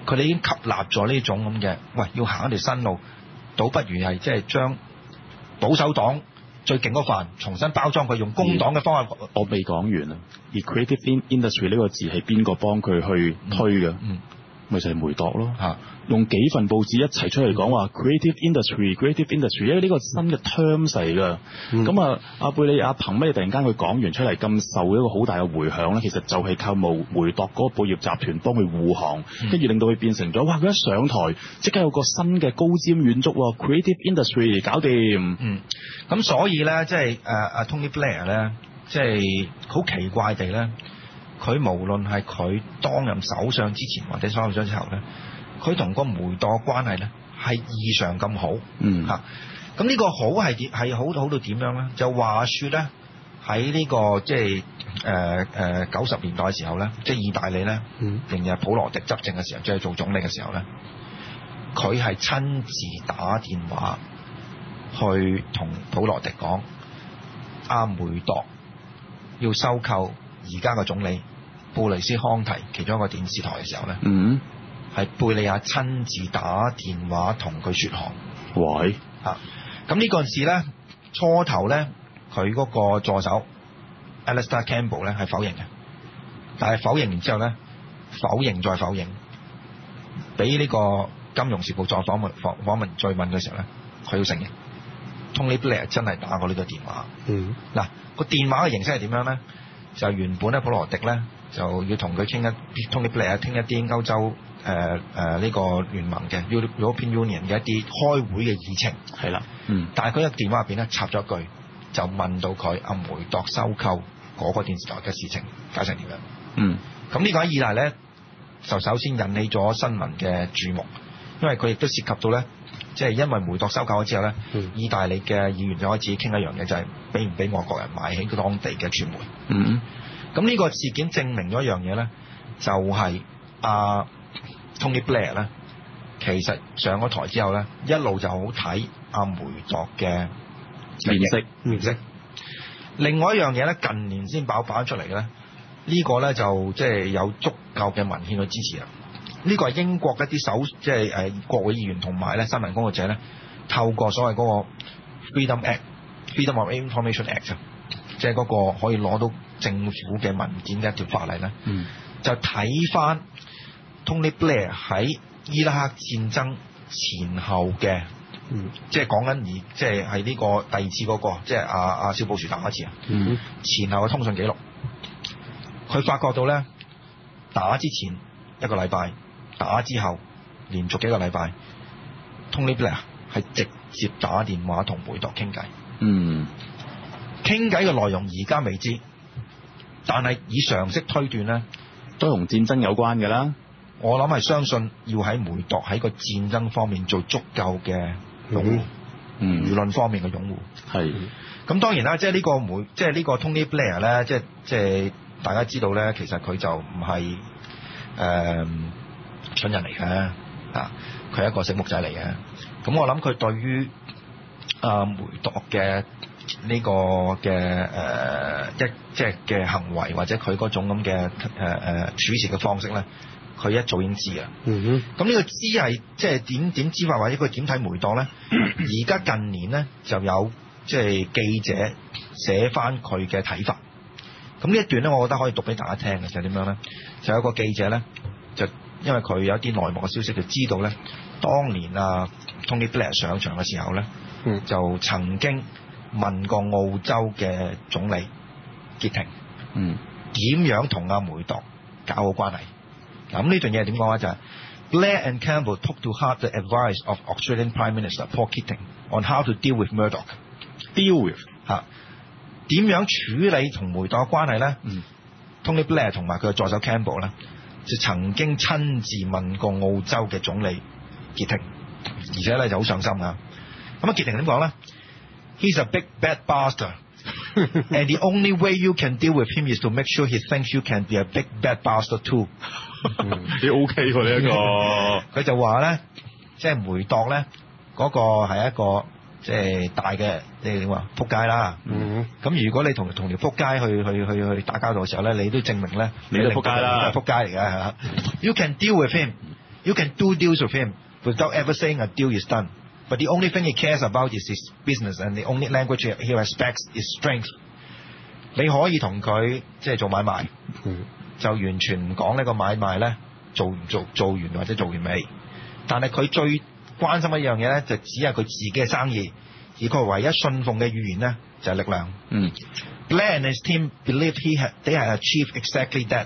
佢哋已經吸納咗呢種咁嘅，喂，要行一條新路，倒不如係即係將保守黨最勁嗰範重新包裝佢，用工黨嘅方法。 我未講完啊！而 creative industry 呢個字係邊個幫佢去推嘅？嗯。嗯咪就係梅鐸咯，嚇用幾份報紙一齊出嚟講話 creative industry，creative industry，因為呢個新嘅 terms 嚟㗎。咁啊，阿貝利亞憑咩突然間佢講完出嚟咁受一個好大嘅迴響咧？其實就係靠梅梅鐸嗰個報業集團幫佢護航，跟住令到佢變成咗哇！佢一上台即刻有個新嘅高瞻遠矚喎 ，creative industry 搞掂。嗯， 咁所以咧，即係誒阿 Tony Blair 咧，即係好奇怪地咧。佢無論係佢當任首相之前或者首相之後咧，佢同個梅鐸嘅關係咧係異常咁好。嗯嚇，咁呢個好係點係好好到點樣咧？就話説咧喺呢個即係誒誒九十年代嘅時候咧，即係意大利咧，嗯、仍然係普羅迪執政嘅時候，即係做總理嘅時候咧，佢係親自打電話去同普羅迪講，阿梅鐸要收購而家嘅總理布雷斯康提其中一個電視台嘅時候咧，嗯，係貝利亞親自打電話同佢説行。喂，嚇，咁呢個陣時咧，初頭咧，佢嗰個助手 Alastair Campbell 咧係否認嘅，但係否認完之後咧，否認再否認，俾呢個金融時報再訪問訪訪問再問嘅時候咧，佢要承認 Tony Blair 真係打過呢個電話。嗯，嗱個電話嘅形式係點樣咧？就原本咧普羅迪咧就要同佢傾一 Tony Blair 傾一啲歐洲誒誒呢個聯盟嘅 European Union 嘅一啲開會嘅議程係啦，嗯，但係佢喺電話入邊咧插咗一句，就問到佢阿梅鐸收購嗰個電視台嘅事情解成點樣？嗯，咁呢個喺意大利咧就首先引起咗新聞嘅注目，因為佢亦都涉及到咧，即係因為梅鐸收購咗之後咧，嗯、意大利嘅議員就開始傾一樣嘢，就係俾唔俾外國人買起當地嘅傳媒。嗯，咁呢個事件證明咗一樣嘢咧，就係、是、阿、啊、Tony Blair 咧，其實上咗台之後咧，一路就好睇阿梅鐸嘅面色面色。另外一樣嘢咧，近年先爆發出嚟嘅咧，呢、這個咧就即係有足夠嘅文獻去支持啊。呢、這個係英國一啲首即係誒國會議員同埋咧新聞工作者咧，透過所謂嗰個 Freedom Act、Freedom of Information Act， 即係嗰個可以攞到政府嘅文件嘅一條法例咧，嗯、就睇翻 Tony Blair 喺伊拉克戰爭前後嘅，嗯、即係講緊而即係係呢個第二次嗰、那個，即係阿阿小布殊打一次啊，嗯、前後嘅通訊記錄，佢發覺到咧打之前一個禮拜。打之後，連續幾個禮拜 ，Tony Blair 係直接打電話同梅鐸傾偈。嗯，傾偈嘅內容而家未知，但係以常識推斷咧， 都同戰爭有關嘅啦。 我諗係相信要喺梅鐸喺個戰爭方面做足夠嘅擁護，嗯，輿論方面嘅擁護。係、嗯。咁當然啦，即係呢個梅，即係呢個 Tony Blair 咧，即係即係大家知道咧，其實佢就唔係誒。呃蠢人嚟嘅，啊，佢係一個醒目仔嚟嘅。咁我諗佢對於啊梅鐸嘅呢個嘅誒、呃、一即係嘅行為或者佢嗰種咁嘅誒誒處事嘅方式咧，佢一早已經知啊。嗯哼。咁呢個知係即係點點知法，或者佢點睇梅鐸咧？而家近年咧就有即係記者寫翻佢嘅睇法。咁呢一段咧，我覺得可以讀俾大家聽嘅就係點樣咧？就有一個記者咧就。因為佢有一啲內幕嘅消息，就知道咧，當年啊 Tony Blair 上場嘅時候咧，嗯、就曾經問過澳洲嘅總理傑廷，嗯，點樣同阿梅鐸搞好關係？嗱，咁呢段嘢點講咧？就係、是、Blair and Campbell took to heart the advice of Australian Prime Minister Paul Keating on how to deal with Murdoch. Deal with 嚇點樣處理同梅鐸嘅關係咧？嗯、Tony Blair 同埋佢嘅助手 Campbell 咧。就曾經親自問過澳洲嘅總理傑廷，而且咧就好上心啊！咁啊，傑廷點講咧 ？He's a big bad bastard, and the only way you can deal with him is to make sure he thinks you can be a big bad bastard too。 你 OK 喎呢一個？ 佢就話咧，即係梅鐸咧嗰個係一個即係大嘅，即係點話撲街啦。咁、嗯、如果你同同條撲街去去去去打交道嘅時候咧，你都證明咧，你都撲街啦，撲街嚟嘅嚇。You can deal with him, You can do deals with him without ever saying a deal is done. But the only thing he cares about is his business, and the only language he respects is strength. 你可以同佢即係做買賣，嗯、就完全唔講呢個買賣咧做唔做做完或者做完未。但係佢最關心一樣嘢咧，就只係佢自己嘅生意，而佢唯一信奉嘅語言咧就係、是、力量。嗯 Blair and his team believe he had they had achieved exactly that.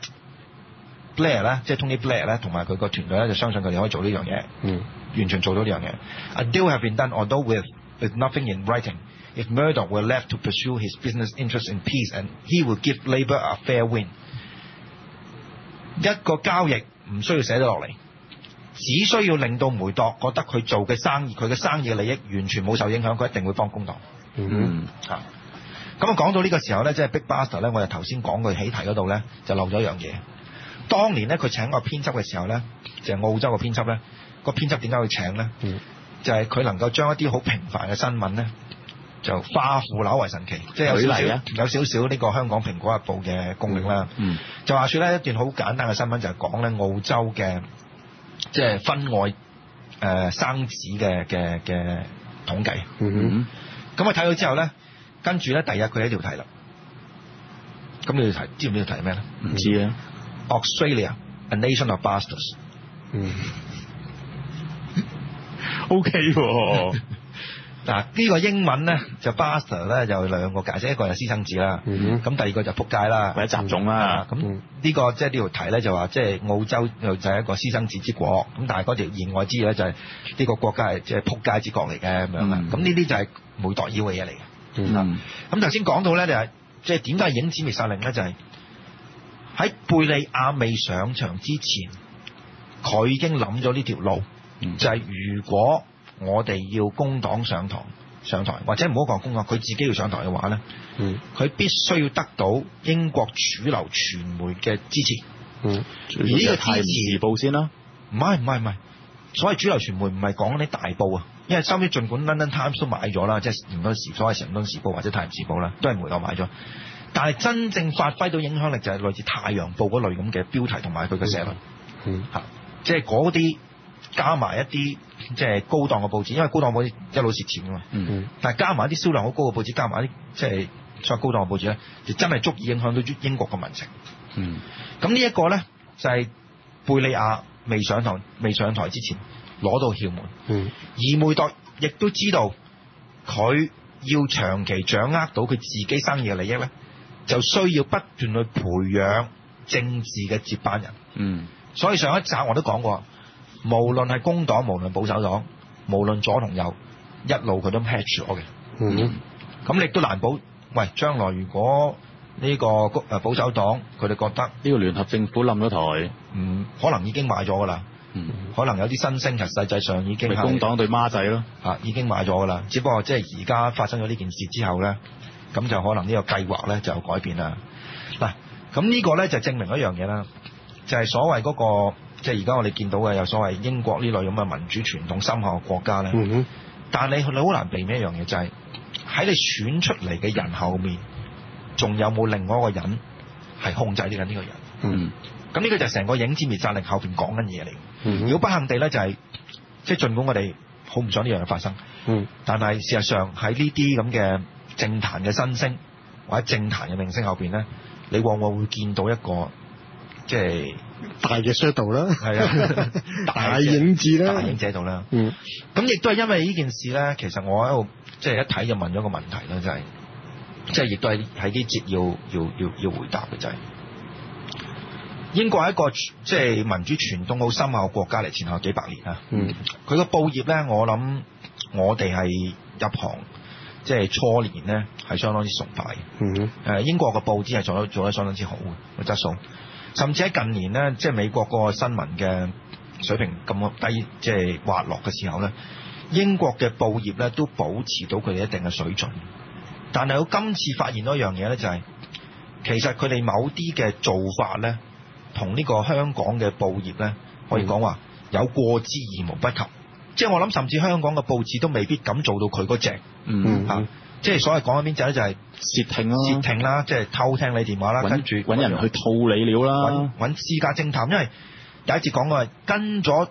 Blair 咧，即係 Tony Blair 咧，同埋佢個團隊咧，就相信佢哋可以做呢樣嘢，嗯，完全做到呢樣嘢。A deal have been done, although with with nothing in writing. If Murdoch were left to pursue his business interests in peace, and he would give Labour a fair win. 一個交易唔需要寫得落嚟，只需要令到梅鐸覺得佢做嘅生意，佢嘅生意嘅利益完全冇受影響，佢一定會幫工黨。嗯，嚇。咁啊，講到呢個時候咧，即係 Big Bastard 咧，我哋頭先講佢起題嗰度咧，就漏咗一樣嘢。當年咧，佢請個編輯嘅時候咧，就係、是、澳洲嘅編輯咧，個編輯點解會請咧？嗯、就係、是、佢能夠將一啲好平凡嘅新聞咧，就化腐朽為神奇，即係有少少有少少呢個香港蘋果日報嘅功力啦。嗯嗯、就話說咧，一段好簡單嘅新聞就係講咧澳洲嘅即係婚外誒、呃、生子嘅嘅嘅統計。咁我睇到之後咧，跟住咧第二日佢一條題啦。咁你條題知唔知條題咩咧？唔知啊。Australia, a nation of bastards。嗯。O K 喎。嗱，呢個英文咧就 bastard 咧就兩個解釋，一個係私生子啦，咁、嗯、第二個就仆街啦，或者雜種啦。咁呢、嗯、個即係呢條題咧就話，即係澳洲又就係一個私生子之國，咁但係嗰條言外之意咧就係呢個國家係即係仆街之國嚟嘅咁樣啦。咁呢啲就係梅鐸要嘅嘢嚟嘅。咁頭先講到咧就係即係點解影子滅殺令咧，就係、是。喺貝利亞未上場之前，佢已經諗咗呢條路，嗯、就係如果我哋要工黨上台上台，或者唔好講工黨，佢自己要上台嘅話咧，佢、嗯、必須要得到英國主流傳媒嘅支持。嗯、而呢個支持，泰晤士報先啦，唔係唔係唔係，所謂主流傳媒唔係講啲大報啊，因為收尾儘管 London Times 都買咗啦，即係倫敦時所謂倫敦時報或者泰晤士報啦，都係梅鐸買咗。但係真正發揮到影響力就係類似《太陽報》嗰類咁嘅標題同埋佢嘅社論，嚇、嗯嗯，即係嗰啲加埋一啲即係高檔嘅報紙，因為高檔報紙一路蝕錢㗎嘛，嗯嗯、但係加埋一啲銷量好高嘅報紙，加埋一啲即係再高檔嘅報紙咧，就真係足以影響到英國嘅民情。嗯，咁呢一個咧就係、是、貝利亞未上台未上台之前攞到竅門，嗯、而梅鐸亦都知道佢要長期掌握到佢自己生意嘅利益咧。就需要不斷去培養政治嘅接班人。嗯，所以上一集我都講過，無論係工黨，無論保守黨，無論左同右，一路佢都 hedge 咗嘅。嗯，咁你都難保，喂，將來如果呢個誒保守黨佢哋覺得呢個聯合政府冧咗台，嗯，可能已經買咗㗎啦。嗯，可能有啲新星，實際上已經係工黨對孖仔咯。嚇、啊，已經買咗㗎啦。只不過即係而家發生咗呢件事之後咧。咁就可能呢個計劃咧就有改變啦。嗱，咁呢個咧就證明一樣嘢啦，就係、是、所謂嗰、那個即係而家我哋見到嘅有所謂英國呢類咁嘅民主傳統深厚嘅國家咧。嗯哼。但係你你好難避免一樣嘢，就係、是、喺你選出嚟嘅人後面，仲有冇另外一個人係控制呢緊呢個人？嗯。咁呢個就係成個影子滅殺令後邊講緊嘢嚟。嗯。如果不幸地咧，就係即係儘管我哋好唔想呢樣嘢發生。嗯。但係事實上喺呢啲咁嘅政壇嘅新星或者政壇嘅明星後邊咧，你往往會見到一個即係大嘅 shadow 啦，係啊，大影子啦，大影子喺度啦。嗯，咁亦都係因為呢件事咧，其實我喺度即係一睇就問咗個問題啦，就係即係亦都係喺啲節要要要要回答嘅就係、是、英國係一個即係民主傳統好深厚嘅國家嚟，前後幾百年啊。嗯，佢個報業咧，我諗我哋係入行。即係初年咧，係相當之崇拜嘅。嗯哼，英國嘅報紙係做得做得相當之好嘅個質素，甚至喺近年咧，即係美國個新聞嘅水平咁低，即係滑落嘅時候咧，英國嘅報業咧都保持到佢哋一定嘅水準。但係我今次發現到一樣嘢咧，就係其實佢哋某啲嘅做法咧，同呢個香港嘅報業咧，可以講話有過之而無不及。即係我諗，甚至香港嘅報紙都未必敢做到佢嗰隻，嗯嚇、啊，即係所謂講緊邊隻咧，就係竊聽啦，竊聽啦，即係偷聽你電話啦，跟住揾人去套你料啦，揾私家偵探，因為第一節講過係跟咗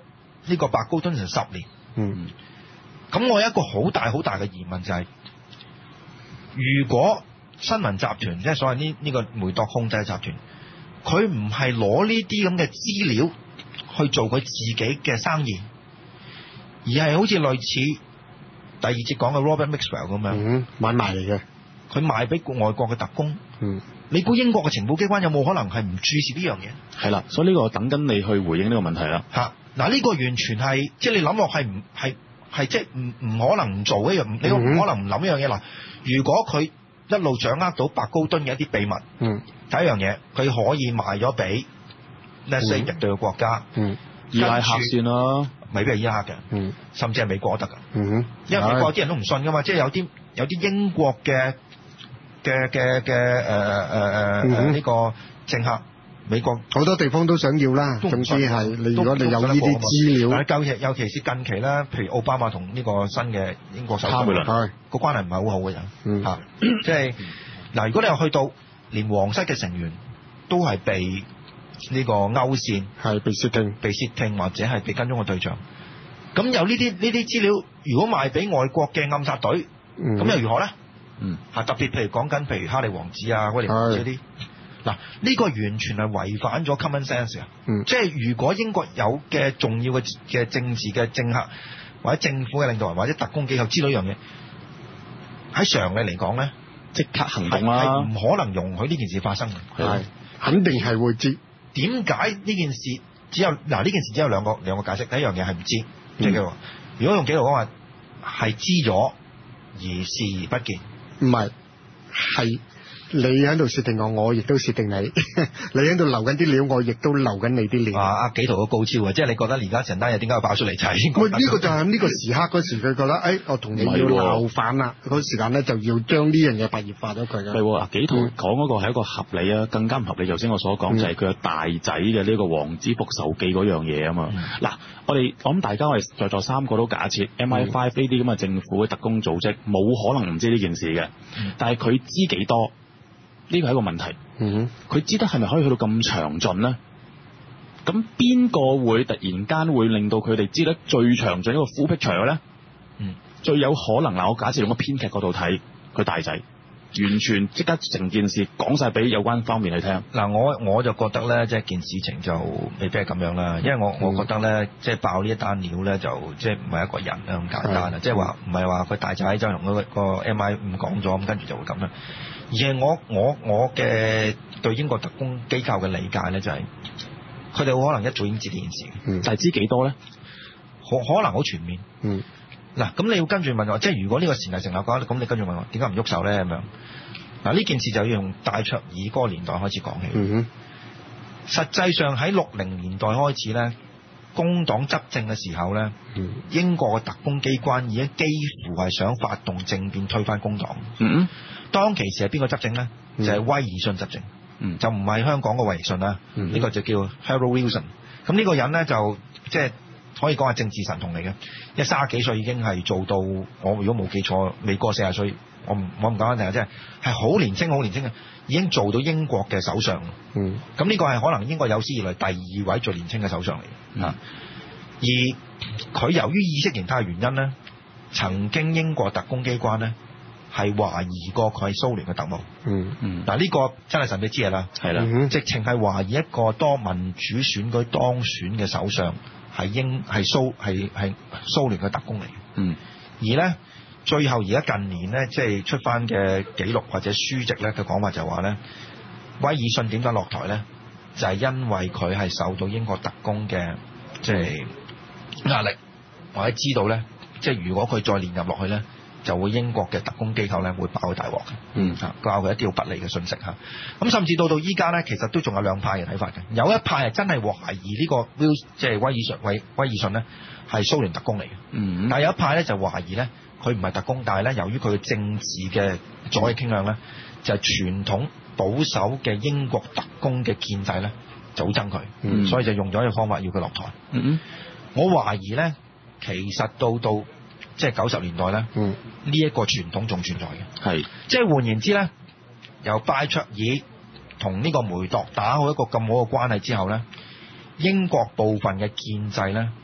呢個白高敦成十年。 嗯。 咁我有一個好大好大嘅疑問就係、是，如果新聞集團即係所謂呢呢個梅鐸控制嘅集團，佢唔係攞呢啲咁嘅資料去做佢自己嘅生意，而係好似類似第二節講嘅 Robert Maxwell 咁樣， 嗯，買賣嚟嘅， 佢賣俾外國嘅特工。 嗯， 你估英國嘅情報機關有冇可能係唔注視呢樣嘢？ 係啦，所以呢個等緊你去回應呢個問題啦。 嚇，嗱呢個完全係即係你諗落係唔係係即係唔唔可能唔做一樣，你唔可能唔諗一樣嘢嗱。如果佢一路掌握到白高敦嘅一啲秘密， 嗯， 第一樣嘢佢可以賣咗俾呢四敵對嘅國家， 嗯， 伊拉克算啦， 未必係伊拉克嘅， 嗯， 甚至係美國都得㗎， 嗯， 因為美國啲人都唔信㗎嘛，即係有啲有啲英國嘅嘅嘅嘅誒誒誒呢個政客，美國好多地方都想要啦，總之係你如果你有呢啲資料， 尤其尤其是近期咧，譬如奧巴馬同呢個新嘅英國首相個關係唔係好好嘅人， 嗯嚇，即係嗱，如果你又去到連皇室嘅成員都係被呢個勾線， 係被竊聽、 被竊聽或者係被跟蹤嘅對象，咁有呢啲呢啲資料，如果賣俾外國嘅暗殺隊，咁、嗯、又如何咧？嗯，嚇特別譬如講緊譬如哈利王子啊、威廉王子嗰啲。嗱，呢個完全係違反咗 common sense 啊！ 嗯， 即係如果英國有嘅重要嘅嘅政治嘅政客或者政府嘅領導人或者特工機構知道一樣嘢，喺常理嚟講咧， 即刻行動啦， 係唔可能容許呢件事發生嘅。 係肯定係會知。 點解呢件事只有嗱呢件事只有兩個兩個解釋？第一樣嘢係唔知，即係叫如果用紀錄講話係知咗而視而不見， 唔係係。你喺度竊聽我，我亦都竊聽你。你喺度留緊啲料，我亦都留緊你啲料。 啊！阿紀陶好高超啊！即係你覺得而家成單嘢點解會爆出嚟就係喂，呢個就係呢個時刻嗰時，佢覺得誒、哎，我同你要鬧反啦。嗰時間咧就要將呢樣嘢白熱化咗佢嘅。 係喎，紀陶講嗰個係一個合理啊，更加唔合理。頭先我所講、嗯、就係佢有大仔嘅呢個王子復仇記嗰樣嘢啊嘛。嗱、嗯，我哋我諗大家我哋在座三個都假設 M I 五呢啲咁嘅政府嘅特工組織冇可能唔知呢件事嘅、嗯，但係佢知幾多？呢個係一個問題。嗯，佢知得係咪可以去到咁詳盡呢？咁邊個會突然間會令到佢哋知得最詳盡一個 full picture 嘅咧？嗯，最有可能嗱，我假設用個編劇嗰度睇，佢大仔完全即刻成件事講晒俾有關方面去聽。嗱，我我就覺得咧，即係件事情就未必係咁樣啦，因為我我覺得咧，即係爆呢一單料咧，就即係唔係一個人啊咁簡單啊，即係話唔係話佢大仔就同嗰個 M I 五講咗，咁跟住就會咁啦。而係我我我嘅對英國特工機構嘅理解咧，就係佢哋好可能一早已經知呢件事，嗯、但係知幾多咧？可可能好全面。嗯。嗱，咁你要跟住問我，即係如果呢個前提成立嘅話，咁你跟住問我點解唔喐手咧？咁樣嗱，呢件事就要用戴卓爾嗰個年代開始講起。嗯哼。實際上喺六零年代開始咧，工黨執政嘅時候咧、嗯，英國嘅特工機關已經幾乎係想發動政變推翻工黨。嗯。當其時係邊個執政咧、嗯？就係、是、威爾遜執政，嗯、就唔係香港嘅威爾遜啦。呢、嗯這個就叫 Harold Wilson。咁呢個人咧就即係可以講係政治神童嚟嘅。一三十幾歲已經係做到，我如果冇記錯，未過四十歲，我唔我唔講一定，即係係好年輕好年輕嘅，已經做到英國嘅首相。嗯，咁呢個係可能英國有史以來第二位最年輕嘅首相嚟嘅。嗯，而佢由於意識形態嘅原因咧，曾經英國特工機關咧。係懷疑過佢係蘇聯嘅特務。嗯嗯。嗱、這、呢個真係神秘之嘢啦。係啦。直情係懷疑一個當民主選舉當選嘅首相係英係蘇係係蘇聯嘅特工嚟。嗯。而咧最後而家近年咧即係出翻嘅記錄或者書籍咧嘅講法就話咧，威爾遜點解落台咧？就係、是、因為佢係受到英國特工嘅即係壓力，或者知道咧，即係如果佢再連入落去咧。就會英國嘅特工機構咧會爆佢大鑊嘅，嗯嚇，教佢一啲好不利嘅信息嚇。咁甚至到到依家咧，其實都仲有兩派嘅睇法嘅。有一派係真係懷疑呢個 Will 即係威爾遜威威爾遜咧係蘇聯特工嚟嘅，嗯，但係有一派咧就懷疑咧佢唔係特工，但係咧由於佢嘅政治嘅左翼傾向咧，就係、是、傳統保守嘅英國特工嘅建制咧就好憎佢，嗯，所以就用咗一個方法要佢落台。嗯，我懷疑咧其實到到。即係九十年代咧，呢、嗯、一、這個傳統仲存在嘅，係即係換言之咧，由戴卓爾同呢個梅鐸打好一個咁好嘅關係之後咧，英國部分嘅建制咧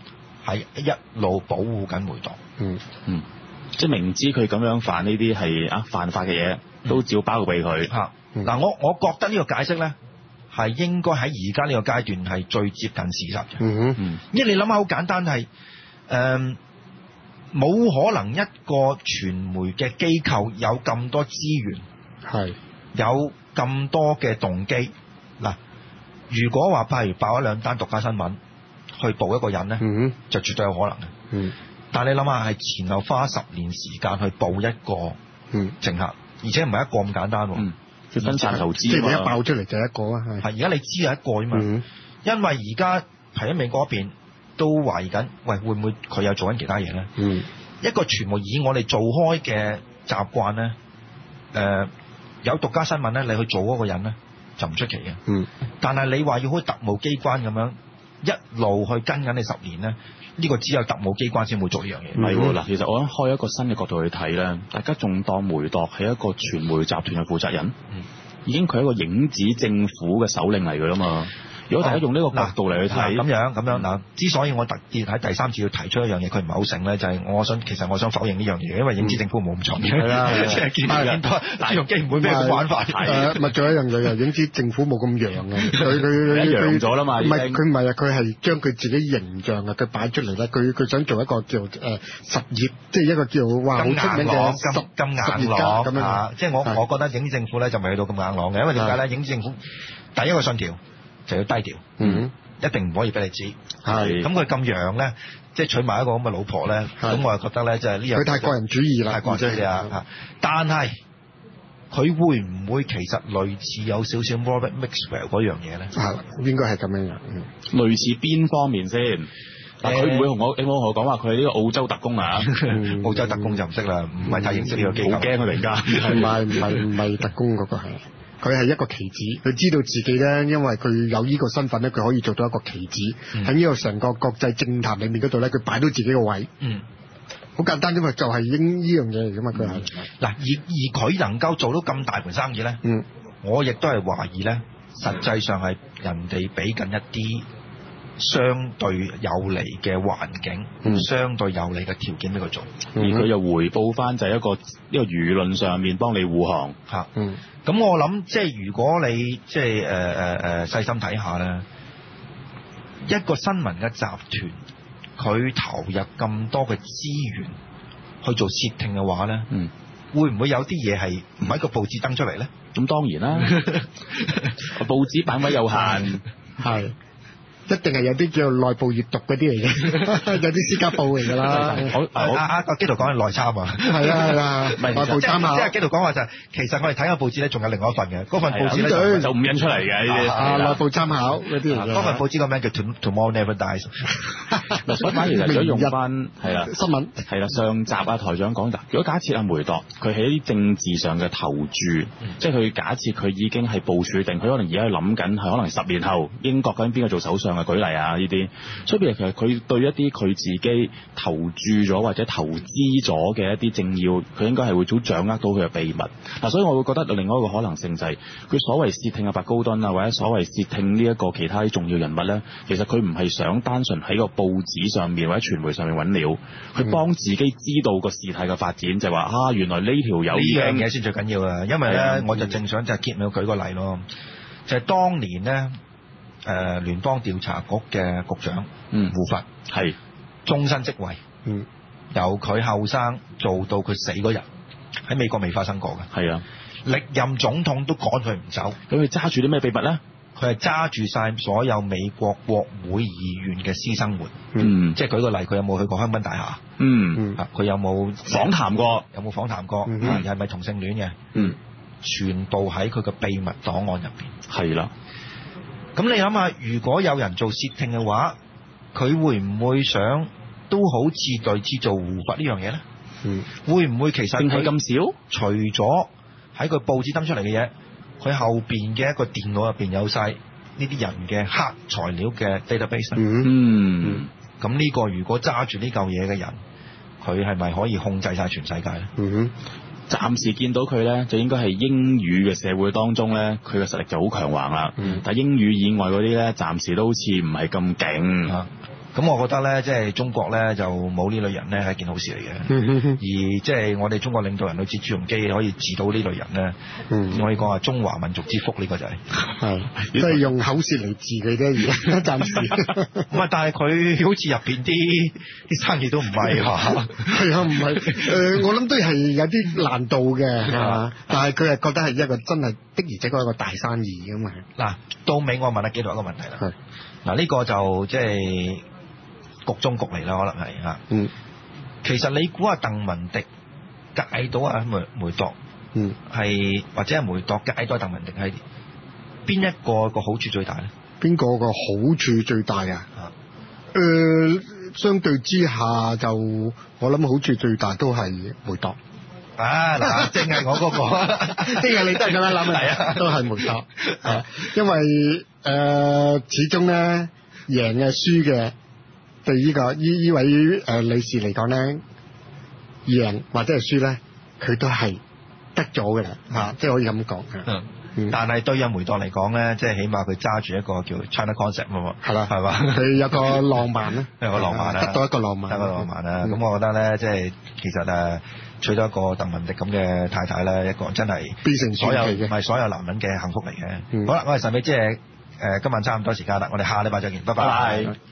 係一路保護緊梅鐸。 嗯嗯，即係明知佢咁樣犯呢啲係啊犯法嘅嘢，都照包庇佢。 嚇、嗯！嗱、嗯，我我覺得呢個解釋咧係應該喺而家呢個階段係最接近事實嘅。 嗯嗯， 因為你諗下好簡單係誒，冇、呃、可能一個傳媒嘅機構有咁多資源，係有咁多嘅動機。嗱，如果話譬如爆一兩單獨家新聞去捕一個人咧、嗯，就絕對有可能嘅。嗯，但係你諗下係前後花十年時間去捕一個政客，而且唔係一個咁簡單。嗯， 佢分散投資，即係你一爆出嚟就一個啊。係， 而家你知有一個啊嘛、嗯。因為而家喺美國嗰邊都懷疑緊，喂，會唔會佢有做緊其他嘢咧？嗯，一個傳媒以我哋做開嘅習慣咧，誒、呃，有獨家新聞咧，你去做嗰個人咧就唔出奇嘅。嗯，但係你話要好似特務機關咁樣一路去跟緊你十年咧，呢、呢個只有特務機關先會做呢樣嘢。 唔係喎，嗱，其實我想開一個新嘅角度去睇咧，大家仲當梅鐸係一個傳媒集團嘅負責人，嗯、已經佢係一個影子政府嘅首領嚟㗎啦嘛。如果大家用呢個角度嚟去睇，咁樣咁樣嗱，之所以我特別喺第三次要提出一樣嘢，佢唔係好醒咧，就係、是、我想其實我想否認呢樣嘢，因為影子政府冇咁重要。係啦，即係見到見到朱鎔基唔會俾佢玩法。 誒，咪仲有一樣嘢，影子政府冇咁揚嘅，佢佢揚咗啦嘛。 唔係佢唔係啊，佢係將佢自己形象啊，佢擺出嚟咧，佢佢想做一個叫誒實業，即係一個叫哇好出名嘅咁咁硬朗咁樣。即係我我覺得影子政府咧就未去到咁硬朗嘅，因為點解咧？影子政府第一個信條就要低調，嗯，一定唔可以俾你知，係咁佢咁樣咧，即係娶埋一個咁嘅老婆咧，咁我就覺得咧，就係呢樣佢太個人主義啦， 太個人主義啊！但係佢會唔會其實類似有少少 Robert Maxwell 嗰樣嘢咧？ 係應該係咁樣樣，嗯， 類似邊方面先？但佢唔會同我，你冇同我講話佢係呢個澳洲特工啊？ 嗯、澳洲特工就唔識啦，唔係太認識呢個機構，好驚佢哋而家， 唔係唔係唔係特工嗰個係。佢係一個棋子，佢知道自己咧，因為佢有呢個身份咧，佢可以做到一個棋子喺呢個成個國際政壇裏面嗰度咧，佢擺到自己個位。嗯，好簡單啫嘛，就係應呢樣嘢嚟噶嘛，佢係嗱，而而佢能夠做到咁大盤生意咧，嗯，我亦都係懷疑咧，實際上係人哋俾緊一啲相對有利嘅環境，嗯、相對有利嘅條件俾佢做， 而佢又回報翻就係一個呢個輿論上面幫你護航嚇。嗯，咁我諗即係如果你即係誒誒誒細心睇下咧，一個新聞嘅集團佢投入咁多嘅資源去做竊聽嘅話咧，嗯，會唔會有啲嘢係唔喺個報紙登出嚟咧？ 咁當然啦，報紙版位有限， 係。一定係有啲叫內部閱讀嗰啲嚟嘅，有啲私家報嚟㗎啦。 好，阿阿阿基督講係內參啊， 係啊係啊，內部參考。 即係基督講話就係、是，其實我哋睇下報紙咧，仲有另外一份嘅，嗰份報紙咧就就唔印出嚟嘅呢啲。 啊，內部參考嗰啲嚟嘅。 嗰份報紙個名叫 Tomorrow Never Dies。 所以反而其實想用翻係啦新聞係啦，上集啊台長講就，如果假設阿梅鐸佢喺一啲政治上嘅投注，嗯、即係佢假設佢已經係部署定，佢可能而家諗緊係可能十年後英國究竟邊個做首相嘅舉例啊呢啲。所以其實佢對一啲佢自己投注咗或者投資咗嘅一啲政要，佢應該係會早掌握到佢嘅秘密。嗱，所以我會覺得另外一個可能性就係佢所謂竊聽阿白高敦啊，或者所謂竊聽呢一個其他重要人物咧，其實佢唔係想單純喺個報紙上面或者傳媒上面揾料，佢幫自己知道個事態嘅發展，就係話啊，原來呢條友呢樣嘢先最緊要啊！因為咧，我就正想就揭尾舉個例咯，就係、是、當年咧。誒、呃、聯邦調查局嘅局長，嗯，胡佛係終身職位，嗯，由佢後生做到佢死嗰日，喺美國未發生過嘅，係啊，歷任總統都趕佢唔走， 咁佢揸住啲咩秘密咧？ 佢係揸住晒所有美國國會議員嘅私生活，嗯，即係舉個例，佢有冇去過香檳大廈？嗯，啊，佢有冇訪談過？ 有冇訪談過？嗯，係咪同性戀嘅？ 嗯， 全部喺佢嘅秘密檔案入邊， 係啦。 咁你諗下，如果有人做竊聽嘅話，佢會唔會想都好似類似做胡佛呢樣嘢咧？嗯，會唔會其實係咁少？ 除咗喺佢報紙登出嚟嘅嘢，佢後邊嘅一個電腦入邊有晒呢啲人嘅黑材料嘅 database。嗯，咁、嗯、呢個如果揸住呢嚿嘢嘅人，佢係咪可以控制晒全世界咧？ 嗯， 暫時見到佢咧，就應該係英語嘅社會當中咧，佢嘅實力就好強橫啦。嗯，但係英語以外嗰啲咧，暫時都好似唔係咁勁。 咁我覺得咧，即係中國咧就冇呢類人咧係一件好事嚟嘅。而即係我哋中國領導人好似朱鎔基可以治到呢類人咧，嗯、可以講話中華民族之福呢個就係、是。 係，都係用口舌嚟治佢啫，而家暫時。 唔係，但係佢好似入邊啲啲生意都唔係嚇。 係啊，唔係誒，我諗都係有啲難度嘅，係嘛？但係佢係覺得係一個真係的而且確一個大生意咁嘛。 嗱，到尾我問阿紀陶一個問題啦。嗱，呢個就即係。局中局嚟啦，可能係嚇。嗯，其實你估下鄧文迪戒到阿梅梅鐸，嗯，係或者係梅鐸戒到鄧文迪係邊一個個好處最大咧？ 邊個個好處最大啊？啊，誒、呃，相對之下就我諗好處最大都係梅鐸。 啊嗱，正係我嗰、那個， 正係你都係咁樣諗啊，都係梅鐸。啊，因為誒、呃、始終咧贏嘅輸嘅。對呢、這個呢呢位誒、呃、女士嚟講咧，贏或者係輸咧，佢都係得咗嘅啦，嚇、啊，即係可以咁講嘅。嗯， 嗯但係對阿梅鐸嚟講咧，即係起碼佢揸住一個叫 China Concept 啊嘛，係啦， 係嘛， 佢有個浪漫咧， 有個浪漫啦， 得到一個浪漫， 得個浪漫啦。咁、嗯、我覺得咧，即係其實誒娶咗一個鄧文迪咁嘅太太咧，一個真係變成所有唔係所有男人嘅幸福嚟嘅。 嗯、 好啦，我哋神秘即係誒今晚差唔多時間啦，我哋下禮拜再見，拜拜。拜拜。